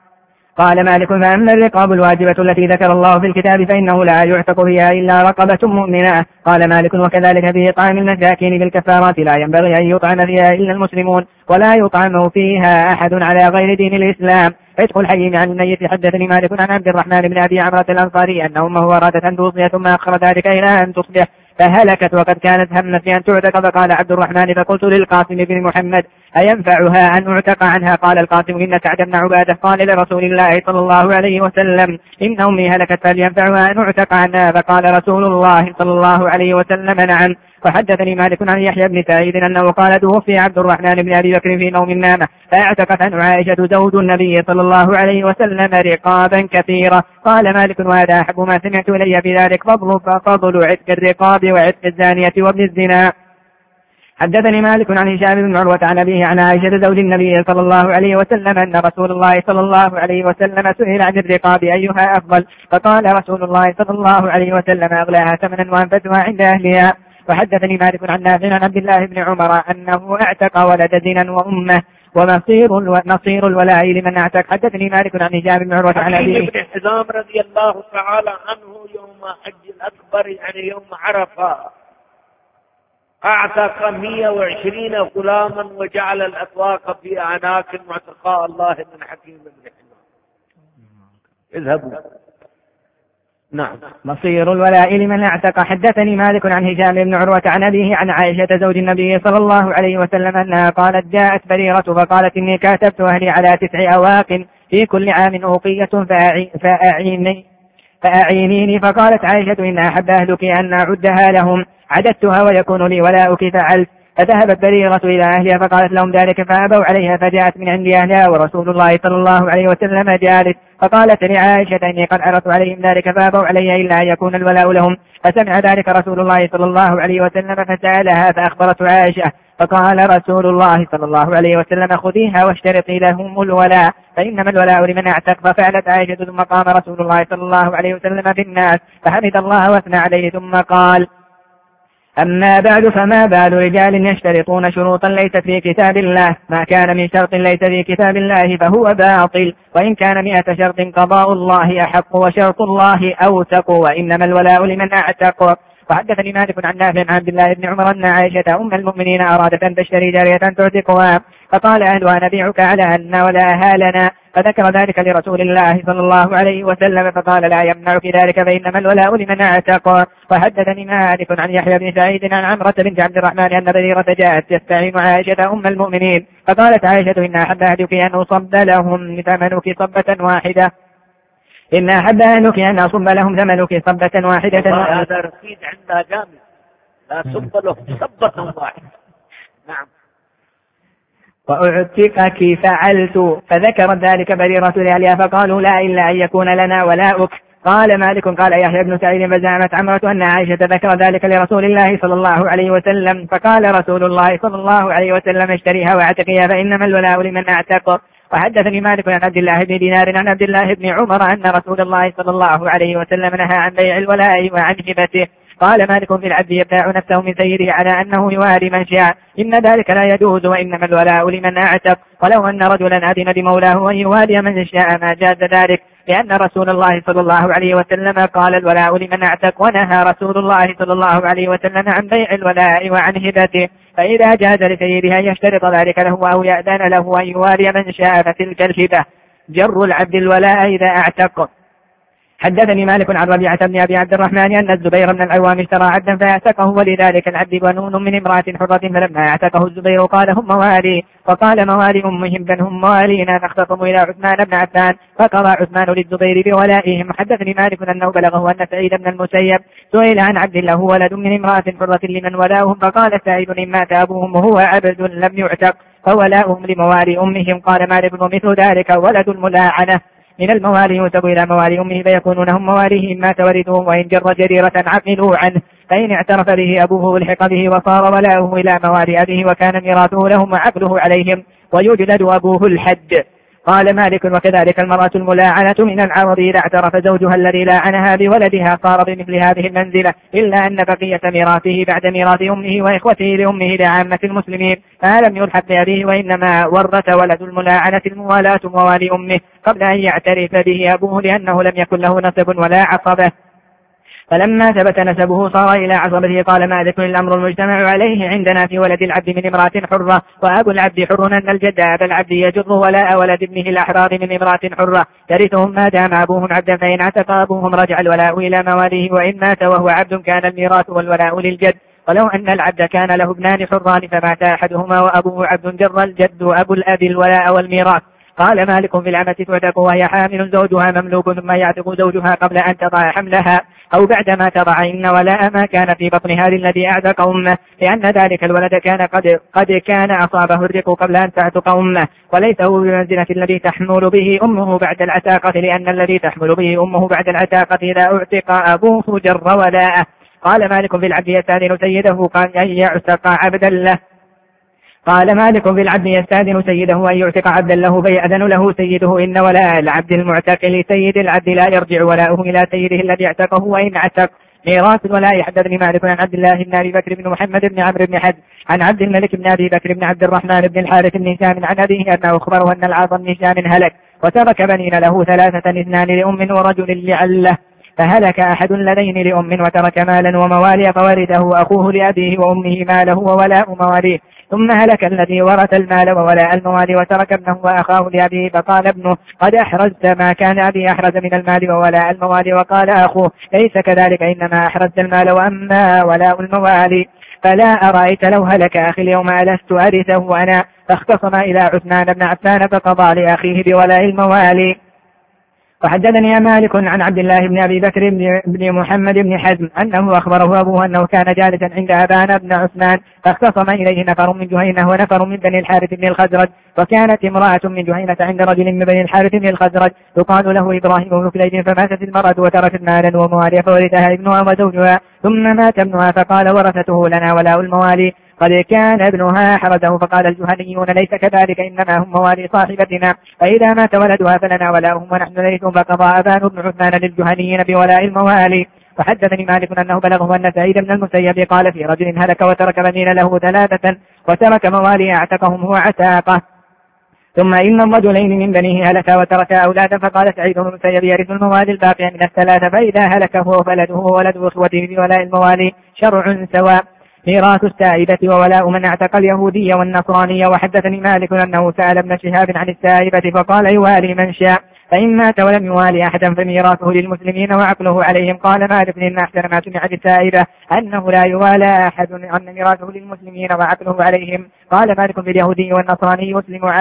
قال مالك فأما الرقاب الواجبة التي ذكر الله في الكتاب فإنه لا يعتق فيها إلا رقبة مؤمنة. قال مالك وكذلك في إطعام المساكين بالكفارات لا ينبغي أن يطعم فيها إلا المسلمون، ولا يطعم فيها أحد على غير دين الإسلام. عتق الحي عن الميت. حدثني مالك عن عبد الرحمن بن أبي عمرة الأنصاري أن أمه أرادت أن توصي ثم أخر ذلك إلى أن تصبح فهلكت وقد كانت همت بأن تعتق، فقال عبد الرحمن فقلت للقاسم بن محمد أينفعها أن أعتق عنها؟ قال القاسم إن سعد بن عبادة قال لرسول الله صلى الله عليه وسلم إن أمي هلكت فلينفعها أن أعتق عنها، فقال رسول الله صلى الله عليه وسلم نعم. وحدثني مالك عن يحيى بن سعيد أنه قال توفي عبد الرحمن بن أبي بكر في نوم نامه فاعتقت عنه عائشة زوج النبي صلى الله عليه وسلم رقابا كثيرة. قال مالك وهذا أحب ما سمعت إلي بذلك فضل عتق الرقاب وعتق الزانية وابن الزنا. حدثني مالك عن هشام بن عروة عن أبيه عن عائشة زوج النبي صلى الله عليه وسلم أن رسول الله صلى الله عليه وسلم سئل عن الرقاب أيها أفضل؟ فقال رسول الله صلى الله عليه وسلم أغلاها ثمنا وأنفسها عند أهلها. وحدثني مالك عن نافع عن عبد الله بن عمر أنه اعتق ولد زنا وأمه ونصير الولاء لمن اعتق. حدثني مالك عن هشام بن عروة عن أبيه بن حزام رضي الله تعالى عنه يوم حج الأكبر يعني يوم عرفة اعتق 120 غلاما وجعل الأطواق في أعناق معتقاء الله بن حكيم بن حزام. اذهبوا. نعم. مصير الولاء لمن اعتق. حدثني مالك عن هشام بن عروة عن أبيه عن عائشة زوج النبي صلى الله عليه وسلم أنها قالت جاءت بريرة فقالت إني كاتبت أهلي على 9 أواق في كل عام أوقية فأعينيني. فقالت عائشة إن أحب أهلك أن أعدها لهم عددتها ويكون لي ولاؤك فعلت. فذهبت بريرة إلى أهلها فقالت لهم ذلك فأبوا عليها فجاءت من عند أهلها ورسول الله صلى الله عليه وسلم جالس فقالت لعائشة إني قد عرضت عليهم ذلك فأبوا علي إلا أن يكون الولاء لهم. فسمع ذلك رسول الله صلى الله عليه وسلم فسألها فأخبرت عائشة فقال رسول الله صلى الله عليه وسلم خذيها واشترطي لهم الولاء فإنما الولاء لمن اعتق. ففعلت عائشة ثم قام رسول الله صلى الله عليه وسلم في الناس فحمد الله واثنى عليه ثم قال أما بعد فما بال رجال يشترطون شروطا ليست في كتاب الله ما كان من شرط ليس في كتاب الله فهو باطل وإن كان 100 شرط قضاء الله أحق وشرط الله أوثق وإنما الولاء لمن اعتق. وحدثني مالك عن نافع عن عبد الله بن عمر أن عائشة أم المؤمنين أرادت أن تشتري جارية تعتقها فقال أهلها نبيعك على أن ولاها لنا فذكر ذلك لرسول الله صلى الله عليه وسلم فقال لا يمنعك ذلك فإنما الولاء لمن اعتق. وحدثني مالك عن يحيى بن سعيد عن عمرة بنت عبد الرحمن أن بريرة جاءت تستعين عائشة أم المؤمنين فقالت عائشة إن أحب أهلك أن أصب لهم ثمنك صبة واحدة إن أحب أهلك أن أصب لهم ثمنك صبة واحدة. هذا رصيد عندها جامد لا صب لهم صبة واحدة. نعم. وأعتقك فعلت فذكر ذلك بريرة لأهلها فقالوا لا إلا أن يكون لنا ولاؤك. قال مالك قال يحيى بن سعيد فزعمت عمرة أن عائشة ذكر ذلك لرسول الله صلى الله عليه وسلم فقال رسول الله صلى الله عليه وسلم اشتريها واعتقيها فإنما الولاء لمن اعتق. وحدثني مالك عن عبد الله بن دينار عن عبد الله بن عمر أن رسول الله صلى الله عليه وسلم نهى عن بيع الولاء وعن هبته. قال مالك في العبد يبتاع نفسه من سيده على أنه يوالي من شاء إن ذلك لا يجوز وإنما الولاء لمن اعتق. ولو أن رجلا أذن بمولاه أن يوالي من شاء ما جاز ذلك لأن رسول الله صلى الله عليه وسلم قال الولاء لمن اعتق ونهى رسول الله صلى الله عليه وسلم عن بيع الولاء وعن هبته. فإذا جاز لسيده أن يشترط ذلك له أو يأذن له أن يوالي من شاء فتلك الهبة جر العبد الولاء إذا اعتق. حدثني مالك عن ربيعة بن أبي عبد الرحمن أن الزبير بن العوام اشترى عبدا فاعتقه ولذلك العبد بنون من امرأة حرة فلما اعتقه الزبير قال هم موالي وقال موالي أمهم بل هم موالينا نختصم إلى عثمان بن عفان فقضى عثمان للزبير بولائهم. حدثني مالك أنه بلغه أن سعيد بن المسيب سئل عن عبد له ولد من امرأة حرة لمن ولاهم فقال سعيد إن مات أبوهم وهو عبد لم يعتق فولاؤهم لموالي أمهم. قال مالك ومثل ذلك ولد الملاعنة من الموالي ينسب إلى موالي أمه فيكونون هم مواليه ما تورثهم وإن جر جريرة عقلوا عنه فإن اعترف به أبوه الحق به وصار ولاؤه إلى موالي أبيه وكان ميراثه لهم وعقله عليهم ويجلد أبوه الحد. قال مالك وكذلك المرأة الملاعنة من العرض إذا اعترف زوجها الذي لاعنها بولدها صار بمثل هذه المنزلة إلا أن بقية ميراثه بعد ميراث أمه وإخوته لأمه لعامة المسلمين فلم يلحق بأبيه وإنما ورث ولد الملاعنة الموالاة موالي أمه قبل أن يعترف به أبوه لأنه لم يكن له نسب ولا عصبة. فلما ثبت نسبه صار إلى عصبته. قال مالك الأمر المجتمع عليه عندنا في ولد العبد من امرأة حرة وأبو العبد حر أن الجد أبا العبد يجر ولاء ولد ابنه الأحرار من امرأة حرة ترثهم ما دام أبوهم عبدا فإن عتق أبوهم رجع الولاء إلى مواليه وإن مات وهو عبد كان الميراث والولاء للجد. ولو أن العبد كان له ابنان حران فمات أحدهما وأبوه عبد جر الجد أبو الأب الولاء والميراث. قال مالك في العمة تعتق وهي حامل زوجها مملوك ثم يعتق زوجها قبل أن تضع حملها أو بعدما تضع إن ولاء ما كان في بطنها الذي أعتق أمه لأن ذلك الولد كان قد كان أصابه الرق قبل أن تعتق أمه وليس هو بمنزلة الذي تحمل به أمه بعد العتاقة لأن الذي تحمل به أمه بعد العتاقة إذا أعتق أبوه جر ولاءه. قال مالك في العبد يستأذن سيده قال أن يعتق عبدا له. قال مالك في العبد يستأذن سيده أن يعتق عبدا له فيأذن له سيده إن ولاء العبد المعتق لسيد العبد لا يرجع ولاؤه إلى سيده الذي اعتقه وإن عتق. ميراث الولاء. حدثني مالك عن عبد الله بن أبي بكر بن محمد بن عمرو بن حزم عن عبد الملك بن أبي بكر بن عبد الرحمن بن الحارث بن هشام عن أبيه أنه أخبره أن العاص بن هشام هلك وترك بنين له 3 2 لأم ورجل لعله فهلك أحد اللذين لأم وترك مالا وموالي فورثه أخوه لأبيه وأمه ماله وولاء مواليه ثم هلك الذي ورث المال وولاء الموالي وترك ابنه وأخاه لأبيه فقال ابنه قد أحرزت ما كان أبي أحرز من المال وولاء الموالي وقال أخوه ليس كذلك إنما أحرزت المال وأما ولاء الموالي فلا أرأيت لو هلك أخي اليوم ألست أرثه أنا. فاختصم إلى عثمان بن عفان فقضى لأخيه بولاء الموالي. وحدثني مالك عن عبد الله بن أبي بكر بن محمد بن حزم أنه أخبره أبوه أنه كان جالسا عند أبان بن عثمان فاختصم إليه نفر من جهينة ونفر من بني الحارث بن الخزرج وكانت امرأة من جهينة عند رجل من بني الحارث بن الخزرج يقال له إبراهيم بن كليب فماتت المرأة وتركت مالا وموالي فورثها ابنها وزوجها ثم مات ابنها فقال ورثته لنا ولاء الموالي قد كان ابنها أحرزه. فقال الجهنيون ليس كذلك إنما هم موالي صاحبتنا فإذا مات ولدها فلنا ولاؤهم ونحن نرثهم. فقضى أبان بن عثمان للجهنيين بولاء الموالي. وحدثني مالك أنه بلغه أن سعيد بن المسيب قال في رجل هلك وترك بنين له 3 وترك موالي أعتقهم هو عتاقه ثم إن الرجلين من بنيه هلكا وترك أولادا فقال سعيد بن المسيب يرث الموالي الباقي من 3 فإذا هلك هو فلده وولد أخوته بولاء الموالي شرع سواء. ميراث السائبة وولاء من اعتق اليهودية والنصرانية. وحدثني مالك أنه سأل ابن شهاب عن السائبة فقال يوالي من شاء فإن مات ولم يوالي أحدا فميراثه للمسلمين وعقله عليهم. قال مالك إن أحسن ما سمع بالسائبة أنه لا يوالى أحد أن ميراثه للمسلمين وعقله عليهم. قال مالك في اليهودي والنصراني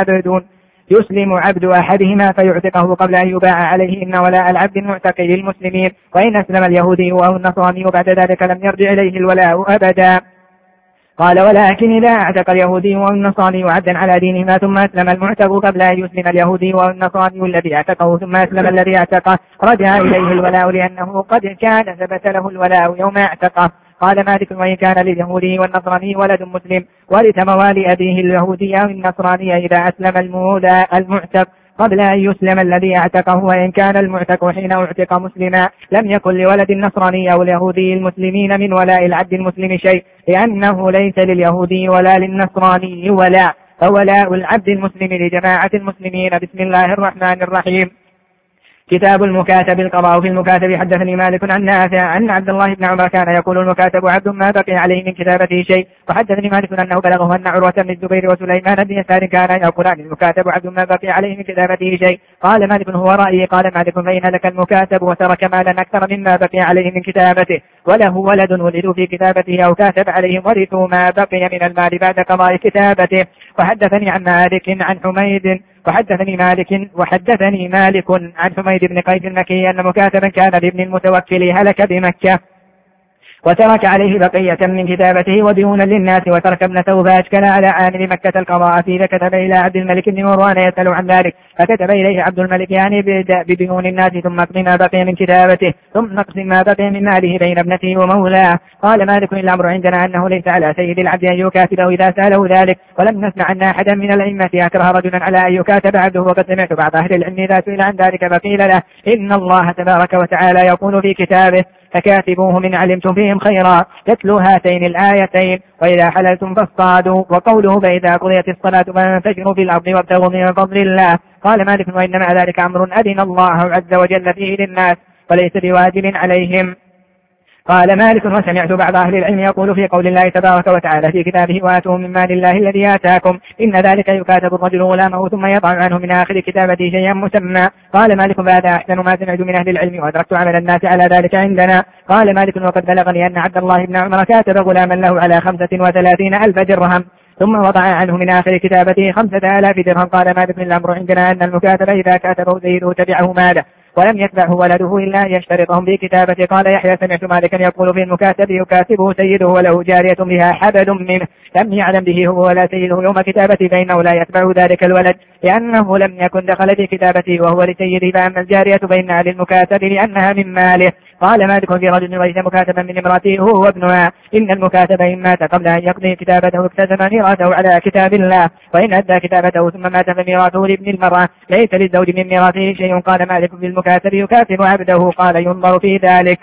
يسلم عبد أحدهما فيعتقه قبل أن يباع عليه إن ولاء العبد المعتق للمسلمين وإن أسلم اليهودي أو النصراني وبعد ذلك لم يرجع إليه الولاء أبدا. قال ولكن إذا اعتق اليهودي أو النصراني عبدا على دينهما ثم أسلم المعتق قبل أن يسلم اليهودي أو النصراني الذي اعتقه ثم أسلم الذي اعتقه رجع إليه الولاء لأنه قد كان ثبت له الولاء يوم اعتقه. قال مالك وإن كان لليهودي والنصراني ولد مسلم ورث موالي أبيه اليهودي أو النصراني إذا أسلم المعتق قبل أن يسلم الذي اعتقه. وإن كان المعتق حين اعتق مسلما لم يكن لولد النصراني أو اليهودي المسلمين من ولاء العبد المسلم شيء لأنه ليس لليهودي ولا للنصراني ولاء فولاء العبد المسلم لجماعة المسلمين. بسم الله الرحمن الرحيم. كتاب المكاتب. القضاء في المكاتب. حدثني مالك عن نافع أن عبد الله بن عمر كان يقول المكاتب عبد ما بقي عليه من كتابته شيء. وحدثني مالك أنه بلغه أن عروة بن الزبير وسليمان بن يسار كان يقولان المكاتب عبد ما بقي عليه من كتابته شيء. قال مالك هو رأيي. قال مالك فإن لك المكاتب وترك مالا أكثر مما بقي عليه من كتابته وله ولد ولدوا في كتابته أو كاتب عليهم ورثوا ما بقي من المال بعد قضاء كتابته. وحدثني عن مالك عن حميد وحدثني مالك عن حميد بن قيس المكي أن مكاتبا كان لابن المتوكل هلك بمكة وترك عليه بقية من كتابته وديونا للناس وترك ابنته فأشكل على عامل مكة القضاء فيه فكتب إلى عبد الملك بن مروان يسأل عن ذلك فكتب إليه عبد الملك يعني بديون الناس ثم اقسم ما بقي من كتابته ثم نقسم ما بقي من ماله بين ابنته ومولاه. قال مالك الأمر عندنا أنه ليس على سيد العبد أن يكاتبه إذا سأله ذلك ولم نسمع أن أحدا من الأئمة أكره رجلا على أن يكاتب عبده. وقد سمعت بعض أهل العلم إذا سئل عن ذلك فقيل له إن الله تبارك وتعالى يقول في كتابه فكاتبوهم إن علمتم فيهم خيرا يتلو هاتين الآيتين وإذا حللتم فاصطادوا. وقوله فإذا قضيت الصلاة فانتشروا في الأرض وابتغوا من فضل الله. قال مالك وإنما ذلك أمر أذن الله عز وجل فيه للناس وليس بواجب عليهم. قال مالك وسمعت بعض أهل العلم يقول في قول الله تبارك وتعالى في كتابه وآتوهم من مال الله الذي آتاكم إن ذلك يكاتب الرجل غلامه ثم يضع عنه من آخر كتابته شيئا مسمى. قال مالك فهذا أحسن ما سمعت من أهل العلم وأدركت عمل الناس على ذلك عندنا. قال مالك وقد بلغني أن عبد الله بن عمر كاتب غلاما له على 35,000 درهم ثم وضع عنه من آخر كتابته 5,000 درهم. قال مالك الأمر عندنا أن المكاتب إذا كاتبه سيده تبعه ماله ولم يتبعه ولده إلا أن يشترطهم في كتابته. قال يحيى سمعت مالكا يقول في المكاتب يكاتبه سيده وله جارية بها حبل منه لم يعلم به هو ولا سيده يوم كتابته فإنه لا يتبع ذلك الولد لأنه لم يكن دخل في كتابته وهو لسيده. فأما الجارية فإنها للمكاتب لأنها من ماله. قال مالك في رجل وليس مكاتبا من امرأته هو ابنها إن المكاتب إن مات قبل أن يقضي كتابته اكتسب ميراثه على كتاب الله وإن أدى كتابته ثم مات فميراثه لابن المرأة ليس للزوج من ميراثه شيء. قال مالك في المكاتب يكاتب عبده. قال ينظر في ذلك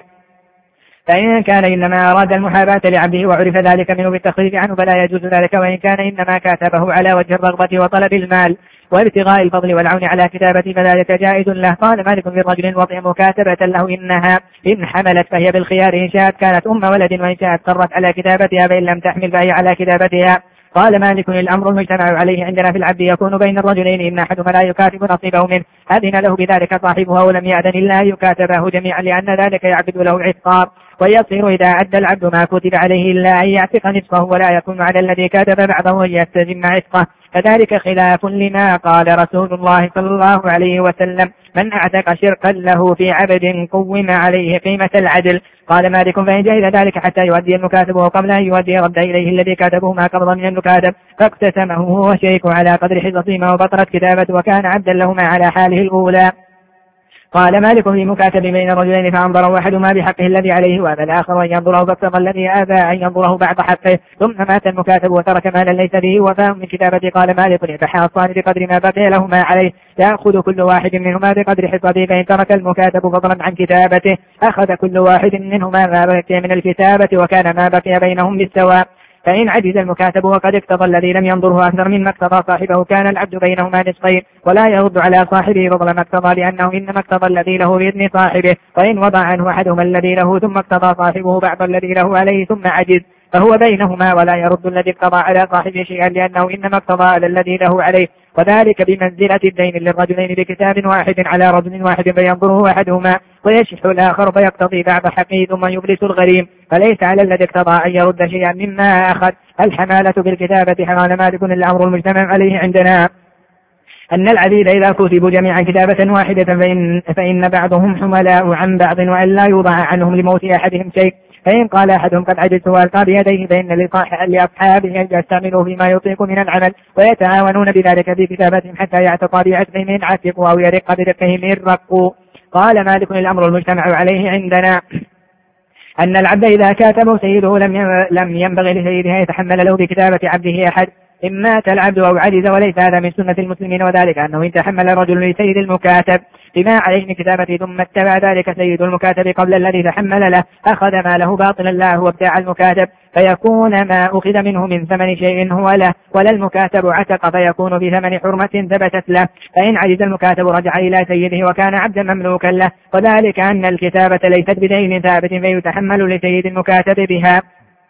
فإن كان إنما أراد المحاباة لعبده وعرف ذلك منه بالتخفيف عنه فلا يجوز ذلك. وإن كان إنما كاتبه على وجه الرغبة وطلب المال وابتغاء الفضل والعون على كتابته فذلك جائز له. قال مالك في الرجل وطئ مكاتبة له إن حملت فهي بالخيار إن شاءت كانت أم ولد وإن شاءت قرت على كتابتها فإن لم تحمل فهي على كتابتها. قال مالك الأمر المجتمع عليه عندنا في العبد يكون بين الرجلين إن أحدهما لا يكاتب نصيبه منه أذن له بذلك صاحبها ولم يأذن إلا أن يكاتبه جميعا لأن ذلك يعبد له عتقا ويصير إذا أدى العبد ما كتب عليه إلا أن يعتق نصفه ولا يكون على الذي كاتب بعضه أن يستزم عتقه. فذلك خلاف لما قال رسول الله صلى الله عليه وسلم من أعتق شرقا له في عبد قوم عليه قيمة العدل. قال مالك فإن جهل ذلك حتى يؤدي المكاتب وقبل أن يؤدي رد إليه الذي كاتبه ما قبض من المكاتب فاقتسمه هو وشيكه على قدر حصصهما وبطلت كتابته وكان عبدا لهما على حاله الأولى. قال مالك في مكاتب بين الرجلين فأنظروا أحدهما بحقه الذي عليه وأبى الآخر أن ينظره فاقتضى الذي أبى أن ينظره بعد حقه ثم مات المكاتب وترك مالا ليس به وفاه من كتابته. قال مالك يتحاصان بقدر ما بقي لهما عليه يأخذ كل واحد منهما بقدر حصته فإن ترك المكاتب فضلا عن كتابته أخذ كل واحد منهما ما بقي من الكتابة وكان ما بقي بينهم بالسواء. فإن عجز المكاتب وقد اقتضى الذي لم ينظره أكثر مما اقتضى صاحبه كان العبد بينهما نصفين ولا يرد على صاحبه فضل ما اقتضى لأنه إنما اقتضى الذي له بإذن صاحبه. وإن وضع عنه أحدهما الذي له ثم اقتضى صاحبه بعض الذي له عليه ثم عجز فهو بينهما ولا يرد الذي اقتضى على صاحبه شيئا لأنه إنما اقتضى على الذي له عليه وذلك بمنزلة الدين للرجلين بكتاب واحد على رجل واحد فينظره أحدهما ويشح الآخر فيقتضي بعض حقه ثم يبلس الغريم فليس على الذي اقتضى أن يرد شيئا مما أخذ. الحمالة بالكتابة. قال مالك الأمر المجتمع عليه عندنا أن العبيد إذا كتبوا جميعا كتابة واحدة فإن بعضهم حملاء عن بعض وأن لا يوضع عنهم لموت أحدهم شيء. فإن قال أحدهم قد عجزت وألقى بيديه فإن لأصحابه أن يستعملوا فيما يطيق من العمل ويتعاونون بذلك في كتابتهم حتى يعتقى بعتقهم إن عتقوا أو يرق برقهم إن رقوا. قال مالك الأمر المجتمع عليه عندنا أن العبد إذا كاتبه سيده لم ينبغي لسيده أن يتحمل له بكتابة عبده أحد إن مات العبد أو عجز، وليس هذا من سنة المسلمين، وذلك أنه إن تحمل الرجل لسيد المكاتب بما عليه من كتابته ثم اتبع ذلك سيد المكاتب قبل الذي تحمل له، أخذ ماله باطلا لا هو ابتاع المكاتب، فيكون ما أخذ منه من ثمن شيء هو له، ولا المكاتب عتق فيكون بثمن حرمة ثبتت له. فإن عجز المكاتب رجع إلى سيده وكان عبدا مملوكا له، وذلك أن الكتابة ليست بدين ثابت فيتحمل لسيد المكاتب بها،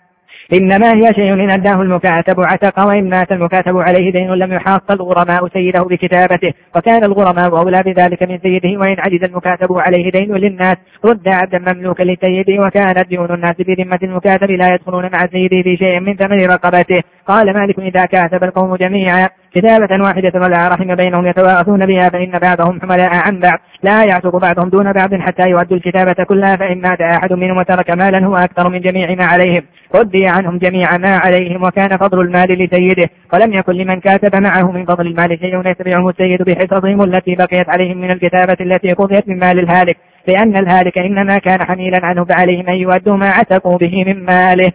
إنما هي شيء إن أداه المكاتب عتق، وإن مات المكاتب عليه دين لم يحاص الغرماء سيده بكتابته، وكان الغرماء أولى بذلك من سيده. وإن عجز المكاتب عليه دين للناس رد عبدا مملوكا لسيده، وكانت ديون الناس بذمة المكاتب لا يدخلون مع سيده في شيء من ثمن رقبته. قال مالك إذا كاتب القوم جميعا كتابة واحدة ولا رحم بينهم يتواءثون بها، فإن بعضهم حملاء عن بعض لا يعتق بعضهم دون بعض حتى يؤدوا الكتابة كلها، فإن مات أحد منهم وترك مالا هو أكثر من جميع ما عليهم ردي عنهم جميع ما عليهم، وكان فضل المال لسيده، ولم يكن لمن كاتب معه من فضل المال شيء يتبعه السيد بحصصهم التي بقيت عليهم من الكتابة التي قضيت من مال الهالك، لأن الهالك إنما كان حميلا عنه، فعليهم أن يؤدوا ما عتقوا به من ماله.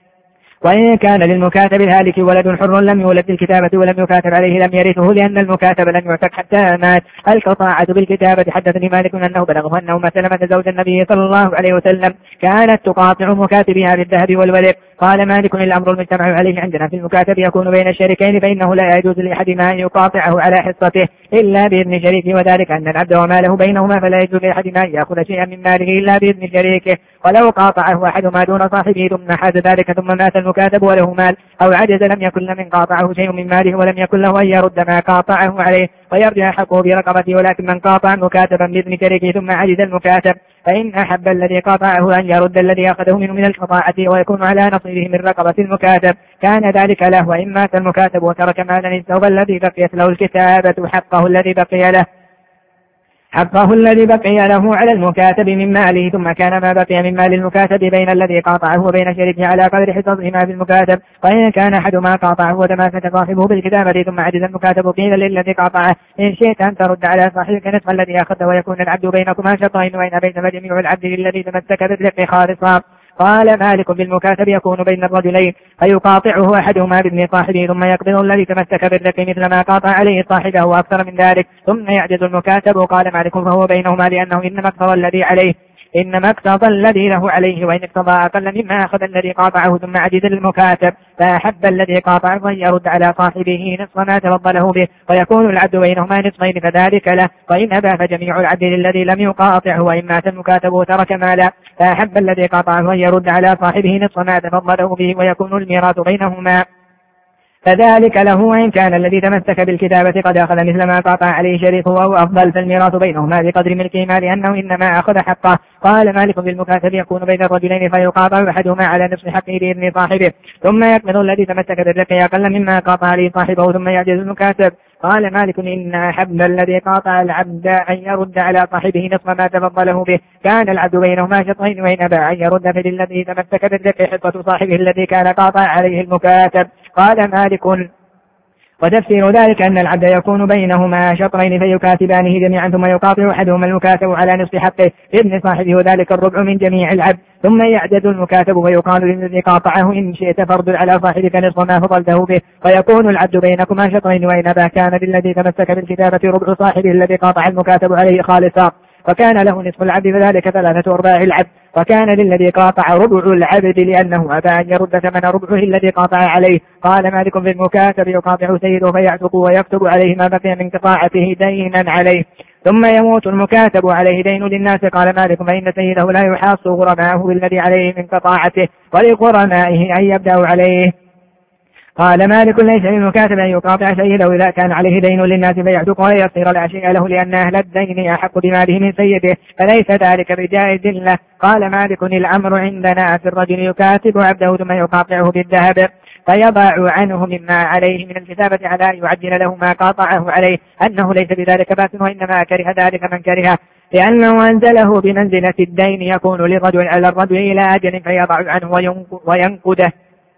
وإن كان للمكاتب الهالك ولد حر لم يولد بالكتابة ولم يكاتب عليه لم يرثه، لأن المكاتب لم يعتق حتى مات. القطاعة بالكتابة. حدثني مالك أنه بلغه أنه سلمة زوج النبي صلى الله عليه وسلم كانت تقاطع مكاتبها بالذهب والورق. قال مالك الأمر المجتمع عليه عندنا في المكاتب يكون بين الشريكين، فإنه لا يجوز لأحدهما أن يقاطعه على حصته إلا بإذن شريكه، وذلك أن العبد وماله بينهما، فلا يجوز لأحدهما أن يأخذ شيئا من ماله إلا بإذن شريكه. ولو قاطعه أحدهما دون صاحبه ثم حاز ذلك ثم مات المكاتب وله مال أو عجز لم يكن لمن قاطعه شيء من ماله، ولم يكن له أن يرد ما قاطعه عليه ويرجع حقه برقبته. ولكن من قاطع مكاتبا بإذن شريكه ثم عجز المكاتب، فإن أحب الذي قاطعه أن يرد الذي أخذه منه من القطاعة ويكون على نصيبه من رقبة المكاتب كان ذلك له. وإن مات المكاتب وترك مالا استوفى الذي بقيت له الكتابة حقه الذي بقي له على المكاتب من ماله، ثم كان ما بقي من مال المكاتب بين الذي قاطعه وبين شريكه على قدر حصصهما في المكاتب. وإن كان أحد ما قاطعه وتماسك صاحبه بالكتابة ثم عجز المكاتب قيل للذي قاطعه إن شئت أن ترد على صاحبك نصف الذي أخذه ويكون العبد بينكما شطرين، وإن أبيت فجميع العبد للذي تمسك بالرق خالصا. قال مالك بالمكاتب يكون بين الرجلين فيقاطعه أحدهما بإذن صاحبه ثم يقبض الذي تمسك بالرق مثل ما قاطع عليه صاحبه وأكثر من ذلك ثم يعجز المكاتب. قال مالك فهو بينهما لأنه إنما اقتضى الذي له عليه، وإن اقتضى أقل مما أخذ الذي قاطعه ثم عجز المكاتب فأحب الذي قاطعه أن يرد على صاحبه نصف ما تفضله به ويكون العبد بينهما نصفين فذلك له. وإن أبى فجميع العبد للذي لم يقاطعه، وإن مات المكاتب وترك مالا فأحب الذي قاطعه أن يرد على صاحبه نصف ما تفضله به ويكون الميراث بينهما فذلك له. وإن كان الذي تمسك بالكتابة قد أخذ مثل ما قاطع عليه شريكه وهو أفضل فالميراث بينهما بقدر ملكهما لأنه إنما أخذ حقه. قال مالك بالمكاتب يكون بين الرجلين فيقاطع أحدهما على نصف حقه بإذن صاحبه ثم يقبض الذي تمسك بالرق أقل مما قاطع عليه صاحبه ثم يعجز المكاتب. قال مالك إن أحب الذي قاطع العبد أن يرد على صاحبه نصف ما تفضله به كان العبد بينهما شطرين، وإن أبى أن يرد فللذي تمسك بالرق حصة صاحبه الذي كان قاطع عليه المكاتب. قال مالك وتفسير ذلك أن العبد يكون بينهما شطرين فيكاتبانه جميعا ثم يقاطع أحدهما المكاتب على نصف حقه ابن صاحبه ذلك الربع من جميع العبد ثم يعجز المكاتب ويقال للذي قاطعه إن شئت فرد على صاحبك نصف ما فضلته به ويكون العبد بينكما شطرين. وإن أبى كان للذي تمسك بالكتابة ربع صاحبه الذي قاطع المكاتب عليه خالصا وكان له نصف العبد فذلك 3/4 العبد، وكان للذي قاطع ربع العبد لأنه أبى أن يرد ثمن ربعه الذي قاطع عليه. قال مالك في المكاتب يقاطع سيده فيعتق ويكتب عليه ما بقي من قطاعته دينا عليه ثم يموت المكاتب عليه دين للناس. قال مالك فإن سيده لا يحاص غرماءه بالذي عليه من قطاعته ولغرمائه أن يبدأ عليه. قال مالك ليس للمكاتب أن يقاطع سيده إذا كان عليه دين للناس فيعتق ويصير لا شيء له لأن أهل الدين أحق بماله من سيده فليس ذلك بجائز له. قال مالك الأمر عندنا في الرجل يكاتب عبده ثم يقاطعه بالذهب فيضع عنه مما عليه من الكتابة على أن يعجل له ما قاطعه عليه أنه ليس بذلك بأس، وإنما كره ذلك من كره لأنه أنزله بمنزلة الدين يكون للرجل على الرجل إلى أجل فيضع عنه وينقده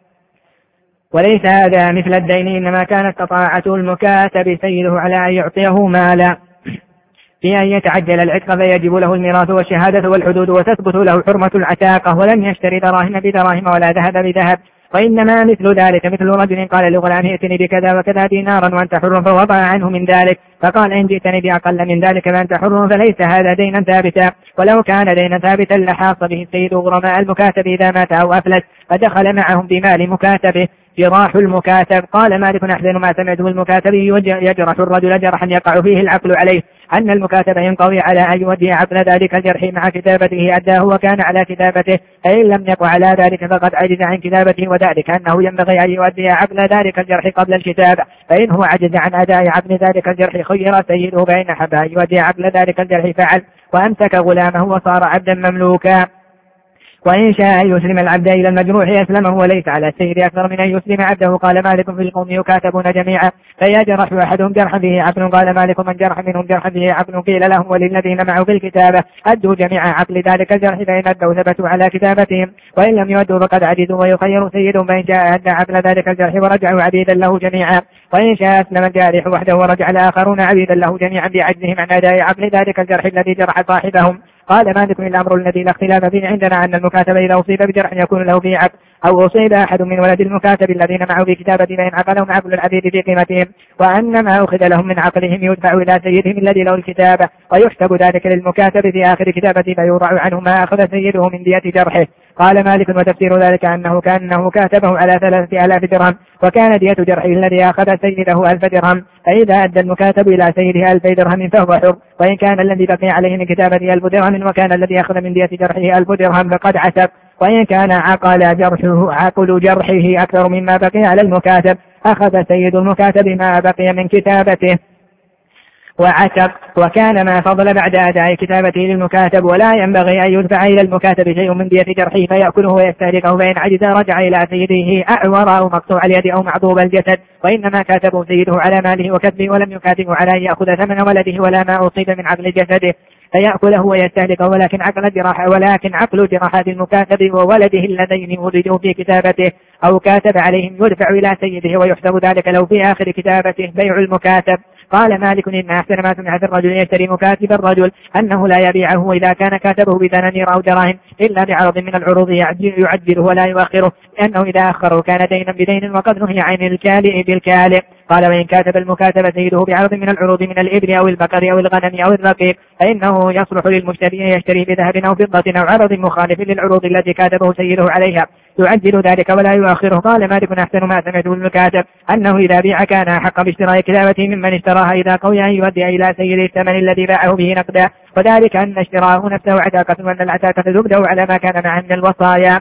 وليس هذا مثل الدين، إنما كانت قطاعة المكاتب سيده على أن يعطيه مالا في أن يتعجل العتق فيجب له الميراث والشهادة والحدود وتثبت له حرمة العتاقة ولم يشتري دراهم بدراهم ولا ذهب بذهب. وإنما مثل ذلك مثل رجل قال لغلام ائتني بكذا وكذا دينارا وأنت حر، فوضع عنه من ذلك فقال إن جئتني بأقل من ذلك فأنت حر، فليس هذا دينا ثابتا. ولو كان دينا ثابتا لحاص به السيد غرماء المكاتب إذا مات أو أفلس فدخل معهم بمال مكاتبه. جراح المكاتب. قال مالك أحسن ما سمعته المكاتب يجرح الرجل جرحا يقع فيه العقل عليه أن المكاتب ينقوي على أن يودي عقل ذلك الجرح مع كتابته أداه وكان على كتابته، فإن لم يقع على ذلك فقد عجز عن كتابته، وذلك أنه ينبغي أن يودي عقل ذلك الجرح قبل الكتابة، فإن هو عجز عن أداء عقل ذلك الجرح خير سيده بين حب أن يودي عقل ذلك الجرح فعل وأمسك غلامه وصار عبدا مملوكا. وإن شاء أن يسلم العبد إلى المجروح يسلمه وليس على السيد أكثر من أن يسلم عبده. قال مالك في القوم يكاتبون جميعا فيجرح أحدهم جرحا به عقل. قال مالك من جرح منهم جرحا به عقل قيل لهم وللذين معه في الكتابة أدوا جميعا عقل ذلك الجرح، فإن أدوا ثبتوا على كتابتهم، وإن لم يؤدوا فقد عجزوا ويخير سيدهم، فإن شاء أدى عقل ذلك الجرح ورجعوا عبيدا له جميعا، وإن شاء أسلم الجارح وحده ورجع الآخرون عبيدا له جميعا بعجزهم عن أداء عقل ذلك الجرح الذي جرح صاحبهم. قال مالك الأمر الذي لا اختلاف فيه عندنا أن المكاتب إذا أصيب بجرح يكون له فيه عقل، أو أصيب أحد من ولد المكاتب الذين معه في كتابة فإن عقلهم عقل العبيد في قيمتهم، وأن ما أخذ لهم من عقلهم يدفع إلى سيدهم الذي له الكتابة، ويحسب ذلك للمكاتب في آخر كتابته فيوضع عنه ما أخذ سيده من دية جرحه. قال مالك وتفسير ذلك أنه كأنه كاتبه على 3000 درهم، وكان دية جرحه الذي أخذ سيده 1000 درهم، فإذا أدى المكاتب إلى سيده 1000 درهم فهو حر، وإن كان الذي بقي عليه من كتابته 1000 درهم وكان الذي أخذ من دية جرحه 1000 درهم فقد عتق. وإن كان عقل جرحه أكثر مما بقي على المكاتب أخذ سيد المكاتب ما بقي من كتابته وعتق، وكان ما فضل بعد أداء كتابته للمكاتب، ولا ينبغي أن يدفع إلى المكاتب شيء من دية جرحه فيأكله ويستهلكه، فإن عجز رجع إلى سيده أعور أو مقطوع اليد أو معضوب الجسد، وإنما كاتبه سيده على ماله وكسبه ولم يكاتبه على أن يأخذ ثمن ولده ولا ما أصيب من عقل جسده فيأكله ويستهلكه، ولكن عقل جراحات المكاتب وولده اللذين ولدوا في كتابته أو كاتب عليهم يدفع إلى سيده، ويحسب ذلك لو في آخر كتابته بيع المكاتب. قال مالك إن أحسن ما سمعت الرجل يشتري مكاتب الرجل أنه لا يبيعه إذا كان كاتبه بدنانير أو دراهم إلا بعرض من العروض يعجله ولا يؤخره، لأنه إذا أخره كان دينا بدين وقد نهي عن الكالئ بالكالئ. قال وإن كاتب المكاتب سيده بعرض من العروض من الإبل أو البقر أو الغنم أو الرقيق فإنه يصلح للمشتري يشتري بذهب أو فضة أو عرض مخالف للعروض التي كاتبه سيده عليها يعجل ذلك ولا يؤخره. قال مالك أحسن ما سمعته المكاتب أنه إذا بيع كان أحق باشتراء كتابته ممن اشتراها إذا قوي أن يؤدي إلى سيد الثمن الذي باعه به نقدا، وذلك أن اشتراه نفسه عتاقة، وأن العتاقة تبدأ على ما كان معه من الوصايا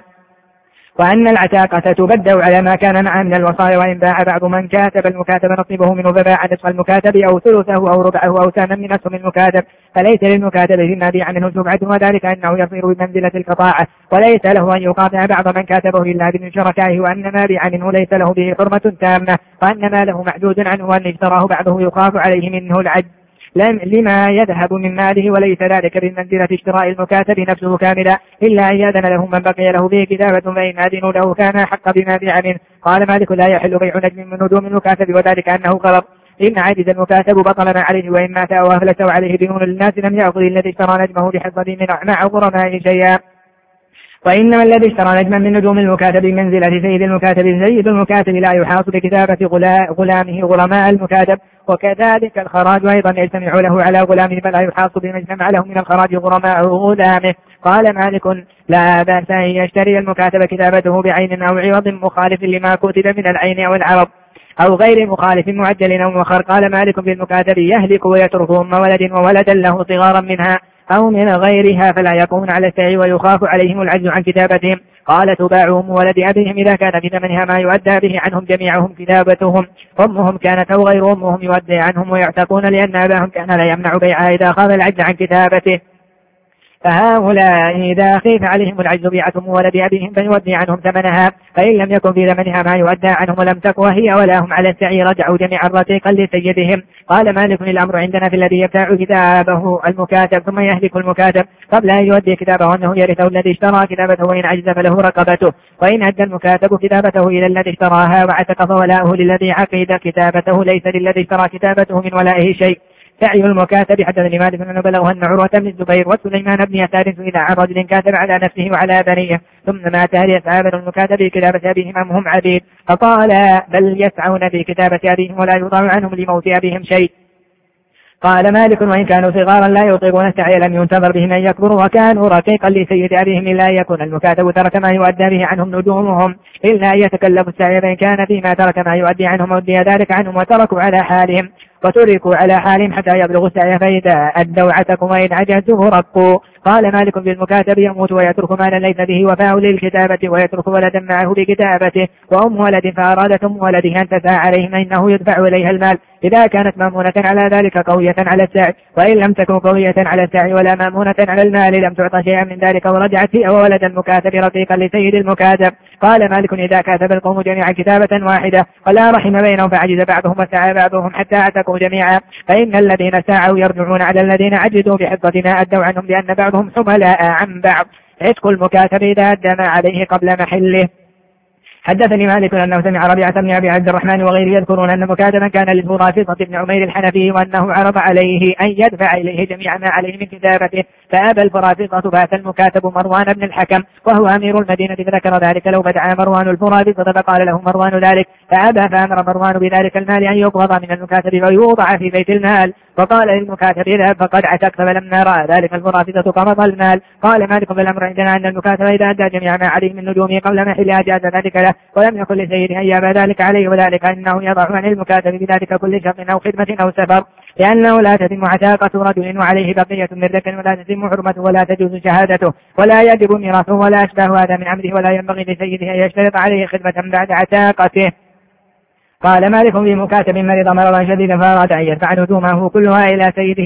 من الوصايا وإن باع بعض من كاتب المكاتب نصيبه منه فباع نصف المكاتب أو ثلثه أو ربعه أو سهما من أسهم المكاتب فليس للمكاتب فيما بيع منه شبعته، وذلك أنه يصير بمنزلة القطاعة، وليس له أن يقاطع بعض من كاتبه إلا بإذن شركائه، وأن ما بيع منه ليس له به حرمة تامة، وأن ما له معدود عنه وأن اشتراه بعضه يخاف عليه منه العجز لما يذهب من ماله، وليس ذلك بمنزلة اشتراء المكاتب نفسه كاملا إلا أن يأذن له من بقي له به كتابة فإن أذنوا له كان حق بما بيع منه. قال مالك لا يحل بيع نجم من نجوم المكاتب وذلك أنه غلط، إن عجز المكاتب بطل ما عليه، وإن مات أو أفلس عليه ديون للناس لم يأخذ الذي اشترى نجمه بحصة مع غرماء شيئا، وإنما الذي اشترى نجما من نجوم المكاتب منزلة سيد المكاتب. سيد المكاتب لا يحاص بكتابة غلامه غرماء المكاتب، وكذلك الخراج أيضا يجتمع له على غلامه فلا يحاص بما اجتمع له من الخراج غرماء غلامه. قال مالك لا بأس أن يشتري المكاتب كتابته بعين أو عوض مخالف لما كتب من العين أو العرض أو غير مخالف معجل أو مؤخر. قال مالك بالمكاتب يهلك ويترك أم ولد وولدا له صغارا منها أو من غيرها فلا يقومون على السعي ويخاف عليهم العجز عن كتابتهم. قال تباعهم ولد أبيهم إذا كان بثمنها ما يؤدى به عنهم جميعهم كتابتهم، أمهم كانت أو غير أمهم يؤدى عنهم ويعتقون، لأن أباهم كان لا يمنع بيعها إذا خاف العجز عن كتابته. فهؤلاء إذا خيف عليهم العجز بيعتهم ولد أبيهم فيودي عنهم ثمنها، فإن لم يكن في ثمنها ما يؤدى عنهم ولم تقوى هي ولا هم على السعي رجعوا جميعا رتيقا لسيدهم. قال مالك الأمر عندنا في الذي يبتاع كتابه المكاتب ثم يهلك المكاتب قبل أن يؤدي كتابه أنه يرثه الذي اشترى كتابته، وإن عجز فله رقبته، وإن أدى المكاتب كتابته إلى الذي اشتراها وعتق فولاؤه للذي عقد كتابته، ليس للذي اشترى كتابته من ولائه شيء، سعي المكاتب. حدثني مالك أنه بلغه أن عروة بن الزبير وسليمان بن يسار سئل عن رجل كاتب على نفسه وعلى بنيه ثم مات هل يسعى بنو المكاتب في كتابة أبيهم أم هم عبيد؟ فقال بل يسعون في كتابة أبيهم ولا يوضع عنهم لموت أبيهم شيء. قال مالك وإن كانوا صغارا لا يطيقون السعي لم ينتظر بهم أن يكبروا وكانوا رقيقا لسيد أبيهم إلا أن يكون المكاتب ترك ما يؤدى به عنهم نجومهم إلا أن يتكلفوا السعي فإن كان فيما ترك ما يؤدي عنهم ودي ذلك عنهم وتركوا على حالهم حتى يبلغوا السعي فإذا أدوا عتكم وإن عجزوا رقوا. قال مالك بالمكاتب يموت ويترك مالا ليس به وفاء للكتابة ويترك ولدا معه بكتابته وأم ولد فأرادت أم ولده أن تسعى عليه فإنه يدفع إليها المال إذا كانت مامونة على ذلك قوية على السعي، وإن لم تكن قوية على السعي ولا مامونة على المال لم تعطى شيئا من ذلك ورجعت هي وولد المكاتب رقيقا لسيد المكاتب. قال مالك إذا كاتب القوم جميعا كتابة واحدة ولا رحم بينهم فعجز بعضهم وسعى بعضهم حتى اعتقوا جميعا فإن الذين سعوا يرجعون على الذين عجزوا بحفظة ما أدوا عنهم لأن بعضهم حملاء عن بعض. عتق المكاتب إذا أدى ما عليه قبل محله. حدثني مالك أنه سمع ربيعة بن أبي عبد الرحمن وغيره يذكرون أن مكاتبا كان للفرافصة بن عمير الحنفي وأنه عرض عليه أن يدفع إليه جميع ما عليه من كتابته فأبى الفرافصة فأتى المكاتب مروان بن الحكم وهو أمير المدينة فذكر ذلك لو بدعا مروان الفرافصة فقال له مروان ذلك فأبى فأمر مروان بذلك المال أن يقبض من المكاتب ويوضع في بيت المال وقال للمكاتب اذهب فقد عتقت فلما رأى ذلك الفرافصة قبض المال. قال مالك بالأمر عندنا أن المكاتب إذا أدى جميع ما عليه من نجومه قبل محله أجاز ذلك له ولم يكن لسيده أن يأبى ذلك عليه وذلك أنه يضع عن المكاتب بذلك كل شرط أو خدمة أو سفر لأنه لا تتم عتاقة رجل وعليه بقية من ركن ولا تتم حرمته ولا تجوز شهادته ولا يجب ميراثه ولا أشبه هذا من عمده ولا ينبغي لسيده أن يشترط عليه خدمة بعد عتاقته. قال مالك بمكاتب مرض مرضا شديدا فأراد أن يدفع نجومه كلها إلى سيده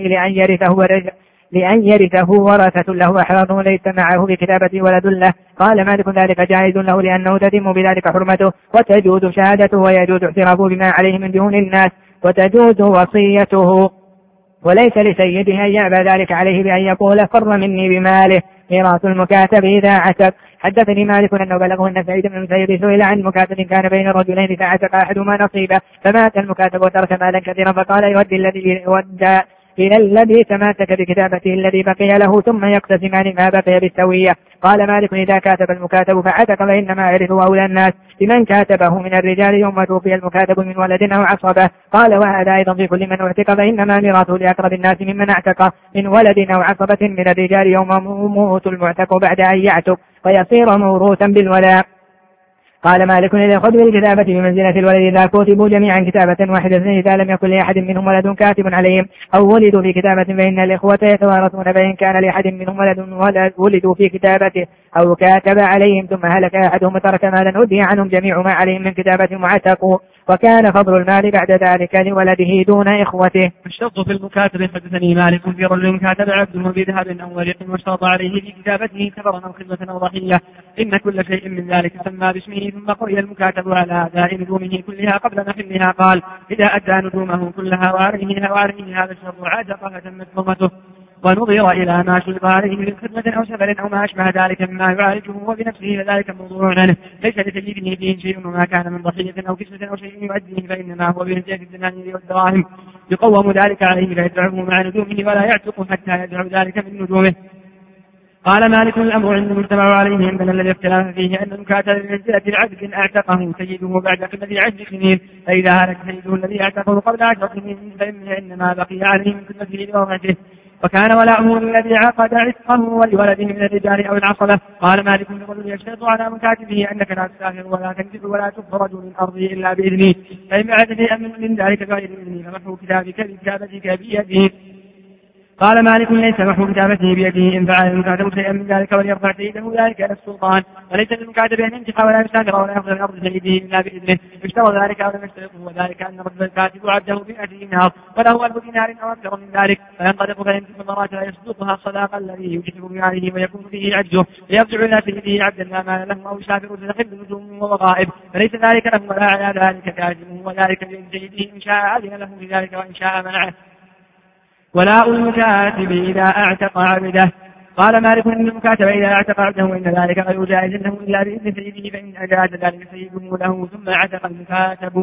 لأن يرثه ورثة له أحراره ليس معه بكتابته ولد له. قال مالك ذلك جائز له لأنه تتم بذلك حرمته وتجوز شهادته ويجوز اعترافه بما عليه من ديون الناس وتجوز وصيته وليس لسيده أن يأبى ذلك عليه بأن يقول فر مني بماله. ميراث المكاتب إذا عتق. حدثني مالك أنه بلغه أن سعيد بن المسيب سئل عن مكاتب كان بين الرجلين فعتق أحدهما نصيبه فمات المكاتب وترك مالا كثيرا فقال يودي الذي ودى إلى الذي تماسك بكتابته الذي بقي له ثم يقتسمان ما بقي بالسوية. قال مالك إذا كاتب المكاتب فعتق فإنما يرثه أولى الناس لمن كاتبه من الرجال يوم توفي المكاتب من ولد أو عصبة. قال وهذا أيضا في كل من اعتق فإنما ميراثه لأقرب الناس ممن اعتق من ولد أو عصبة من الرجال يوم موت المعتق بعد أن يعتق ويصير موروثا بالولاء. قال مالك إذا خذ بالكتابة بمنزلة الولد إذا كتبوا جميعا كتابة واحدة إذا لم يكن لأحد منهم ولد كاتب عليهم أو ولدوا في كتابة فإن الإخوة يتوارثون فإن كان لأحد منهم ولد ولدوا في كتابته أو كاتب عليهم ثم هلك أحدهم وترك مالا أدي عنهم جميع ما عليهم من كتابة معتقوا وكان فضل المال بعد ذلك لولده دون إخوته. الشرط في المكاتب. حدثني مالك في رجل كاتب عبده بذهب أو ورق واشترط عليه في كتابته كبرا أو خدمة أو ضحية إن كل شيء من ذلك سمى باسمه ثم قرئ المكاتب على أداء نجومه كلها قبل محلها. قال إذا أدى نجومه كلها وعليه هذا الشرط عتق فتمت حرمته ونظر إلى ما شرط عليه من خدمة أو سفر أو ما أشبه ذلك مما يعالجه وبنفسه فذلك موضوع عنه ليس لسيده فيه شيء وما كان من ضحية أو كسوة أو شيء يؤديه فإنما هو بنزية الدنانير والدراهم يقوم ذلك عليه فيدفعه مع نجومه ولا يعتق حتى يدفع ذلك من نجومه. قال مالك الأمر عند المجتمع عليه عندنا الذي اختلاف فيه أن المكاتب بمنزلة العبد أعتقه سيده بعد قبل 10 سنين فإذا هلك سيده الذي أعتقه قبل 10 سنين فإنما بقي عليه من خدمته لورثته وكان ولاؤه الذي عقد عتقه ولولده من الرجال أو العصبة. قال مالك الرجل يشترط على مكاتبه أنك لا تسافر ولا تنزل ولا تخرج من أرضه إلا بإذنه فإن بعد شيئا من ذلك غير إذنه فمحو كتابك بكتابتك بيده. قال مالك ليس محو كتابته بيده إن فعل المكاتب شيئا من ذلك وليرفع سيده ذلك إلى السلطان وليس للمكاتب أن ينجح ولا يسافر ولا يأخذ من أرض سيده إلا بإذنه اشترى ذلك أو لم يشترطه وذلك أن رجل الكاتب عبده ب100 دينار وله 1000 دينار أو أكثر من ذلك فينطلق فيمسك المرات لا يصدقها الصداق الذي يجحف بماله ويكون فيه عجزه ليرجع إلى سيده عبدا لا مال له أو يسافر تستخف نجوم ووظائف فليس ذلك له ولا على ذلك كاذبه وذلك بإذن سيده إن شاء أذن له في ذلك وإن شاء منعه. ولاء المكاتب إذا اعتق عبده. قال مالك إن المكاتب إذا اعتق عبده وإن ذلك غير جائز له إلا بإذن سيده فإن أجاز ذلك سيده له ثم اعتق المكاتب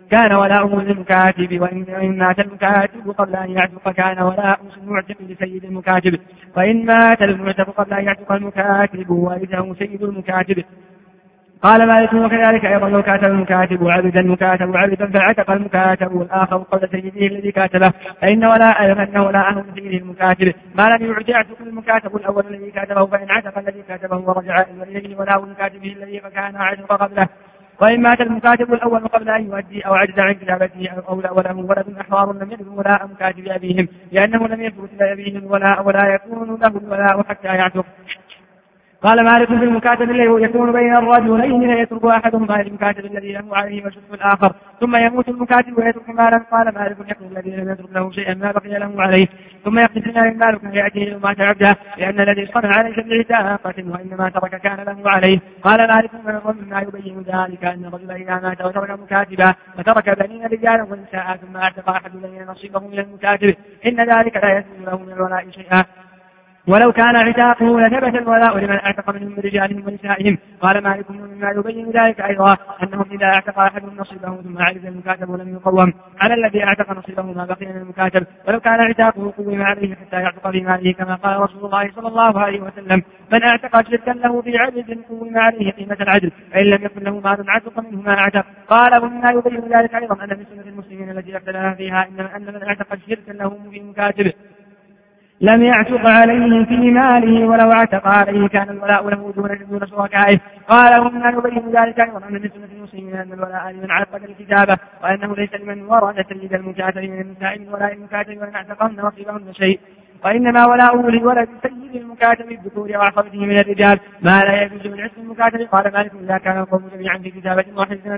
كان ولاؤه للمكاتب، وإن مات المكاتب قبل أن يعتق كان ولاؤه المعتق لسيد المكاتب، وإن مات المعتق قبل أن يعتق المكاتب ورثه سيد المكاتب. قال مالك وكذلك أيضا لو كاتب المكاتب عبدا فاعتق المكاتب الآخر قبل سيده الذي كاتبه فإن ولاءه لسيده المكاتب ما لم يعد يعتق المكاتب الأول الذي كاتبه، فإن عتق الذي كاتبه ورجع إليه ولاء المكاتبه الذي فكان عتق قبله. وإن مات المكاتب الأول قبل أن يؤدي أو عجز عن كتابته أو وله ولد أحرار لم يكن ولاء مكاتب أبيهم، لأنه لم يثبت لأبيهم الولاء ولا يكون له الولاء حتى يعتق. قال مالك في المكاتب الذي يكون بين الرجلين لا يترك أحدهما المكاتب الذي له عليه وشرط الآخر ثم يموت المكاتب ويترك مالا. قال مالك يكون الذي لم يترك له شيئا ما بقي له عليه ثم يقتسم المال فيأتيه ما تعبده، لأن الذي صنع ليس بعتاقة وإنما ترك كان له عليه. قال مالك مما يبين ذلك أن الرجل إذا مات وترك مكاتبا وترك بنين رجالا ونساء ثم أعتق أحد بنين نصيبه من المكاتب إن ذلك لا يسلم له من الولاء شيئا، ولو كان عتاقه لثبت الولاء لمن اعتق منهم من رجالهم ونسائهم. قال مالك مما يبين ذلك أيضا أنهم إذا اعتق أحدهم نصيبه ثم عرف المكاتب ولم يقوم على الذي اعتق نصيبه ما بقي من المكاتب، ولو كان عتاقه قوم عليه حتى يعتق في ماله، كما قال رسول الله صلى الله عليه وسلم من اعتق شركا له في عبد قوم عليه قيمة العدل، فإن لم يكن له مال عتق منه ما اعتق. قال ومما يبين ذلك أيضا أن من سنة المسلمين التي اختلف فيها أن من اعتق شركا له في مكاتب لم يعتق عليه في ماله ولو اعتق عليه كان الولاء له دون شركائه. قال ومما يبين ذلك أيضا أن من سنة المسلمين أن الولاء لمن عقد الكتابة، وأنه ليس لمن ورث سيد المكاتب من النساء من ولاء المكاتب وإن اعتقهن نصيبهن شيء، وإنما ولاؤه لولد سيد المكاتب الذكور وعصبته من الرجال ما لا يجوز من عصب المكاتب. قال مالك إذا كان القوم جميعا في كتابة واحدة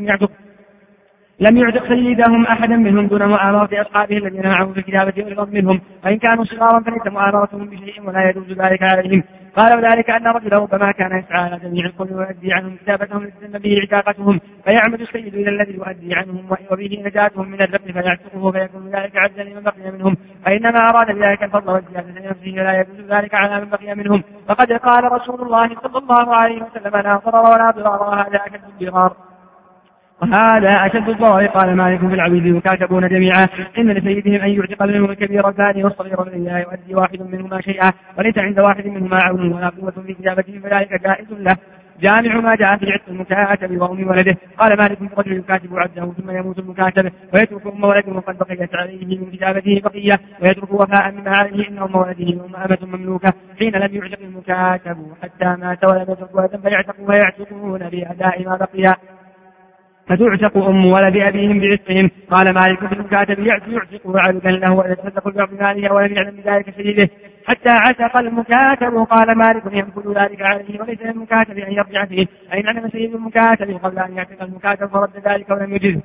لم يعتق سيدهم أحدا منهم دون مؤامرة أصحابه الذين معه في الكتابة أيضا منهم، وإن كانوا صغارا فليس مؤامرتهم بشيء ولا يجوز ذلك عليهم. قال ذلك أن رجلا ربما كان يسعى على جميع القوم ويؤدي عنهم كتابتهم لتتم به عتاقتهم، فيعمد السيد إلى الذي يؤدي عنهم وبه نجاتهم من الذنب فيعتقه فيكون ذلك عبدا لمن بقي منهم، فإنما أراد بذلك الفضل والزيادة لنفسه لا يجوز ذلك على من بقي منهم. فقد قال رسول الله صلى الله عليه وسلم لا ضرر ولا ضرار وهذا أشد الضرر. قال مالك في العبيد يكاتبون جميعا إن لسيدهم أن يعتق منهم الكبير الثاني والصغير الذي لا يؤدي واحد منهما شيئا وليس عند واحد منهما عون ولا قوة في كتابته فذلك جائز له. جامع ما جاء في عتق المكاتب وأم ولده. قال مالك في رجل يكاتب عبده ثم يموت المكاتب ويترك أم ولده وقد بقيت عليه من كتابته بقية ويترك وفاء مما عليه إن أم ولده وأم أمة مملوكة حين لم يعتق المكاتب حتى مات ولم يترك ولدا فيعتقون ويعتقون بأداء ما بقي فتعتق أم ولد أبيهم بعتقهم. قال مالك في المكاتب يعتق عبدا له ويتصدق بماله ولم يعلم بذلك سيده حتى عتق المكاتب. قال مالك ينفذ ذلك عليه وليس للمكاتب أن يرجع فيه، أي علم سيد المكاتب قبل أن يعتق المكاتب فرد ذلك ولم يجزه،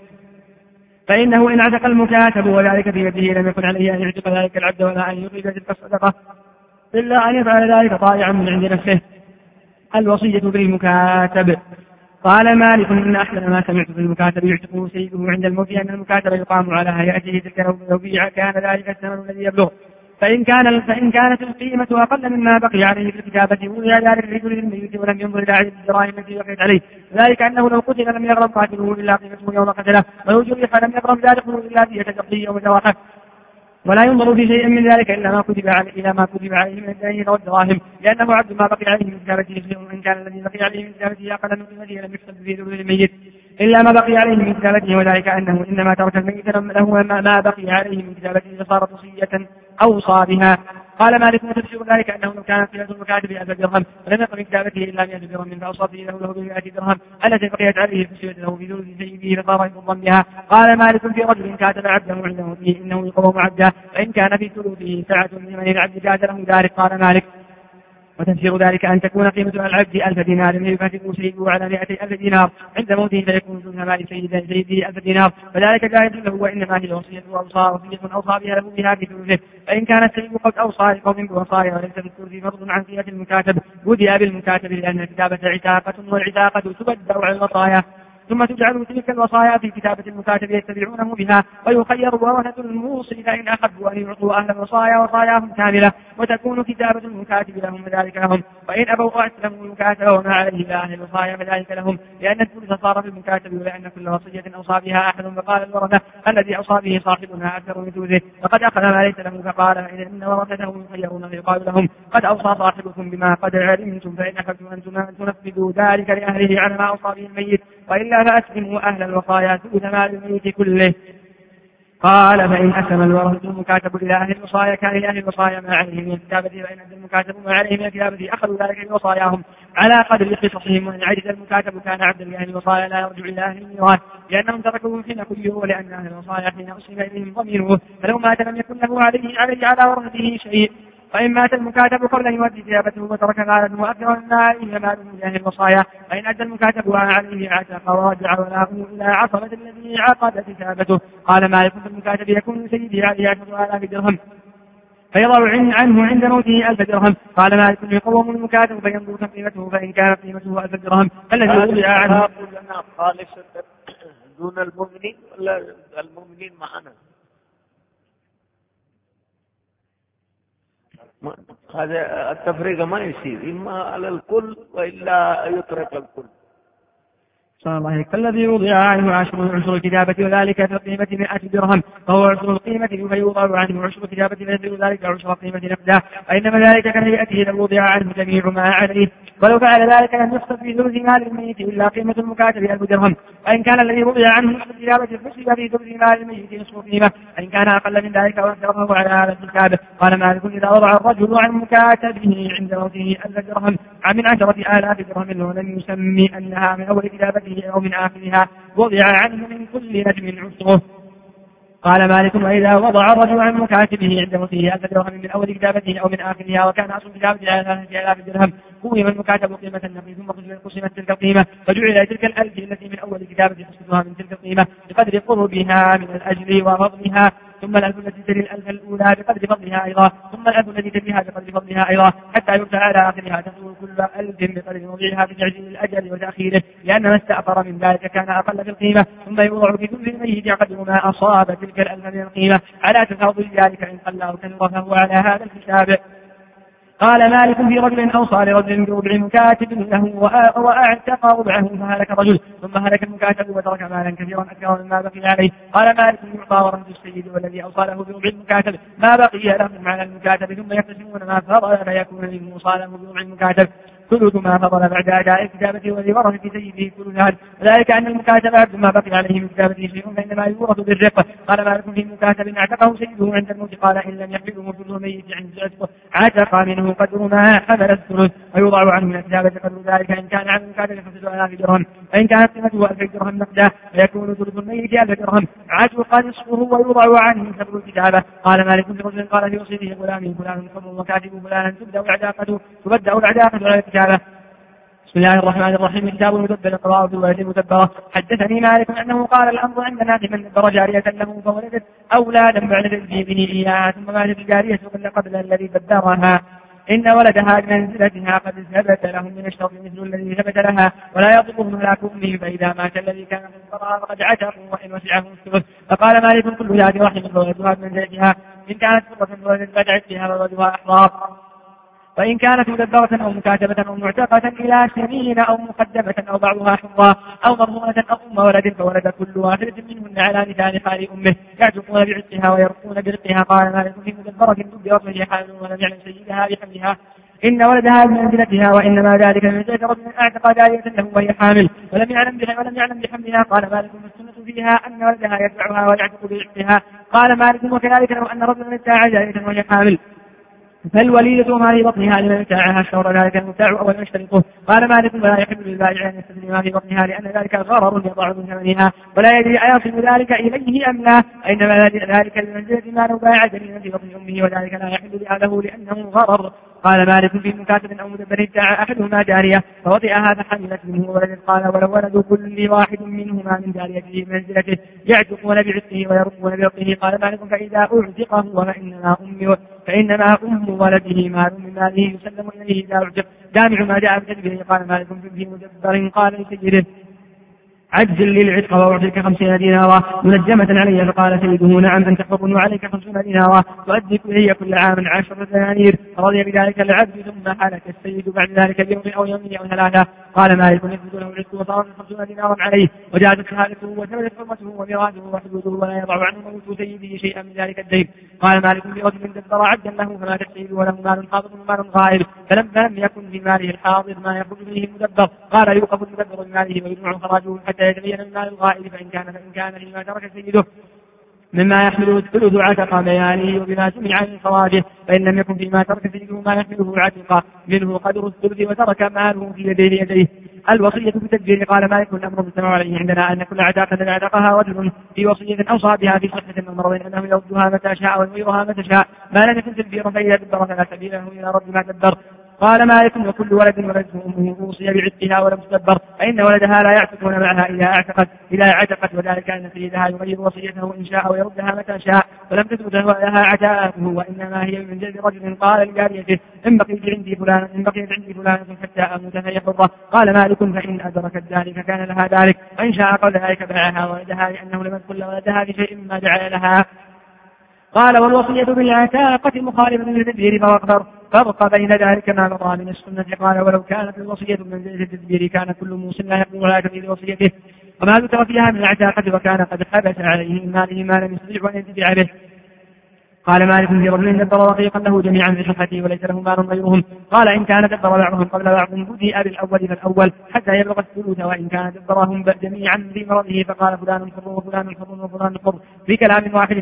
فإنه إن عتق المكاتب وذلك في يده لم يكن عليه أن يعتق ذلك العبد ولا أن يخرج تلك الصدقة إلا أن يفعل ذلك طائعا من عند نفسه. الوصية بالمكاتب. قال مالك إن أحسن ما سمعت في المكاتب يعتقه سيده عند الموت أن المكاتب يقام على هيئته تلك لو بيع كان ذلك الثمن الذي يبلغ، فإن كانت القيمة أقل مما بقي عليه في الكتابة وضع ذلك الرجل للميت ولم ينظر إلى عدد الدراهم التي بقيت عليه، ذلك أنه لو قتل لم يغرم قاتله إلا قيمته يوم قتله، ولو جرح لم يغرم ذلك إلا دية تقضي يوم جراحه، ولا ينظر في شيء من ذلك إلا ما كتب عليه من الدين والدراهم، لأنه عبد ما بقي عليه من كتابته شيء، وإن كان الذي بقي عليه من كتابته أقل من قيمته لم يحسب في ذنوب الميت إلا ما بقي عليه من كتابته، وذلك أنه إنما ترك الميت له ما بقي عليه من كتابته فصارت وصية أوصى بها. قال مالك وتفسير ذلك أنه لو كانت قيمة المكاتب 1000 درهم ولم يقم من كتابته إلا 100 درهم فأوصى فيه له ب100 درهم التي بقيت عليه فسيرت له في ثلث سيده فصار يضم بها. قال مالك في رجل كاتب عبده عنده فيه إنه يقوم عبده، فإن كان في ثلثه سعة لمن العبد كاد له ذلك. قال مالك وتفسير ذلك أن تكون قيمة العبد 1000 دينار يكاتبه سيده على 200,000 دينار عند موته فيكون ثلث مال سيده 1000 دينار، فذلك جائز له، وإنما هي وصية أوصى بها له بها في ثلثه. فإن كان السيد قد أوصى لقوم بوصايا وليس في الثلث فرض عن قيمة المكاتب بدأ بالمكاتب، لأن الكتابة عتاقة والعتاقة تبدأ على الوصايا. ثم تجعل تلك الوصايا في كتابة المكاتب يتبعونه بها، ويخير ورثة الموصي فإن أحبوا أن يعطوا أهل الوصايا وصاياهم كاملة، وتكون كتابة المكاتب لهم فذلك لهم، وإن أبوا أسلموا المكاتب وما عليه لأهل الوصايا فذلك لهم، لأن الثلث صار في المكاتب، ولأن كل وصية أوصى بها أحد فقال الورثة الذي أوصى به صاحبنا أكثر من ثلثه فقد أخذ ما ليس له، فقال إن ورثته يخيرون فيقال لهم قد أوصى صاحبكم بما قد علمتم، فإن أخذتم أن تنفذوا ذلك لأهله على ما أوصى به الميت، وإلا فأسلموا أهل الوصايا ثلث مال الميت كله. قال فإن أسلم الورثة المكاتب إلى أهل الوصايا كان لأهل الوصايا ما عليه من الكتابة، فإن أدى المكاتب ما عليه من الكتابة أخذوا ذلك بوصاياهم على قدر قصصهم، وإن عجز المكاتب كان عبدا لأهل الوصايا لا يرجع إلى أهل الميراث، لأنهم تركوه حين كله، ولأن أهل الوصايا حين أسلم إليهم ضميره، فلو مات لم يكن له عليه على ورثته شيء. فإن مات المكاتب قبل أن يؤدي كتابته وترك مالا مؤثرا ماله مال من أهل الوصايا، فإن أدى المكاتب عليه عتق ورجع ولاؤه إلى عصبة الذي عقد كتابته. قال مالك في المكاتب يكون سيدي عليه 10,000 درهم فيضع عنه عند موته 1000 درهم. قال مالك يقوم المكاتب فينظر كم قيمته، فإن كانت قيمته 1000 درهم الذي وضع عنه خالصة دون المؤمنين ولا المؤمنين معنا. هذا التفريق ما يصير، إما على الكل وإلا يترك الكل. صلى الله عليه وسلم. الذي وضع عنه عشر الكتابة وذلك في قيمة 100 درهم فهو عشر القيمة، فيوضع عنه عشر الكتابة فيصير ذلك عشر قيمة نقدا، فإنما ذلك كهيئته لو وضع عنه جميع ما عليه، ولو فعل ذلك لم يحسب في ثلث مال الميت إلا قيمة المكاتب 1000 درهم، فإن كان الذي وضع عنه نصف الكتابة حسب في ثلث مال الميت نصف قيمة، فإن كان أقل من ذلك وأكثره على هذا الكتاب. قال مالك إذا وضع الرجل عن مكاتبه عند موته 1000 درهم من 10,000 درهم ولم يسمي أنها من أول كتابته أو من آخرها وضع عنه من كل نجم عشره. قال مالك وإذا وضع الرجل عن مكاتبه عند موته 1000 درهم من أول كتابته أو من آخرها وكان أصل كتابته على 3000 درهم قوم المكاتب قيمة النقد ثم قسمت تلك القيمة، فجعل تلك الألف التي من أول كتابة حسبها من تلك القيمة بقدر قربها من الأجر وفضلها، ثم الألف التي تلي الألف الأولى بقدر فضلها أيضا، ثم الألف التي تليها بقدر فضلها أيضا، حتى يرجع على آخرها تطول كل ألف بقدر موضعها بتعجيل الأجل وتأخيره، لأن ما استأثر من ذلك كان أقل في القيمة، ثم يوضع في كل الميت قدر ما أصاب تلك الألف من القيمة على تفاضل ذلك إن قل أو كثر فهو على هذا الحساب. قال مالك في رجل أوصى لرجل بربع مكاتب له وأعتق ربعه فهلك رجل ثم هلك المكاتب وترك مالا كثيرا أكثر مما بقي عليه. قال مالك يعطى ورثة السيد والذي أوصى له بربع المكاتب ما بقي لهم على المكاتب ثم يقتسمون ما فضل فيكون للموصى له بربع المكاتب ثلث ما فضل بعد أداء الكتابة ولورثة سيده ثلث هذا، وذلك أن المكاتب عبد ما بقي عليه من كتابته شيء فإنما يورث بالرقة. قال مالك في مكاتب اعتقه سيده عند الموت قال إن لم يحمله ثلث ميت عند عتقه عتق منه قدر ما حمل الثلث ويوضع عنه من الكتابة قدر ذلك إن كان عن المكاتب 5000 درهم، فإن كانت قيمته 1000 درهم نقدا فيكون ثلث الميت 1000 درهم عتق نصفه ويوضع عنه سبب الكتابة. قال مالك في رجل قال في وصيته غلام فلان حر وكاتب فلانا تبدأ العداقة على الكتابة. بسم الله الرحمن الرحيم. كتاب مدبر القضاء في ولد مدبرة. حدثني مالك أنه قال الأمر عندنا في من دبر جارية له فولدت أولادا بعد تدبيره إياها ثم ماتت الجارية قبل الذي دبرها إن ولدها بمنزلتها قد ثبت لهم من الشر مثل الذي ثبت لها ولا يطلبهم هلاك أمه، فإذا مات الذي كان من الضرار فقد عتقوا وإن وسعهم الثلث. فقال مالك كل ذات رحم فولدها بمنزلتها إن كانت فرة فولدت فدعت بها فولدها أحرار، وإن كانت مدبرة أو مكاتبة أو معتقة إلى سنين أو مقدمة أو بعضها حرة أو مرهونة أو أم ولد فولد كل واحدة منهن على مثال حال أمه يعتقون بعتقها ويرقون برقها. قال مالك في مدبرة دبرت وهي حامل ولم يعلم سيدها بحملها إن ولدها بمنزلتها وإنما ذلك من منزلة رجل أعتق جارية له وهي حامل ولم يعلم بحملها. قال مالك السنة فيها أن ولدها يتبعها ويعتق بعتقها. قال مالك وكذلك لو أن رجلا ابتاع جارية وهي حامل فالوليدة ما في بطنها لمن ابتاعها الشهر ذلك المبتاع أول يشترطه. قال مالك ولا يحب للبائع أن يستثني ما في بطنها لأن ذلك غرر يضع من ثمنها ولا يدري أيصل ذلك إليه أم لا، إنما ذلك لمنزلة ما لو باع جنينا في بطن أمه وذلك لا يحل لأهله لأنه غرر. قال مالك في مكاتب أو مدبر ابتاع أحدهما جارية فوطئها فحملت منه ولد. قال ولو ولد كل واحد منهما من جاريته منزلته يعتقون بعتقه ويرقون برقه. قال مالك فإذا أعتقه فإنما أم ولده مال من ماله يسلم إليه إذا أعجب جامع ما جاء بتدبيره. قال مالك في مدبر قال لسيده عجل للعتق وأعطيك 50 دينارا منجمة علي. فقال سيده نعم أنت حر وعليك 50 دينارا تؤدي إلي كل عام 10 دنانير. فرضي بذلك العبد ثم حالك السيد بعد ذلك بيوم أو يومين أو ثلاثة. قال مالك يثبت له العتق وصارت 50 دينارا عليه وجاءت شهادته وثبتت حرمته وميراثه وحدوده ولا يضع عنه موت سيده شيئا من ذلك الدين. قال مالك برجل دبر عبدا له فمات السيد وله مال حاضر ومال غائب فلم يكن في ماله الحاضر ما يخرج به المدبر. قال يوقف المدبر بماله ويجمع خراجه حتى يتبين المال الغائب فإن كان فيما ترك سيده مما يحمله الثلث عتق بيانه وبما سمع من خراجه. فإن لم يكن فيما ترك سيده ما يحمله عتق منه قدر الثلث وترك ماله في يديه. الوصية بالتدبير. قال مالك الأمر مجتمع عليه عندنا أن كل عتاقة اعتقها رجل في وصية أوصى بها في صحة من مرض أنه يردها متى شاء ويغيرها متى شاء ما لم يكن تدبيرا فإذا دبر فلا سبيل له إلى رد ما دبر. قال مالك وكل ولد ولدته أمه أوصي بعتقها ولم تدبر فإن ولدها لا يعتقون معها إذا اعتقت وذلك أن سيدها يغير وصيته إن شاء ويردها متى شاء فلم تثبت لها عتاقته وإنما هي من جلد رجل قال لجاريته إن بقيت عندي فلانة حتى أموت فهي حرة. قال مالك فإن أدركت ذلك كان لها ذلك وإن شاء قبل ذلك باعها ولدها لأنه لم يدخل ولدها بشيء مما جعل لها. قال والوصية بالعتاقة مخالفة للتدبير فرق بين ذلك ما مضى من السنة. قال ولو كانت الوصية من جهة التدبير كان كل موص لا يقدر على تنفيذ وصيته وما ذكر فيها من العتاقة وكان قد حبس عليه من ماله ما لم يستطيع أن ينتفع به. قال مالك في رجل دبر رقيقا له جميعا بصحته وليس له مال غيرهم. قال إن كان دبر بعضهم قبل بعض بدأ بالأول فالأول حتى يبلغ الثلث وإن كان دبرهم جميعا في مرضه فقال فلان حر وفلان حر وفلان حر في كلام واحد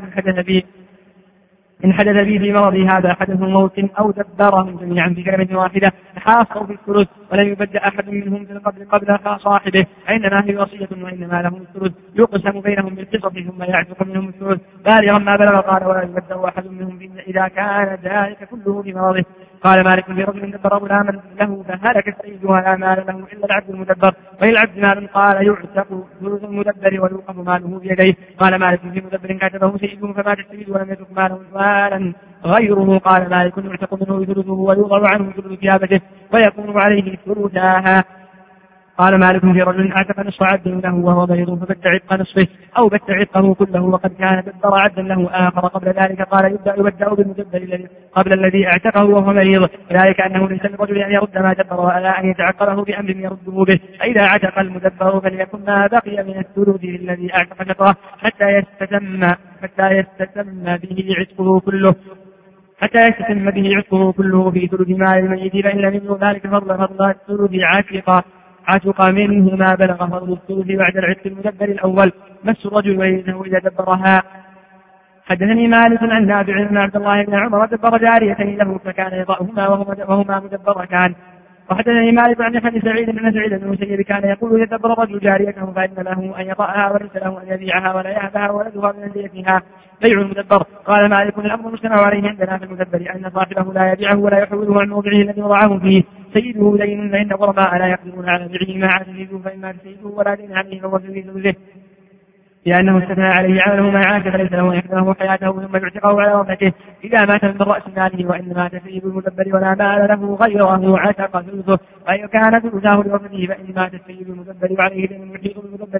إن حدث به في مرضه هذا حدث موت أو دبرهم جميعا بكلمة واحدة حاصوا في الثلث ولم يبدأ أحد منهم في القبر قبل صاحبه إنما هي وصية وإنما لهم الثلث يقسم بينهم بالقسط ثم يعتق منهم الثلث بالغا ما بلغ. قال ولا يبدأ أحد منهم إذا كان ذلك كله في مرضه. قال مالك في رجل دبر غلاما له فهلك السيد ولا مال له إلا العبد المدبر وللعبد مال. قال يعتق ثلث المدبر ويوقف ماله بيديه. قال مالك في مدبر كاتبه سيده فمات السيد ولم يترك مالا غيره. قال مالك يعتق منه ثلثه ويوضع عنه ثلث ثيابته ويكون عليه ثلثاها. قال مالك في رجل اعتق نصف عبد له وهو مريض فبت عتق نصفه أو بت عتقه كله وقد كان دبر عبدا له آخر قبل ذلك. قال يبدأ بالمدبر قبل الذي اعتقه وهو مريض ذلك أنه ليس للرجل أن يرد ما دبر ولا أن يتعقله بأمر يرده به. فإذا اعتق المدبر فليكن ما بقي من الثلث الذي اعتق شطره حتى يستتم به عتقه كله في ثلث مال الميت. فإن لم يبلغ ذلك فضل الثلث عتق منه ما بلغ فضل الثلث بعد العتق المدبر الأول. مس الرجل ويده إذا دبرها. حدثني مالك عن نافع بن عبد الله بن عمر دبر جاريتين له فكان يضعهما وهما مدبرتان. وحدثني مالك عن ابن سعيد بن المسيب كان يقول يدبر الرجل جاريته فإن له أن يطأها وليس له أن يبيعها ولا يهبها ولدها من أنديتها بيع المدبر. قال مالك الأمر مجتمع عليه عندنا في المدبر أن صاحبه لا يبيعه ولا يحوله عن موضعه الذي وضعه فيه سيده دين فإن غرماء لا يقدرون على بيعه ما عاد سيده فإما سيده ولا دين عليه فهو سيده به لأنه استثنى عليه عمله ما عاش فليس له أن يحفظه حياته ثم يعتقه على وفاته إذا مات من رأس ماله. وإن مات سيد المدبر ولا مال له غيره عتق ثلثه وإن كان ثلثاه لوفاته. فإن مات السيد المدبر وعليه دين يحيط بالمدبر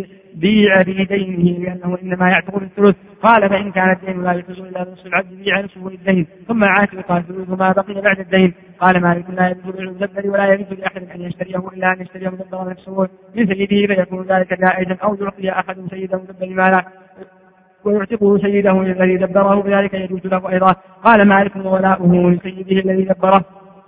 بيع بدينه لأنه إنما يعتق بالثلث. قال فإن كان الدين لا يجوز إلا نصف العبد بيع نصفه للدين ثم عاتق ثلث ما بقي بعد الدين. قال مالك لا يجوز للمدبر ولا يجوز لأحد أن يشتريه إلا أن يشتري مدبر نفسه من سيده فيكون ذلك جائزا أو يعطي أحد سيده مدبر مالا ويعتقه سيده الذي دبره بذلك يجوز له أيضا. قال مالك وولاؤه لسيده الذي دبره.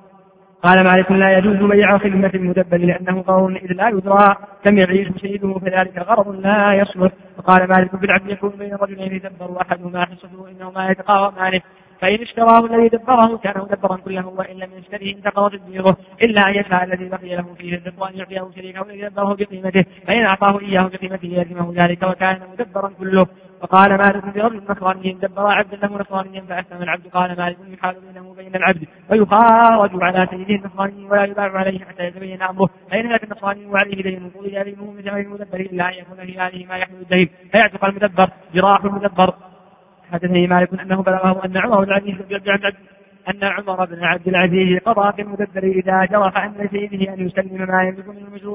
قال مالك لا يجوز بيع خدمة المدبر لأنه قول إذ لا يدرى كم يعيش سيده فذلك غرض لا يصلح. وقال مالك بالعبد يكون بين رجلين يدبر أحدهما حصته إنه ما يتقاوى ماله فإن اشتراه الذي دبره كان مدبرا كله وإن لم يشتريه انتقض تدبيره إلا أن يشاء الذي بقي له فيه الرزق وأن يعطيه شريكه الذي دبره بقيمته فإن أعطاه إياه بقيمته يلزمه ذلك وكان مدبرا كله. وقال مالك برجل نصراني دبر عبدا له نصرانيا فأسلم العبد. قال مالك يحال بينه وبين العبد ويخارج على سيده النصراني ولا يباع عليه حتى يتبين أمره. فإن لك النصراني وعليه دين قضي دينه من ثمن المدبر إلا أن يكون في ماله ما يحمل الدين فيعتق المدبر جراح المدبر. حدثني مالك أنه بلغه أن عمر بن العزيز أن عمر بن عبد العزيز قضى في المدبر إذا جرح أن سيده أن يسلم ما يملك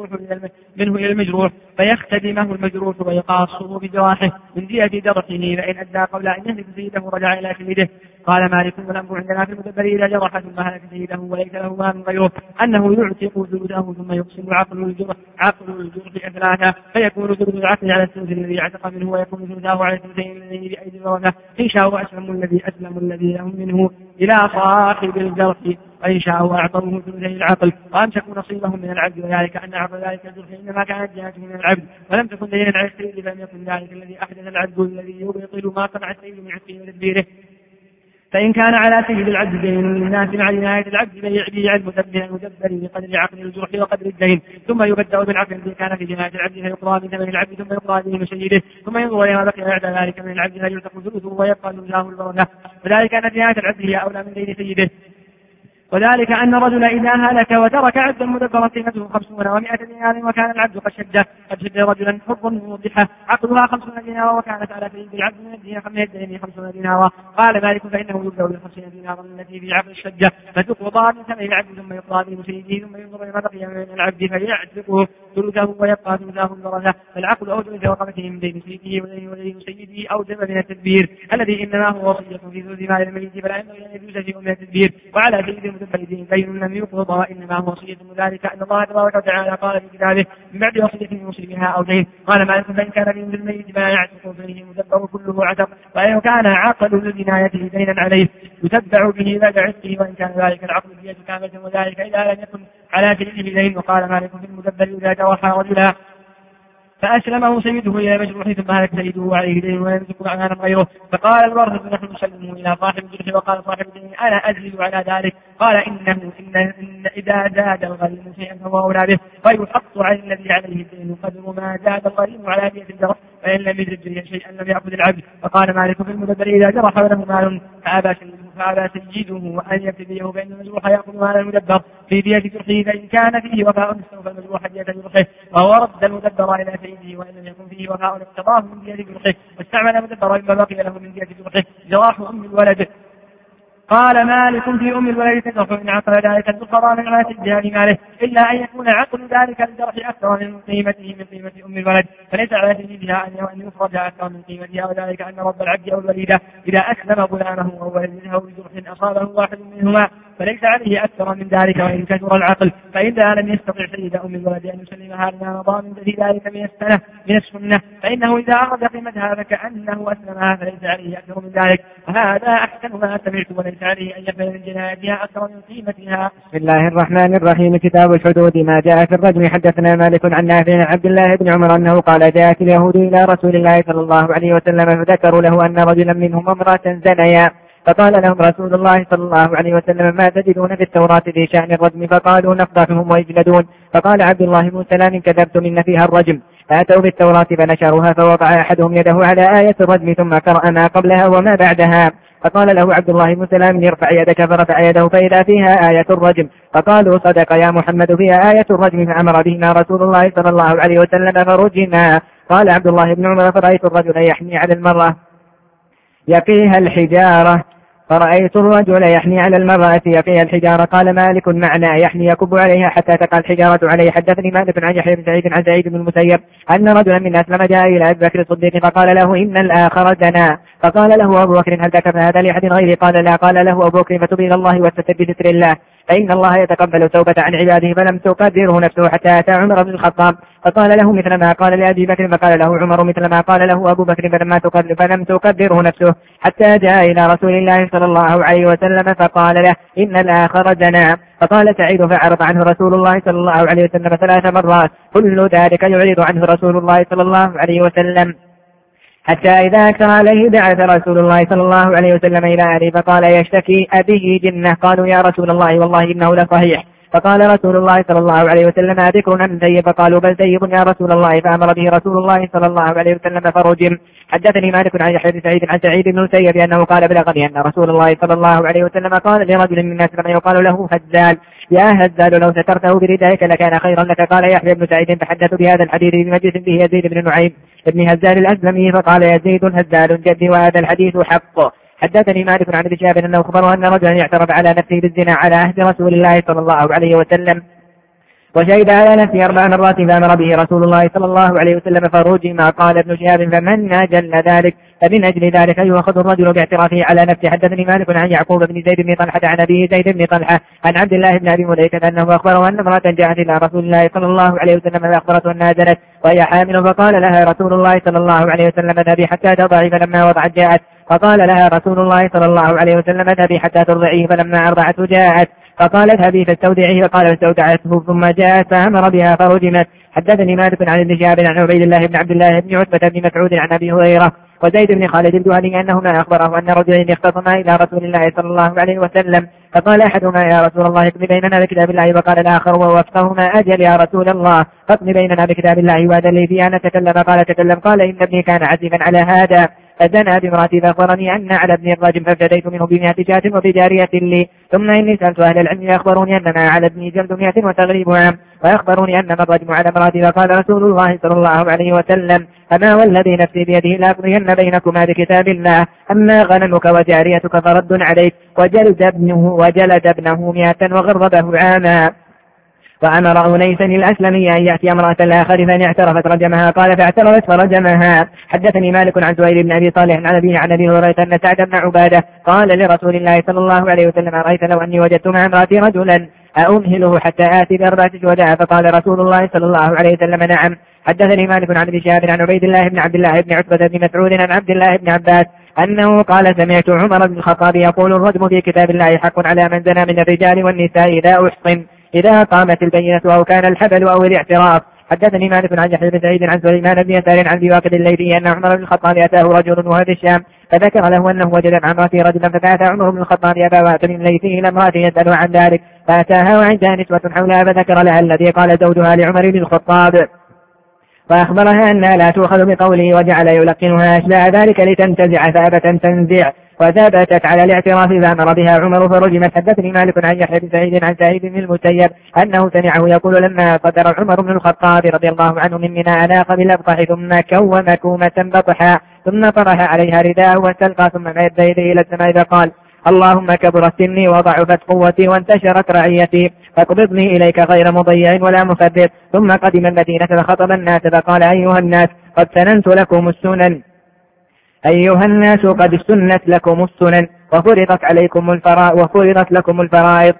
منه إلى المجروح فيختدمه المجروح ويقاصه بجراحه من دية جرحه، فإن أدى قبل أن يهلك سيده رجع إلى سيده. قال مالك والأمر عندنا في المدبر إذا جرح ثم هلك سيده وليس له مال غيره أنه يعتق ثلثه ثم يقسم عقل الجرح أثلاثا، فيكون ثلث العقل على الثلث الذي اعتق منه ويكون ثلثه على الثلثين الذين بأيدي الورثة، إن شاءوا أسلم الذي لهم منه إلى صاحب الجرح، وإن شاءوا أعطوه ثلثي العقل وأمسكوا نصيبهم من العبد، وذلك أن عقل ذلك الجرح إنما كانت جهته من العبد ولم تكن دينا على السيد، فلم يكن ذلك الذي أحدث العبد الذي يبطل ما صنع السيد من عقله وتدبيره. فإن كان على سيد العبد دين للناس مع نهاية العبد بيع المدبر بقدر عقل الجرح وقدر الدين، ثم يبدأ بالعقل الذي كان في نهاية العبد فيقضى من ثمن العبد ثم يقضى به من سيده، ثم ينظر إلى ما بقي بعد ذلك من العبد فيعتق ثلثه ويبقى له البركة، وذلك أن نهاية العبد هي أولى من دين سيده. وذلك أن رجل إذا هلك وترك عبدا مدبرا قيمته 50 و100 دينار وكان العبد قد شد رجلا حر موضحة عقلها 50 دينارا وكانت على سيد العبد من الدين 50 دينارا. قال مالك فإنه يبدأ ب50 دينارا التي في عقل الشدة فتقضى من ثمن العبد ثم يقضى به سيده، ثم ينظر إلى ما بقي من العبد فيعتقه ثلثه ويبقى ثلثه البركة. فالعقل أوجب إذا وقفته من دين سيده ودين سيده أوجب من التدبير الذي إنما هو وصية في ثلث مال الميت، فلا ينبغي أن يجوز شيء من التدبير. وعلى سيد بين لم يقضى وإنما هو وصية ذلك أن الله تبارك وتعالى قال في كتابه من بعد وصية يوصي أو دين. قال مالك فإن كان في الميت ما يعتق فيه مدبر كله عتق، فإن كان عقل لجنايته دينا عليه يتبع به بعد عتقه، وإن كان ذلك العقل دية كاملة، وذلك إذا لم يكن على سيده دين. وقال مالك في المدبر إذا جرح رجلا فأسلمه سيده إلى مجروحه ثم هلك سيده وعليه دين ويمسك عنانا غيره، فقال الورثة نحن نسلمه إلى صاحب الجرح. وقال صاحب الدين أنا أزيد على ذلك. قال إن إذا زاد الغريم شيئا فهو أولى به، فيحط على الذي عليه الدين قدر ما زاد الغريم على دية الجرح، فإن لم يزد شيئا لم يأخذ العبد. فقال مالك في المدبر إذا جرح وله مال فأبى سيده أن يبتديه، فإن المجروح يأخذ مال المدبر في دية جرحه، فإن كان فيه وفاء استوفى المجروح دية جرحه وهو رد المدبر إلى سيده، وإن لم يكن فيه وفاء اقتضاه من دية جرحه واستعمل المدبر مما بقي له من دية جرحه. جراح أم الولد. قال مالك في أم الولد تجرح إن عقل ذلك الزخرى من على سجان ماله، إلا أن يكون عقل ذلك الجرح أكثر من قيمته من قيمة أم الولد، فليس على سيدها أن يفرج أكثر من قيمتها. وذلك أن رب العبد أو الوليدة إذا أسلم غلامه أو ولده بجرح أصابه واحد منهما فليس عليه أكثر من ذلك وإن كثر العقل، فإذا لم يستطع سيد أم الولد أن يسلمها لما مضى من ذلك من السنة، فإنه إذا أراد قيمتها فكأنه أسلمها فليس عليه أكثر من ذلك. وهذا أحسن ما سمعت، وليس عليه أن يقبل من جنايتها أكثر من قيمتها. بسم الله الرحمن الرحيم. كتاب الحدود. ما جاء في الرجم. حدثنا مالك عن نافع عن عبد الله بن عمر أنه قال جاءت اليهود إلى رسول الله صلى الله عليه وسلم فذكروا له أن رجلا منهم امرأة زنيا، فقال لهم رسول الله صلى الله عليه وسلم ما تجدون في التوراة في شأن الرجم؟ فقالوا نفضحهم ويجلدون. فقال عبد الله بن سلام كذبتم إن فيها الرجم. فأتوا بالتوراة فنشروها، فوضع أحدهم يده على آية الرجم ثم قرأ ما قبلها وما بعدها. فقال له عبد الله بن سلام ارفع يدك، فرفع يده فإذا فيها آية الرجم. فقالوا صدق يا محمد فيها آية الرجم، فأمر بهما رسول الله صلى الله عليه وسلم فرجما. قال عبد الله بن عمر فرأيت الرجل يحمي على المرأة يقيها الحجارة يقيها الحجارة. قال مالك معنى يحمي يكب عليها حتى تقع الحجارة عليه. حدثني مالك عن يحيى بن سعيد عن سعيد بن المسيب أن رجلا من أسلم جاء إلى أبي بكر الصديق فقال له إن الآخر زنا. فقال له أبو بكر هل ذكر هذا لأحد غيري؟ قال لا. قال له أبو بكر فتب إلى الله واستتر بستر الله، فإن الله يتقبل توبة عن عباده. فلم تقدره نفسه حتى أتى عمر بن الخطاب فقال له مثل ما قال لأبي بكر، فقال له عمر مثل ما قال له أبو بكر، فلم تقدره نفسه حتى جاء إلى رسول الله صلى الله عليه وسلم فقال له إن الآخر زنا. فقال سعيد فعرض عنه رسول الله صلى الله عليه وسلم 3 مرات، كل ذلك يعرض عنه رسول الله صلى الله عليه وسلم، حتى إذا أكثر عليه بعث رسول الله صلى الله عليه وسلم إلى أهله فقال يشتكي أبيه جنة. قالوا يا رسول الله والله إنه لصحيح. فقال رسول الله صلى الله عليه وسلم أذكر أم ذيب؟ فقالوا بل ذيب يا رسول الله. فأمر به رسول الله صلى الله عليه وسلم فرجم. حدثني مالك عن يحيى بن سعيد عن سعيد بن المسيب أنه قال بلغني أن رسول الله صلى الله عليه وسلم قال لرجل من الناس كما يقال له هزال يا هزال لو سترته بردائك لكان خيرا لك. قال يحيى بن سعيد فحدث بهذا الحديث بمجلس به يزيد بن نعيم ابن هزال الأسلمي فقال يزيد هزال جدي وهذا الحديث حق. حدثني مالك عن ابن شهاب أنه أخبره أن رجلا اعترف على نفسه بالزنا على عهد رسول الله صلى الله عليه وسلم وشهد على نفسه 4 مرات فأمر به رسول الله صلى الله عليه وسلم فرجم. قال ابن شهاب فمن أجل ذلك فمن أجل ذلك يؤخذ الرجل باعترافه على نفسه. حدثني مالك عن يعقوب بن زيد بن طلحة عن أبيه زيد بن طلحة عن عبد الله بن أبي مليكة أنه أخبره أن امرأة جاءت إلى رسول الله صلى الله عليه وسلم فأخبرته أنها زنت وهي حامل فقال لها رسول الله صلى الله عليه وسلم اذهبي حتى تضعي فلما وضعت جاءت فقال لها رسول الله صلى الله عليه وسلم اذهبي حتى ترضعيه فلما أرضعته جاءت فقال اذهبي فاستودعيه فقال فاستودعته ثم جاءت فأمر بها فرجمت. حدثني مالك عن ابن شهاب عن عبيد الله بن عبد الله بن عتبة بن مسعود عن أبي هريرة وزيد بن خالد الجهني أنهما أخبره أن رجلين اختصما إلى رسول الله صلى الله عليه وسلم فقال أحدهما يا رسول الله اقض بيننا بكتاب الله وقال الآخر ووفقهما أجل يا رسول الله اقض بيننا بكتاب الله وأذن لي في أن أتكلم. قال تكلم. قال إن ابني كان عزيفا على هذا فزنى بامرأتي فأخبرني أن على ابني الرجم فافتديت منه ب100 شاة وبجارية لي ثم إني سألت أهل العلم فأخبروني أنما على ابني جلد 100 وتغريب عام ويخبروني أنما الرجم على امرأتي. فقال رسول الله صلى الله عليه وسلم أما والذي نفسي بيده لأقضين بينكما بكتاب الله أما غنمك وجاريتك فرد عليك. وجلد ابنه 100 وغربه عاما. وأمر أنيسا الأسلمي أن يأتي امرأة الآخر فإن اعترفت رجمها. قال فاعترفت فرجمها. حدثني مالك عن زهير بن أبي صالح عن أبي هريرة أن سعد بن عبادة قال لرسول الله صلى الله عليه وسلم أرأيت لو أني وجدت مع امرأتي رجلا أمهله حتى آتي ب4 شهداء. فقال رسول الله صلى الله عليه وسلم نعم. حدثني مالك عن ابن شهاب عن عبيد الله بن عبد الله بن عتبة بن مسعود عن عبد الله بن عباس أنه قال سمعت عمر بن الخطاب يقول الرجم في كتاب الله حق على من زنى من الرجال والنساء إذا قامت البينة أو كان الحبل أو الاعتراف. حدثني مالك عن يحيى بن سعيد عن سليمان بن يسار عن ابي واقد الليثي أن عمر بن الخطاب أتاه رجل وهو في الشام فذكر له أنه وجد مع امرأته رجلا فبعث عمر بن الخطاب أبا واقد الليثي إلى امرأته يسأل عن ذلك فأتاها وعندها نسوة حولها فذكر لها الذي قال زوجها لعمر بن الخطاب وأخبرها أنها لا تؤخذ بقوله وجعل يلقنها أشباع ذلك لتنتزع فأبت تنزع وثبتت على الاعتراف فأمر بها عمر فرجمت. حدثني مالك عن يحيى بن سعيد عن سعيد بن المسيب أنه سمعه يقول لما قدر عمر بن الخطاب رضي الله عنه من منى أناق بالأبطح ثم كوم كومة بطحا ثم طرح عليها رداء واستلقى ثم مد يديه إلى السماء فقال اللهم كبرت سني وضعفت قوتي وانتشرت رعيتي فاقبضني إليك غير مضيع ولا مخبر. ثم قدم المدينة فخطب الناس فقال أيها الناس قد سننت لكم السنن أيها الناس قد سنت لكم السنن وفرضت لكم الفرائض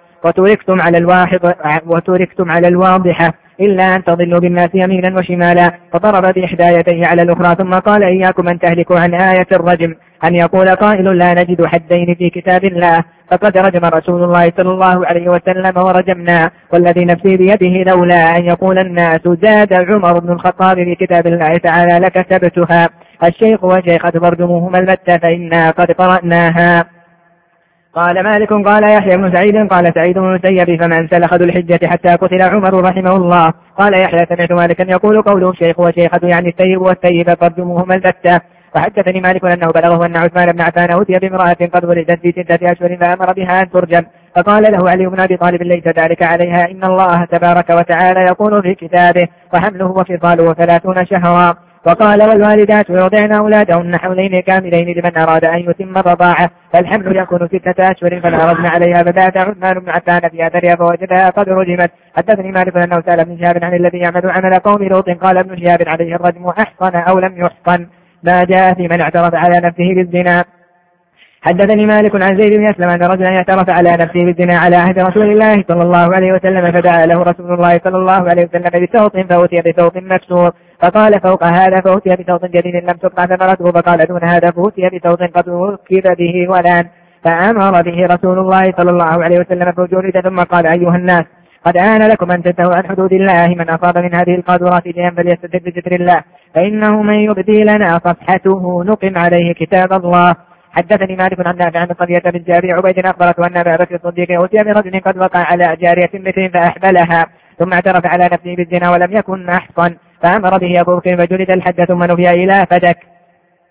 وتركتم على الواضحة إلا أن تضلوا بالناس يمينا وشمالا. فضرب بإحدى يديه على الأخرى ثم قال إياكم أن تهلكوا عن آية الرجم أن يقول قائل لا نجد حدين في كتاب الله فقد رجم رسول الله صلى الله عليه وسلم ورجمنا والذي نفسي بيده لولا أن يقول الناس زاد عمر بن الخطاب في كتاب الله تعالى لكتبتها. الشيخ والشيخة فارجموهما البتة فإنا قد قرأناها. قال مالك قال يحيى بن سعيد قال سعيد بن المسيب فمن سلخ ذو الحجة حتى قتل عمر رحمه الله. قال يحيى سمعت مالكا يقول قوله الشيخ والشيخة يعني السيب والسيب فارجموهما البتة. وحدثني مالك أنه بلغه أن عثمان بن عفان أوتي بامرأة قد ولدت في 6 أشهر فأمر بها أن ترجم فقال له علي بن أبي طالب ليس ذلك عليها إن الله تبارك وتعالى يقول في كتابه وحمله وفصاله 30 شهرا. وقال والوالدات يرضعن أولادهن حولين كاملين لمن أراد أن يتم الرضاعة فالحمل يكون 6 أشهر فأردن عليها فبات عثمان بن عفان في أثرها فوجدها قد رجمت. حدثني مالك أنه سأل ابن شهاب عن الذي يعمل عمل قوم لوط قال ابن شهاب عليه الرجم أحصن أو لم يحصن ما جاء في من اعترف على نفسه بالزنا. حدثني مالك عن زيد بن أسلم أن رجلا اعترف على نفسه بالزنا على عهد رسول الله صلى الله عليه وسلم فدعا له رسول الله صلى الله عليه وسلم بثوب فأتي بثوب مكسور فقال فوق هذا فأتي بثوب جديد لم تقطع ثمرته فقال دون هذا فأتي بثوب قد ركب به ولان فأمر به رسول الله صلى الله عليه وسلم فجلد ثم قال أيها الناس قد آن لكم أن تنتهوا عن حدود الله من أصاب من هذه القاذورات شيئا فليستتر بستر الله فإنه من يبدي لنا صفحته نقم عليه كتاب الله. حدثني مالك عن نافع عن قضية بن جابر عبيد أخبرته أن أبا بكر الصديق أتي برجل قد وقع على جارية مثل فأحبلها ثم اعترف على نفسه بالزنا ولم يكن أحصن فأمر به أبو بكر فجلد الحد ثم نفي إلى فدك.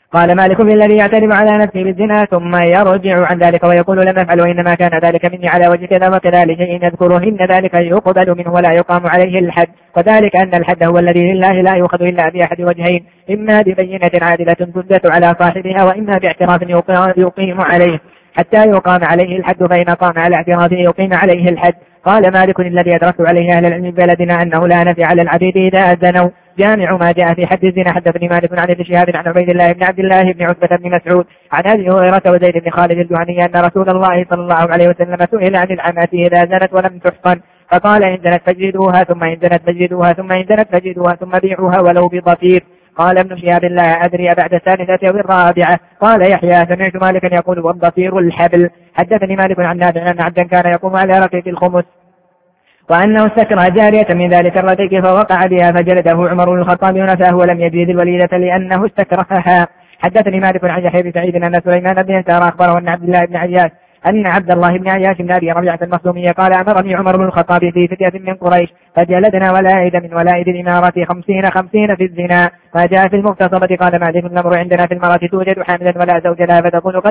قال مالك الذي يعترف على نفسه بالزنا ثم يرجع عن ذلك ويقول لم أفعل وإنما كان ذلك مني على وجه كذا وكذا لشيء يذكره إن ذلك يقبل منه ولا يقام عليه الحد، وذلك أن الحد هو الذي لله لا يؤخذ إلا بأحد وجهين، إما ببينة عادلة تثبت على صاحبها وإما باعتراف يقيم عليه حتى يقام عليه الحد، فإن قام على اعترافه يقيم عليه الحد. قال مالك الذي أدركت عليه أهل العلم بلدنا أنه لا نفي على العبيد إذا أذنوا. جامع ما جاء في حد الزنا. حدثني مالك عن ابن شهاب عن عبيد الله بن عبد الله بن عتبة بن مسعود عن أبي هريرة وزيد بن خالد الجهني أن رسول الله صلى الله عليه وسلم سئل عن العمة إذا زنت ولم تحصن فقال إن زنت فاجلدوها ثم إن زنت فاجلدوها ثم إن زنت فاجلدوها ثم بيعوها ولو بضفير. قال ابن شهاب لا أدري بعد الثالثة أو الرابعة. قال يحيى سمعت مالكا يقول والضفير الحبل. حدثني مالك عن نافع أن عبدا كان يقوم على رقيق الخمس وأنه استكره جارية من ذلك الرقيق فوقع بها فجلده عمر بن الخطاب ونفاه ولم يجلد الوليدة لأنه استكرهها. حدثني مالك عن يحيى بن سعيد أن سليمان بن يسار أخبره أن عبد الله بن عياش أن عبد الله بن عياش بن أبي ربيعة المخزومي قال أمرني عمر بن الخطاب في فتية من قريش فجلدنا ولائد من ولائد الإمارة 50 في الزنا. ما جاء في المغتصبة. قال مالك الأمر عندنا في المرأة توجد حاملا ولا زوج لها فتقول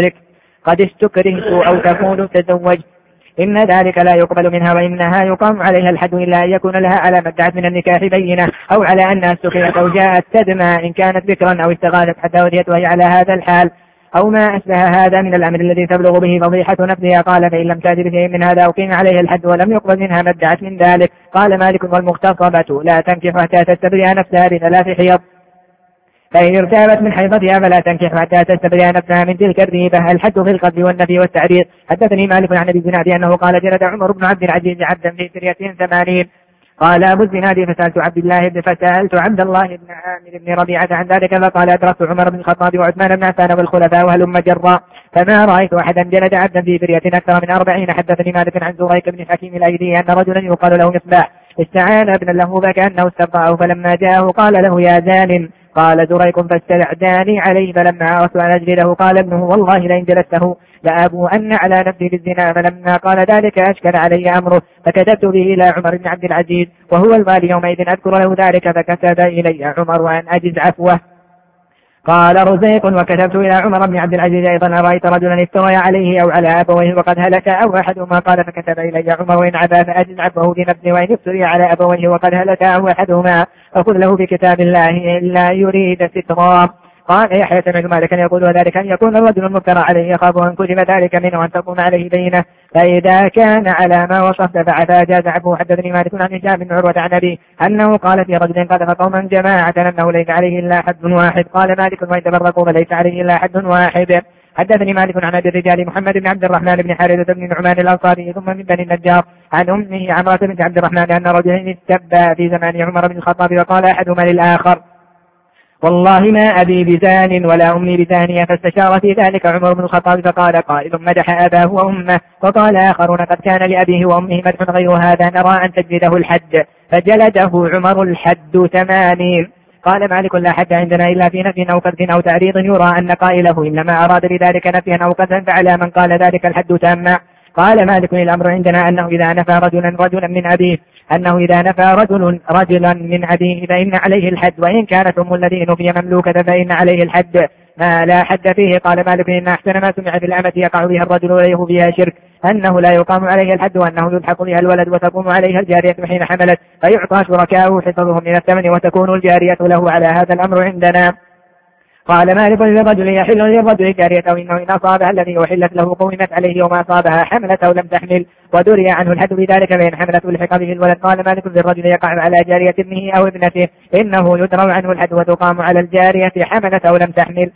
قد استكرهت أو تقول تزوج إن ذلك لا يقبل منها وإنها يقام عليها الحد إلا أن يكون لها على ما ادعت من النكاح بينة أو على أنها استخيرت أو جاءت تدمى إن كانت بكرا أو استغاثت حتى وديت وهي على هذا الحال أو ما أشبه هذا من الأمر الذي تبلغ به فضيحة نفسها. قال فإن لم تأتي بشيء من هذا أقيم عليها الحد ولم يقبل منها ما ادعت من ذلك. قال مالك والمغتصبة لا تنكح حتى تستبرئ نفسها بثلاث حيض فإن ارتابت من حيضتها فلا تنكح حتى تستبرئ نفسها من تلك الريبة. الحد في القتل والنفي والتعريض. حدثني مالك عن أبي الزناد أنه قال جلد عمر بن عبد العزيز عبدا في سرية 80. قال أبو الزناد فسألت عبد الله بن عامر بن ربيعة عن ذلك فقال أدركت عمر بن الخطاب وعثمان بن عفان والخلفاء وهلم جرا فما رأيت أحدا جلد عبدا في سرية أكثر من 40. حدثني مالك عن زريق بن حكيم الأيدي أن رجلا يقال له مصباح استعان ابنا له فكأنه استرضاه فلما جاءه قال له يا زان. قال زريق فاستعداني عليه فلما أردت أن أجلده قال ابنه والله لئن جلسته لأبو أن على نفسي بالزنا. فلما قال ذلك أشكل علي أمره فكتبت به إلى عمر بن عبد العزيز وهو الوالي يومئذ أذكر له ذلك فكتب إلي عمر أن أجز عفوه. قال رزيق وكتبت إلى عمر بن عبد العزيز أيضا أرأيت رجلا افترى عليه أو على أبويه وقد هلك أو أحدهما قال فكتب إلي عمر وإن عبا فأجز عفوه بنفسه وإن افتري على أبويه وقد هلك أو أحدهما أخذ له بكتاب الله إلا يريد سترا. قال يحيى سمعت مالكا يقول وذلك أن يكون الرجل المفترى عليه يخاف أن كتب ذلك منه وأن تقوم عليه بينه فإذا كان على ما وصفت فعفا جاز عفوه. حدثني مالك عن هشام بن عروة عن أبيه أنه قال في رجل قذف قوما جماعة أنه ليس عليه إلا حد واحد. قال مالك وإن تفرقوا فليس عليه إلا حد واحد. حدثني مالك عن أبي الرجال محمد بن عبد الرحمن بن حارثة بن نعمان الأنصاري ثم من بني النجار عن أمه عمرة بنت عبد الرحمن أن رجلين استبا في زمان عمر بن الخطاب وقال أحدهما للآخر والله ما أبي بزان ولا أمي بزانية. فاستشار في ذلك عمر بن الخطاب فقال قائل مدح أباه وأمه وقال آخرون قد كان لأبيه وأمه مدح غير هذا نرى أن تجلده الحد. فجلده عمر الحد 80. قال مالك لا حد عندنا إلا في نفي أو قذف أو تعريض يرى أن قائله إنما أراد بذلك نفيا أو قذفا فعلى من قال ذلك الحد تاما. قال مالك الأمر عندنا أنه إذا نفى رجلا من أبيه رجلا من أبيه فإن عليه الحد وإن كانت أم الذي نفي مملوكة فإن عليه الحد ما لا حد فيه. قال مالك إن أحسن ما سمع في الأمة يقع بها الرجل وليه فيها شرك أنه لا يقام عليه الحد وأنه يلحق بها الولد وتقوم عليها الجارية حين حملت فيعطى شركاؤه حصتهم من الثمن وتكون الجارية له على هذا الأمر عندنا. قال مالك للرجل يحل للرجل جارية إنه إن أصابها الذي أحلت له قومت عليه وما أصابها حملت أو لم تحمل ودري عنه الحد بذلك فإن حملت لحق به الولد. قال مالك للرجل يقع على جارية ابنه أو ابنته إنه يدرى عنه الحد وتقام على الجارية حملت أو لم تحمل.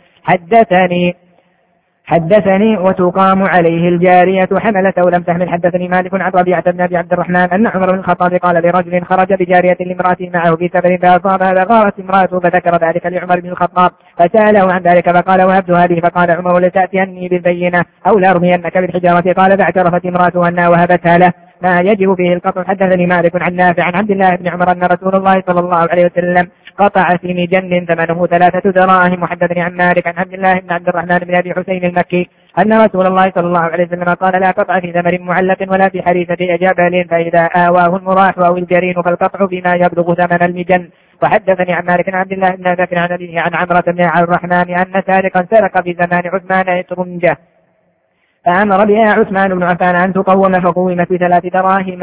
حدثني وتقام عليه الجارية حملت أو لم تحمل. حدثني مالك عن ربيعة بن أبي عبد الرحمن أن عمر بن الخطاب قال لرجل خرج بجارية لامرأته معه في سفر فأصابها فغارت امرأته فذكر ذلك لعمر بن الخطاب فسأله عن ذلك فقال وهبت هذه فقال عمر لتأتيني بالبينة أو لأرمينك بالحجارة. قال فاعترفت امرأته أنها وهبتها له ما يجب فيه القطع. حدثني مالك عن نافع عن عبد الله بن عمر أن رسول الله صلى الله عليه وسلم قطع في مجن ثمنه 3 دراهم. وحدثني عن مالك عن عبد الله بن عبد الرحمن بن أبي حسين المكي أن رسول الله صلى الله عليه وسلم قال لا قطع في ثمر معلق ولا في حريفة جبل فإذا آواه المراح أو الجرين فالقطع بما يبلغ ثمن المجن. وحدثني عن مالك عن عبد الله بن بكر عن أبيه عن عمرة بن الرحمن أن سارقا سرق في زمان عثمان ترنجة فأمر بها عثمان بن عفان أن تقوم فقومت ب3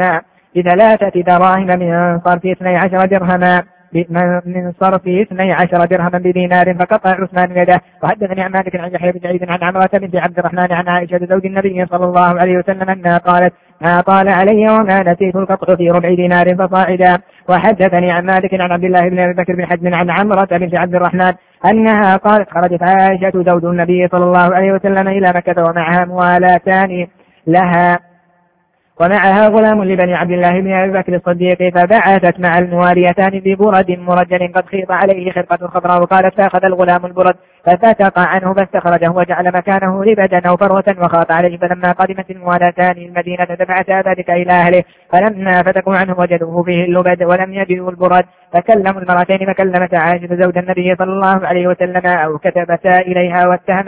دراهم من صرف 12 درهما من صرف 12 درهما بدينار فقطع عثمان يده. وحدثني عن مالك عن يحيى بن سعيد عن عمرة بنت عبد الرحمن عن عائشة زوج النبي صلى الله عليه وسلم أنها قالت ما طال علي وما نسيت القطع في ربع دينار فصاعدا. وحدثني عن مالك عن عبد الله بن أبي بكر بن حزم عن عمرة بنت عبد الرحمن أنها قالت خرجت عائشة زوج النبي صلى الله عليه وسلم إلى مكة ومعها موالاتان لها ومعها غلام لبني عبد الله بن أبي بكر الصديق فبعثت مع المواليتان ببرد مرجل قد خيط عليه خرقة خضراء وقالت فأخذ الغلام البرد ففتق عنه فاستخرجه وجعل مكانه لبدا أو فروة وخاط عليه. فلما قدمت الموالاتان المدينة دفعتا ذلك إلى أهله فلما فتقوا عنه وجدوه فيه اللبد ولم يجدوا البرد فكلموا المرأتين فكلمتا عائشة زوج النبي صلى الله عليه وسلم أو كتبتا إليها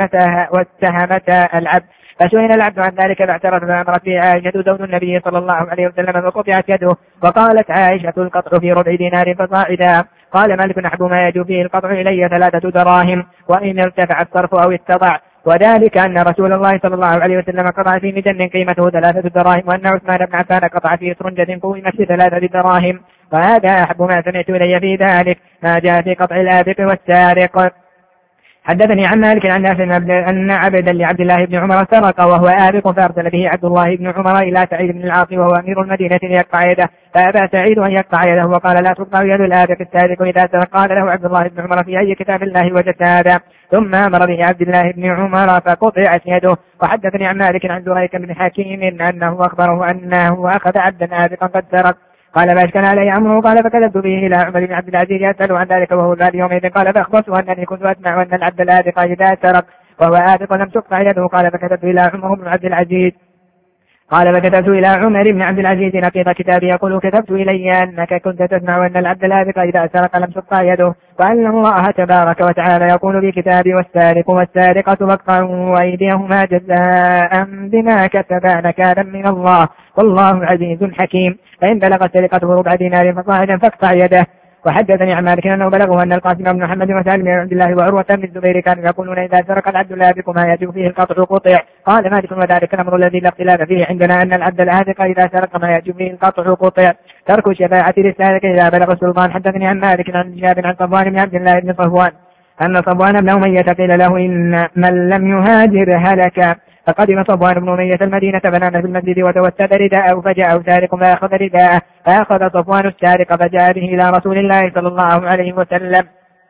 واتهمتا العبد فسئل العبد عن ذلك فاعترف فأمرت به عائشة زوج النبي صلى الله عليه وسلم فقطعت يده. وقالت عائشة القطع في ربع دينار فصاعدا. قال مالك نحب ما يجو فيه القطع إلي 3 دراهم وإن ارتفع الصرف أو اتضع. وذلك أن رسول الله صلى الله عليه وسلم قطع في مجن قيمته 3 دراهم وأن عثمان بن عفان قطع في سرنجة قومت ب3 دراهم. وهذا أحب ما سمعت إلي في ذلك ما جاء في قطع الآبق والسارق. حدثني عن مالك عن نافع أن عبدا لعبد الله بن عمر سرق وهو آبق فأرسل به عبد الله بن عمر إلى سعيد بن العاص وهو أمير المدينة ليقطع يده فأبى سعيد أن يقطع يده وقال لا تقطع يد الآبق السارق إذا سرق. قال له عبد الله بن عمر في أي كتاب الله وجدت هذا؟ ثم أمر به عبد الله بن عمر فقطعت يده. وحدثني عن مالك عن زريك بن حكيم أنه أخبره أنه أخذ عبدا آبقا قد سرق. قال ما أشكل علي أمره. قال فكذبت به إلى عمر بن عبد العزيز يسأل عن ذلك وهو البال يومئذ. قال فأخبرته أنني كنت أسمع أن العبد الآبق إذا سرق وهو آبق لم تقطع يده. قال فكتبت إلى عمر بن عبد العزيز نقيض كتابي يقول كتبت إلي أنك كنت تسمع أن العبد الآبق إذا سرق لم تقطع يده وأن الله تبارك وتعالى يقول في كتابي والسارق والسارقة فاقطعوا أيديهما جزاء بما كسبا نكالا من الله والله عزيز حكيم. فإن بلغت سرقته ربع دينار فصاعدا فاقطع يده. وحدثني عن مالك أنه بلغه أن القاسم بن محمد وسالم بن عبد الله وعروة بن الزبير كانوا يقولون إذا سرق العبد الآبق ما يجب فيه القطع قطع. قال مالك وذلك الأمر الذي لا اختلاف فيه عندنا أن العبد الآبق إذا سرق ما يجب فيه القطع قطع. ترك الشفاعة للسارق إذا بلغ السلطان. حدثني عن مالك عن جابر عن صفوان بن عبد الله بن صفوان أن صفوان بن أمية قيل له إن من لم يهاجر هلك. فقدم صفوان بن أمية المدينة فنام في المسجد وتوسد رداءه فجاءه سارق فأخذ رداءه فأخذ صفوان السارق فجاء به إلى رسول الله صلى الله عليه وسلم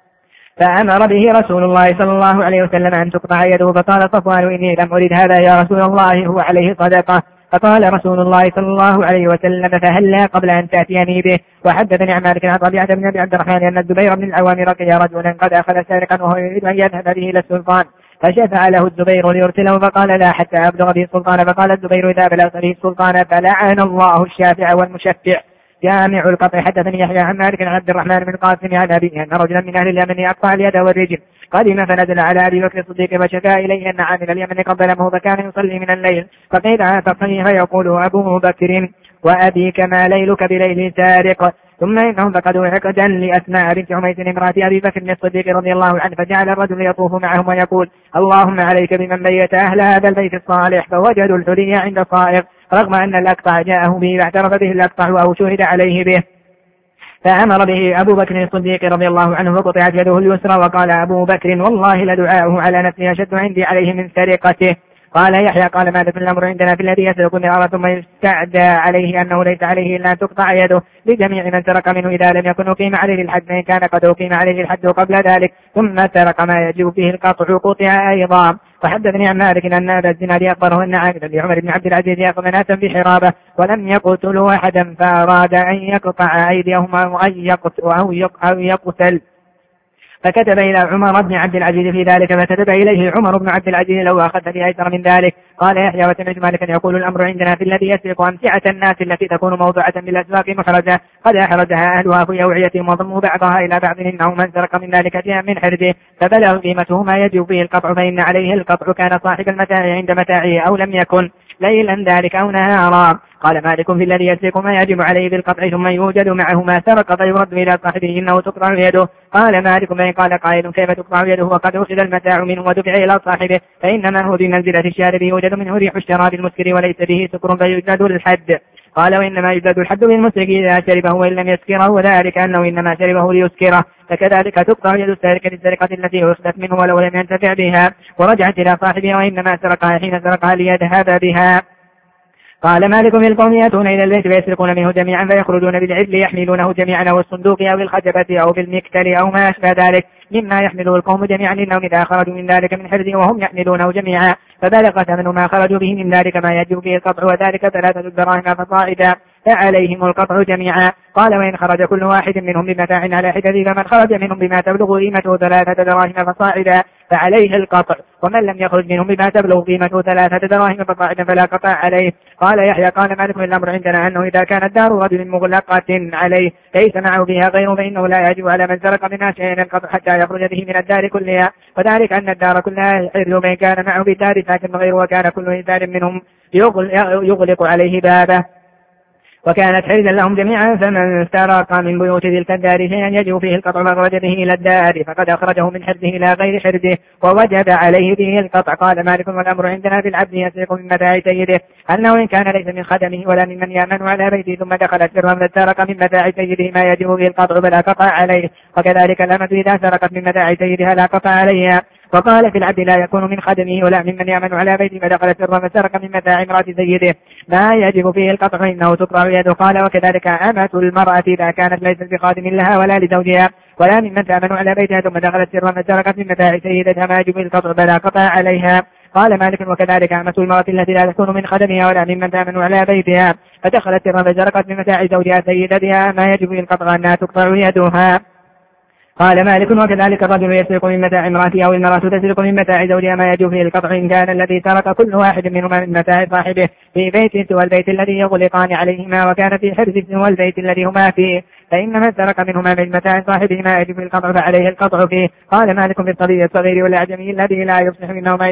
فأمر به رسول الله صلى الله عليه وسلم أن تقطع يده. فقال صفوان إني لم أرد هذا يا رسول الله هو عليه صدقة. فقال رسول الله صلى الله عليه وسلم فهلا قبل أن تأتيني به. وحدثني عن مالك عن ربيعة بن أبي عبد الرحمن أن الزبير بن العوام رقي رجلا قد أخذ سارقا وهو يريد أن يذهب به إلى السلطان فشفع له الزبير ليرسله فقال لا حتى أبلغ به السلطان. فقال الزبير إذا بلغت به السلطان فلعن الله الشافع والمشفع. جامع القطع. حدثني يحيى عن مالك عن عبد الرحمن بن القاسم عن أبيه أن رجلا من أهل اليمن يقطع اليد والرجل قدم فنزل على أبي بكر الصديق فشكا إليه أن عامل اليمن قبله فكان يصلي من الليل فقيل فيقول أبو بكر وأبيك ما ليلك بليل سارق. ثم إنهم فقدوا عقدا لأسماء بنت عميس امرأة أبي بكر الصديق رضي الله عنه فجعل الرجل يطوف معهم ويقول اللهم عليك بمن بيت أهل هذا البيت الصالح. فوجدوا الحلي عند صائغ رغم أن الأقطع جاءه به فاعترف به الأقطع أو شهد عليه به. فأمر به أبو بكر الصديق رضي الله عنه فقطعت يده اليسرى. وقال أبو بكر والله لدعاؤه على نفسه أشد عندي عليه من سرقته. قال يحيى قال ماذا في الأمر عندنا في الذي يسرق المرأة ثم يستعدى عليه أنه ليس عليه إلا أن تقطع يده لجميع من سرق منه إذا لم يكن أقيم عليه الحد فإن كان قد أقيم عليه الحد قبل ذلك ثم سرق ما يجب فيه القطع قطع أيضا. وحدثني عن مالك أن هذا الزناد أخبره أن عاملا لعمر بن عبد العزيز يأخذ ناسا بحرابة ولم يقتلوا أحدا فأراد أن يقطع أيديهم أو يقتل فكتب إلى عمر بن عبد العزيز في ذلك، فكتب إليه عمر بن عبد العزيز لو أخذت بأيسر من ذلك. قال يحيى وسمعت مالكا يقول الأمر عندنا في الذي يسرق أمتعة الناس التي تكون موضوعة بالأسواق محرزة قد أحرزها أهلها في أوعيتهم وضموا بعضها إلى بعض، إنه من سرق من ذلك شيئا من حرزه فبلغ قيمته ما يجب فيه القطع فإن عليه القطع، كان صاحب المتاع عند متاعه أو لم يكن، ليلا ذلك أو نهارا. قال مالك في الذي يسرق ما يجب عليه بالقطع ثم يوجد معه ما سرق فيرد إلى صاحبه إنه تقطع يده. قال مالك فإن قال قائل كيف تقطع يده وقد أخذ المتاع منه ودفع إلى صاحبه، فإنما هو بمنزلة الشارب يوجد منه ريح الشراب المسكر وليس به سكر فيجلد الحد. قال وإنما يجلد الحد بالمسرق إذا شربه وإن لم يسكره، وذلك أنه إنما شربه ليسكره. فكذلك تقطع يد السارق للسرقة التي أخذت منه ولو لم ينتفع بها ورجعت إلى صاحبها، وإنما سرقها حين سرقها ليذهب بها. قال مالك في القوم يأتون إلى البيت فيسرقون منه جميعا فيخرجون بالعدل يحملونه جميعا أو الصندوق أو الخجبة أو بالمكتل أو ما أشبه ذلك مما يحمله القوم جميعا، إنهم إذا خرجوا من ذلك من حرز وهم يحملونه جميعا فبلغ ثمن ما خرجوا به من ذلك ما يجب به القطع، وذلك 3 دراهم فصاعدا فعليهم القطع جميعا. قال وإن خرج كل واحد منهم بمتاع على حدث فمن خرج منهم بما تبلغ قيمته 3 دراهم فصاعدا فعليه القطع، ومن لم يخرج منهم بما تبلغ قيمته 3 دراهم فصاعدا فلا قطع عليه. قال يحيى قال مالك الأمر عندنا أنه إذا كانت دار رجل مغلقة عليه ليس معه فيها غيره فإنه لا يجب على من سرق منها شيئا القطع حتى يخرج به من الدار كلها، وذلك أن الدار كلها حرز من كان معه بدار ساكن غيره، وكان كل إنسان منهم يغلق عليه بابه وكانت حرزا لهم جميعا، فمن سرق من بيوت تلك الدار شيئا يجب فيه القطع فخرج به إلى الدار فقد أخرجه من حرزه إلى غير حرزه ووجب عليه به القطع. قال مالك والأمر عندنا في العبد يسرق من متاع سيده أنه إن كان ليس من خدمه ولا ممن يأمن على بيته ثم دخل سرا فسرق من متاع سيده ما يجب به القطع فلا قطع عليه، وكذلك الأمة إذا سرقت من متاع سيدها لا قطع عليها. وقال في العبد لا يكون من خدمه ولا ممن يأمن على بيته فدخل سرا فسرق من متاع امرأة سيده ما يجب فيه القطع فإنه تقطع يده. قال وكذلك أمة المرأة إذا كانت ليست بخادم لها ولا لزوجها ولا ممن تأمن على بيتها ثم دخلت سرا فسرقت من متاع سيدها ما يجب فيه القطع فلا قطع عليها. قال مالك وكذلك أمة المرأة التي لا تكون من خدمها ولا ممن تأمن على بيتها فدخلت سرا فسرقت من متاع زوجها سيدتها ما يجب فيه القطع أنها تقطع يدها. قال مالك وكذلك الرجل يسرق من متاع امرأته أو المرأة تسرق من متاع زوجها ما يجب فيه القطع إن كان الذي سرق كل واحد منهما من متاع صاحبه في بيت سوى البيت الذي يغلقان عليهما وكان في حرز سوى البيت الذي هما فيه، فإن من سرق منهما من متاع صاحبه ما يجب فيه القطع فعليه القطع فيه. قال مالك في الصبي الصغير والأعجمي الذي لا يصلح منهما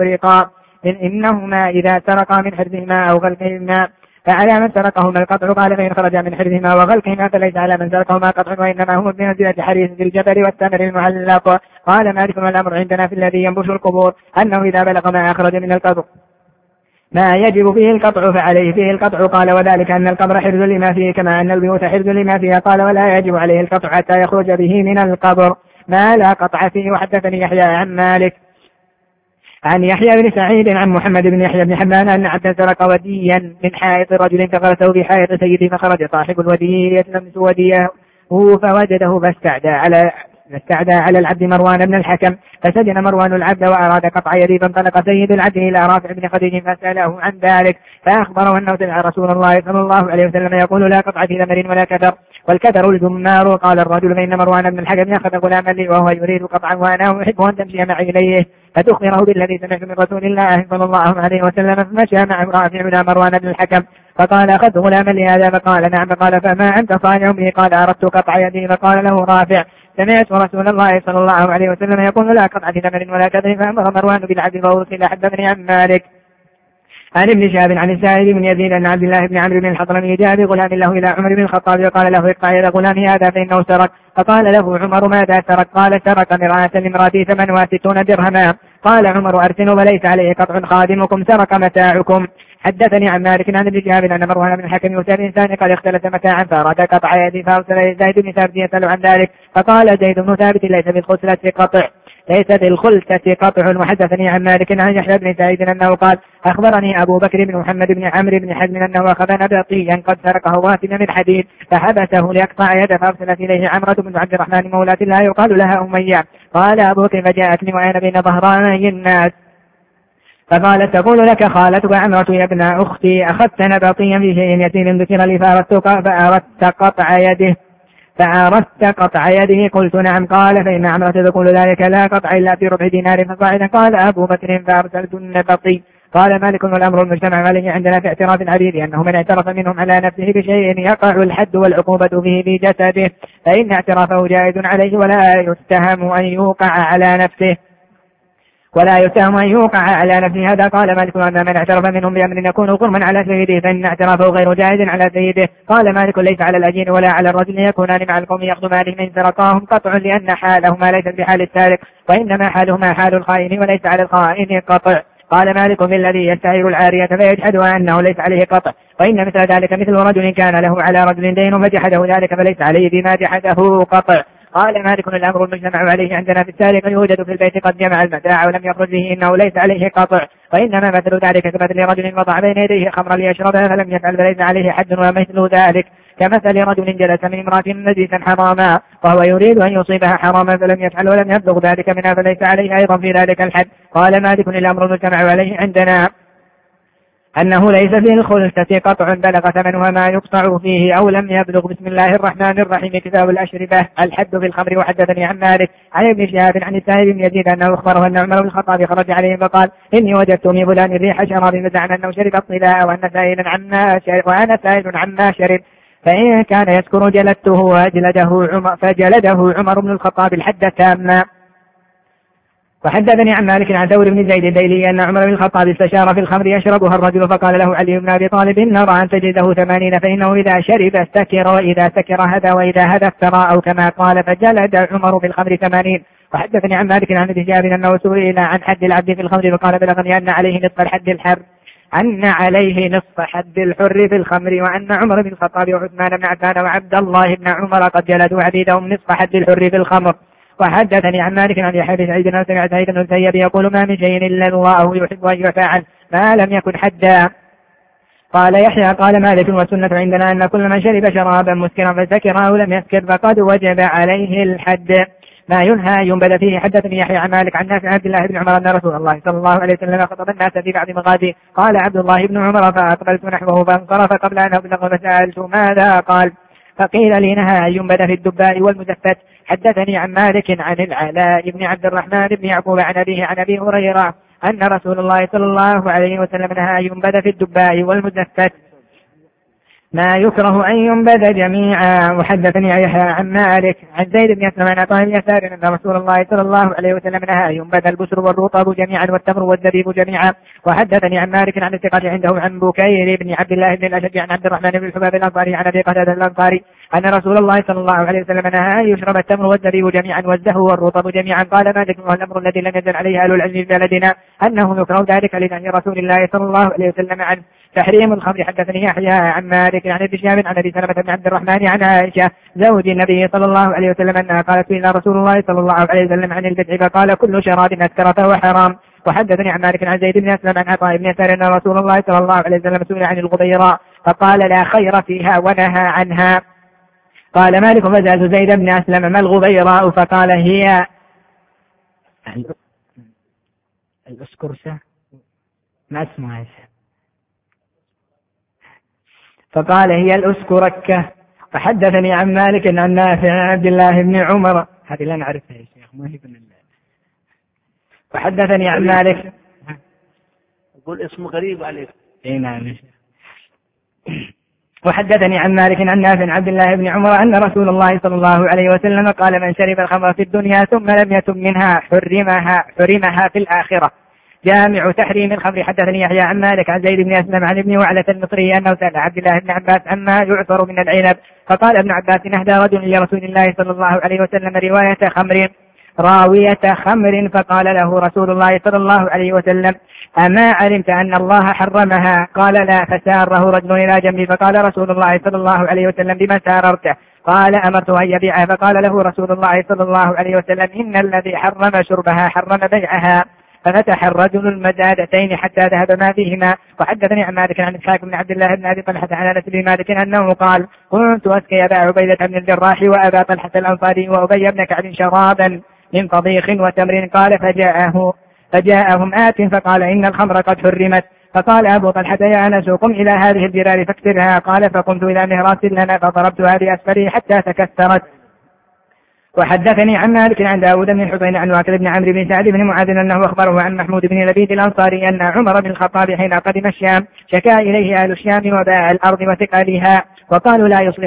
إذا سرقا من حرزهما أو غلقهما فعلى من سرقهما القطع. قال فإن خرج من حرزهما وغلقهما فليس على من سرقهما قطع وإنما هو بمنزلة حريص الجبل والتمر المعلق. قال مالك والأمر عندنا في الذي ينبش القبور أنه إذا بلغ ما أخرج من القطع ما يجب فيه القطع فعليه فيه القطع. قال وذلك أن القبر حرز لما فيه كما أن البيوت حرز لما فيها. قال ولا يجب عليه القطع حتى يخرج به من القبر ما لا قطع فيه. وحدثني يحيى عن مالك عن يحيى بن سعيد عن محمد بن يحيى بن حبان أن عبدا سرق وديا من حائط رجل فغرسه في حائط سيده فخرج صاحب الودي يتلمس وديه فوجده فاستعدى على العبد مروان بن الحكم فسجن مروان العبد وأراد قطع يده فانطلق سيد العبد إلى رافع بن خديج فسأله عن ذلك فأخبره أنه سمع رسول الله صلى الله عليه وسلم يقول لا قطع في ثمر ولا كدر والكدر الجمار. قال الرجل فإن مروان بن الحكم أخذ غلاما لي وهو يريد قطعا وأنا أحب أن تمشي معي إليه فتخبره بالذي سمعت من رسول الله صلى الله عليه وسلم. فمشى مع رافع إلى مروان بن الحكم فقال أخذت غلاما لهذا فقال نعم. فقال فما أنت صانع به؟ قال أردت قطع يدي. فقال له رافع سمعت رسول الله صلى الله عليه وسلم يقول لا قطع في ثمر ولا كدر. فأمر مروان بالعبد فأرسل. حدثني عن مالك عن ابن شهاب عن السائب بن يزيد أن عبد الله بن عمرو بن الحضرمي جاء بغلام له إلى عمر بن الخطاب وقال له اقطع يد غلامي هذا فإنه سرق. فقال له عمر ماذا سرق؟ قال سرق مرآة لامرأتي 68 درهما. قال عمر أرسلوا وليس عليه قطع خادمكم سرق متاعكم. حدثني عن مالك عن ابن شهاب أن مروان بن الحكم يؤتى الإنسان قد اختلس متاعا فأراد قطع يده فأرسل زيد بن ثابت يسأل عن ذلك فقال زيد بن ثابت ليس بالخلسة قطع. وحدثني عن مالك عن يحيى بن سعيد أنه قال أخبرني أبو بكر بن محمد بن عمرو بن حزم أنه أخذ نبطيا قد سرقه واتنا من حديد فحبسه ليقطع يده فأرسلت إليه عمرة بن عبد الرحمن مولاة لا يقال لها أمية. قال أبو بكر فجاءتني وأنا بين ظهراني الناس فقالت تقول لك خالتك عمرة يا ابن أختي أخذت نبطيا في شيء يسير ذكر لي فأردت قطع يده فعرفت قطع يده؟ قلت نعم. قال فإن عمرة تقول ذلك لا قطع إلا في ربع دينار فصاعدا. قال أبو بكر فأرسلت النبطي. قال مالك والأمر المجتمع عليه عندنا في اعتراف العبيد أنه من اعترف منهم على نفسه بشيء يقع الحد والعقوبة به في جسده فإن اعترافه جائز عليه ولا يتهم أن يوقع على نفسه هذا قال مالك أن من اعترف منهم بأمر يكون غرما على سيده فإن اعترافه غير جائز على سيده. قال مالك ليس على الأجير ولا على الرجل يكونان مع القوم يأخذ مالهم إن سرقاهم قطع لأن حالهما ليست بحال السارق وإنما حالهما حال الخائن وليس على الخائن قطع. قال مالك بالذي يستعير العارية فيجحد أنه ليس عليه قطع وإن مثل ذلك مثل رجل كان له على رجل دين فجحده ذلك فليس عليه بما جحده قطع. قال مالك الأمر المجتمع عليه عندنا في السارق يوجد في البيت قد جمع المتاع ولم يخرج به إنه ليس عليه قطع وإنما مثل ذلك كمثل رجل وضع بين يديه خمرا ليشربها فلم يفعل فليس عليه حد ومثل ذلك كمثل رجل جلس من امرأة نجسا حراما وهو يريد أن يصيبها حراما فلم يفعل ولم يبلغ ذلك منها فليس عليه أيضا في ذلك الحد. قال مالك الأمر المجتمع عليه عندنا أنه ليس فيه الخلسة قطع بلغ ثمنها ما يقطع فيه أو لم يبلغ. بسم الله الرحمن الرحيم. كتاب الأشربة. الحد في الخمر. وحدثني عن مالك عن ابن شهاب عن السائب بن يزيد أنه أخبره أن عمر بن الخطاب خرج عليه فقال إني وجدت من فلان ريح شراب فزعنا أنه شرب الطلاء وأنا سائل عما شرب فإن كان يذكر جلدته فجلده عمر بن الخطاب الحد تاما. وحدثني عن مالك عن ثور بن زيد الديلي أن عمر بن الخطاب استشار في الخمر يشربها الرجل فقال له علي بن أبي طالب نرى أن تجده 80 فإنه إذا شرب استكر وإذا سكر هذا وإذا هذا افترى أو كما قال فجلد عمر في الخمر 80. وحدثني عن مالك عن ابن شهاب أنه سئل عن حد العبد في الخمر فقال بلغني أن عليه نصف حد الحر في الخمر وأن عمر بن الخطاب وعثمان بن عفان وعبد الله بن عمر قد جلدوا عبيدهم نصف حد الحر في الخمر. وحدثني عن مالك عن يحيى بن سعيد أنه سمع سعيد بن المسيب يقول ما من شيء إلا الله يحب أن يعفى عنه ما لم يكن حدا. قال يحيى قال مالك والسنة عندنا أن كل من شرب شرابا مسكرا فسكر أو لم يسكر فقد وجب عليه الحد ما ينهى ينبذ فيه. حدثني يحيى عن مالك عن نافع عبد الله بن عمر أن رسول الله صلى الله عليه وسلم خطب الناس في بعض مغازيه قال عبد الله بن عمر فأقبلت نحوه فانصرف قبل أن أبلغ فسألت ماذا قال فقيل لي نهى أن ينبذ في الدباء والمزفت. حدثني عن مالك عن العلاء بن عبد الرحمن بن يعقوب عن أبيه عن أبي هريرة أن رسول الله صلى الله عليه وسلم نهى أن ينبذ في الدباء والمزفت ما يكره أن ينبذ جميعا. وحدثني يحيى عن مالك عن زيد بن أسلم عن عطاء بن يسار أن رسول الله صلى الله عليه وسلم نهى أن ينبذ البشر والرطب جميعا والتمر والزبيب جميعا. وحدثني عن مالك عن الثقة عنده عن بكير بن عبد الله بن الأشج عن عبد الرحمن بن الحباب الأنصاري عن أبي قتادة الأنصاري أن رسول الله صلى الله عليه وسلم نهى أن يشرب التمر والزبيب جميعا والزهو والرطب جميعا. قال مالك والأمر الذي لم ينزل عليه أهل العلم في بلدنا أنه يكره ذلك لنهي رسول الله صلى الله عليه وسلم عن تحريم الخمر. حدثني يحيى عن مالك عن ابن شهاب عن ابي سلمة بن عبد الرحمن عن عائشة زوج النبي صلى الله عليه وسلم انها قالت إلى رسول الله صلى الله عليه وسلم عن البدع فقال كل شراب أسكر فهو حرام. وحدثني عن مالك عن زيد بن أسلم عن عطاء بن يسار أن رسول الله صلى الله عليه وسلم سئل عن الغبيراء فقال لا خير فيها ونهى عنها. قال مالك فسألت زيد بن أسلم ما الغبيراء فقال هي الأسكرسة ما اسمها فقال هي الأسكركة. فحدثني عن مالك عن نافع عن عبد الله بن عمر هذه لا نعرفها يا شيخ ما هي بن الله. وحدثني عن مالك يقول اسم غريب عليك. نعم. وحدثني عن مالك عن نافع عن عبد الله بن عمر أن رسول الله صلى الله عليه وسلم قال من شرب الخمر في الدنيا ثم لم يتم منها حرمها في الآخرة. جامع تحريم الخمر. حدثني يحيى عن مالك عن زيد بن أسلم عن ابن وعلة المصري أنه سأل عبد الله بن عباس عما يعثر من العنب فقال ابن عباس أهدى رجل لرسول الله صلى الله عليه وسلم راوية خمر فقال له رسول الله صلى الله عليه وسلم أما علمت أن الله حرمها؟ قال لا. فساره رجل إلى جنبي فقال رسول الله صلى الله عليه وسلم بما ساررته؟ قال أمرته أن يبيعها فقال له رسول الله صلى الله عليه وسلم إن الذي حرم شربها حرم بيعها. ففتح الرجل المزادتين حتى ذهب ما فيهما. وحدثني عن مالك عن إسحاق بن عبد الله بن أبي طلحة عن أنس بن مالك أنه قال كنت أسقي أبا عبيدة بن الجراح وأبا طلحة الأنصاري وأبي بن كعب شرابا من طبيخ وتمر قال فجاءهم آت فقال إن الخمر قد حرمت فقال أبو طلحة يا أنس قم إلى هذه الجرار فاكسرها. قال فقمت إلى مهراس لنا فضربتها بأسفله حتى تكسرت. وحدثني عن مالك عن داود بن الحسين عن واكد بن عمرو بن سعد بن معاذ أنه أخبره عن محمود بن لبيد الأنصاري أن عمر بن الخطاب حين قدم الشام شكا إليه أهل الشام وباع الأرض وثقلها وقالوا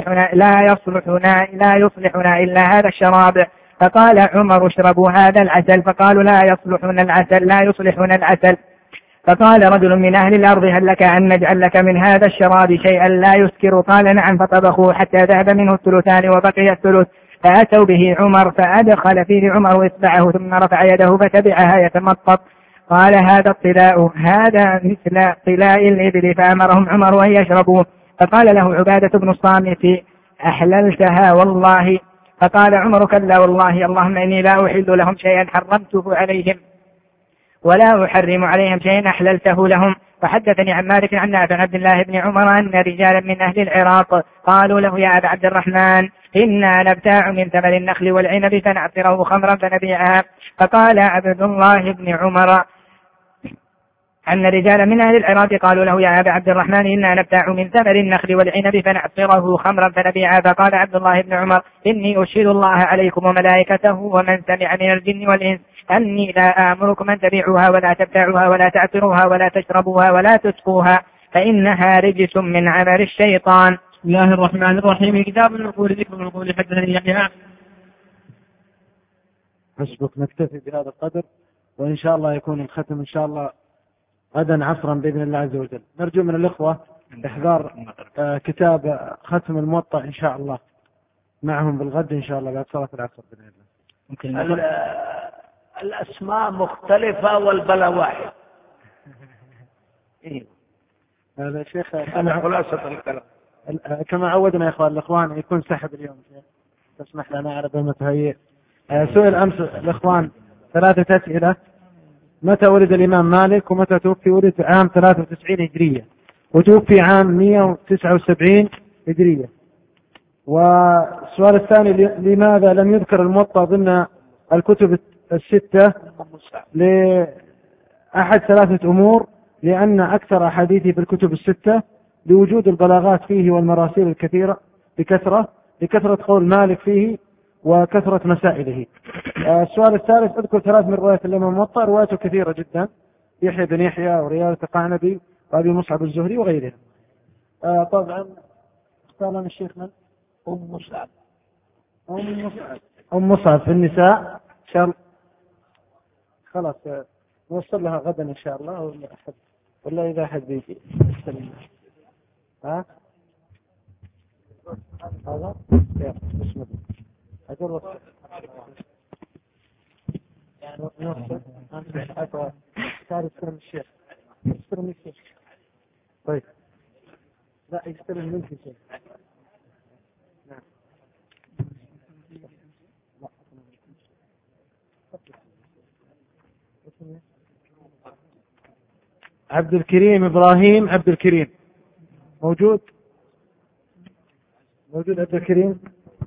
لا يصلحنا إلا هذا الشراب. فقال عمر اشربوا هذا العسل. فقالوا لا يصلحنا العسل. فقال رجل من أهل الأرض هل لك أن نجعل لك من هذا الشراب شيئا لا يسكر؟ قال نعم. فطبخوا حتى ذهب منه الثلثان وبقي الثلث. فأتوا به عمر فأدخل فيه عمر إصبعه ثم رفع يده فتبعها يتمطط. قال هذا الطلاء هذا مثل طلاء الإبل. فأمرهم عمر أن يشربوا. فقال له عبادة بن الصامت أحللتها والله؟ فقال عمر كلا والله اللهم إني لا أحل لهم شيئا حرمته عليهم ولا أحرم عليهم شيئا أحللته لهم. فحدثني عن مالك عن نافع عبد الله بن عمر أن رجالا من أهل العراق قالوا له يا أبا عبد الرحمن إنا نبتاع من ثمر النخل والعنب فنعصره خمرا فنبيعها. فقال عبد الله بن عمر أن رجالا من أهل العراق قالوا له يا أبا عبد الرحمن إنا نبتاع من ثمر النخل والعنب فنعصره خمرا فنبيعها. فقال عبد الله بن عمر إني أشهد الله عليكم وملائكته ومن سمع من الجن والإنس أني لا آمركم أن تبيعوها ولا تبتاعوها ولا تعصروها ولا تشربوها ولا تسقوها فإنها رجس من عمل الشيطان. بسم الله الرحمن الرحيم. كتاب العقول ذكر العقول. حدثني يحيى. حسبك نكتفي بهذا القدر وإن شاء الله يكون الختم إن شاء الله غدا عصرا بإذن الله عز وجل. نرجو من الإخوة إحضار كتاب ختم الموطأ إن شاء الله معهم بالغد إن شاء الله بعد صلاة العصر بإذن الله. الأسماء مختلفة والبلا واحد. هذا شيخ أنا خلاصة الكلام كما عودنا يا الإخوان يكون سحب اليوم تسمح لنا على بالمتهيئ. سئل أمس الإخوان 3 أسئلة: متى ولد الإمام مالك؟ ومتى توفي؟ ولد عام 93 هجرية وتوفي عام 179 هجرية. والسؤال الثاني: لماذا لم يذكر الموطأ ضمن الكتب الستة؟ لأحد 3 أمور: لأن أكثر أحاديثه في الكتب الستة، لوجود البلاغات فيه والمراسيل الكثيرة لكثرة قول مالك فيه وكثرة مسائله. السؤال الثالث: اذكر 3 من رواية الإمام الموطأ. روايته كثيرة جدا: يحيى بن يحيى ورياض القعنبي وأبي مصعب الزهري وغيرهم. طبعا اختار لنا الشيخ من؟ أم مصعب في النساء إن شاء الله. خلاص نوصل لها غدا إن شاء الله ولا إذا أحد بيجي ها هذا بسم الله أجل وصل يعني نوصل أنت تعرف استلم الشيخ استلم الشيخ. طيب لا يستلم منك الشيخ. نعم عبد الكريم إبراهيم عبد الكريم موجود عبد الكريم.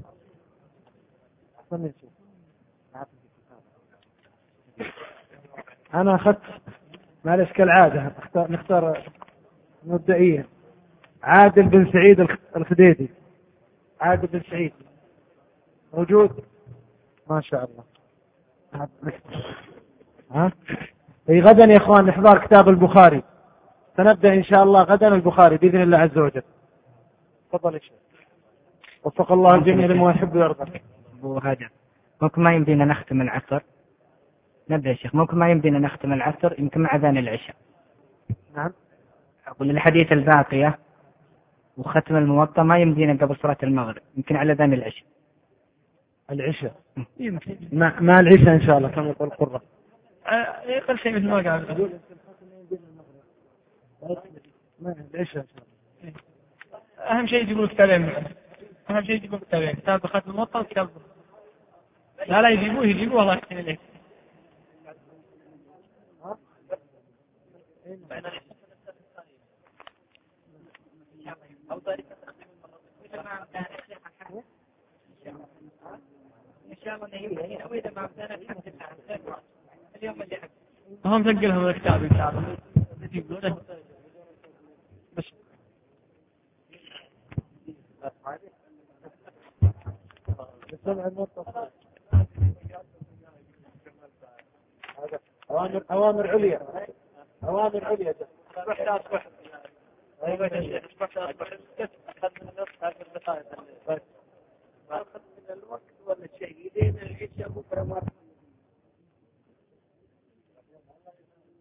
أنا أخذت معلش كالعادة نختار مبدئيا عادل بن سعيد الخديدي. عادل بن سعيد موجود ما شاء الله. ها غدا يا اخوان نحضر كتاب البخاري. سنبدأ ان شاء الله غدا البخاري بإذن الله عز وجل. تفضل يا شيخ. وفق الله الجميع لما يحب ويرضى. أبو هاجر ممكن ما يمدينا نختم العصر. نبدأ يا شيخ. ممكن ما يمدينا نختم العصر يمكن مع أذان العشاء. نعم. أقول الحديث الباقية وختم الموطأ ما يمدينا قبل صلاة المغرب يمكن على أذان العشاء. العشاء يمكن ما العشاء إن شاء الله كما يقول القرة. يقل شيء مثل ما قال. العشاء أهم شيء يجيبون كتابين. أهم شيء يجيبون كتابين: كتاب ختم الموطأ وكتاب. لا يجيبوه والله يحسن إليك. هم سجلهم الكتاب إن شاء الله. أوامر عليا. أوامر عليا. أيوة يا شيخ أخذ من النص هذه البطاقة أخذ من الوقت ولا شيء يدين العشاء بكرة مرة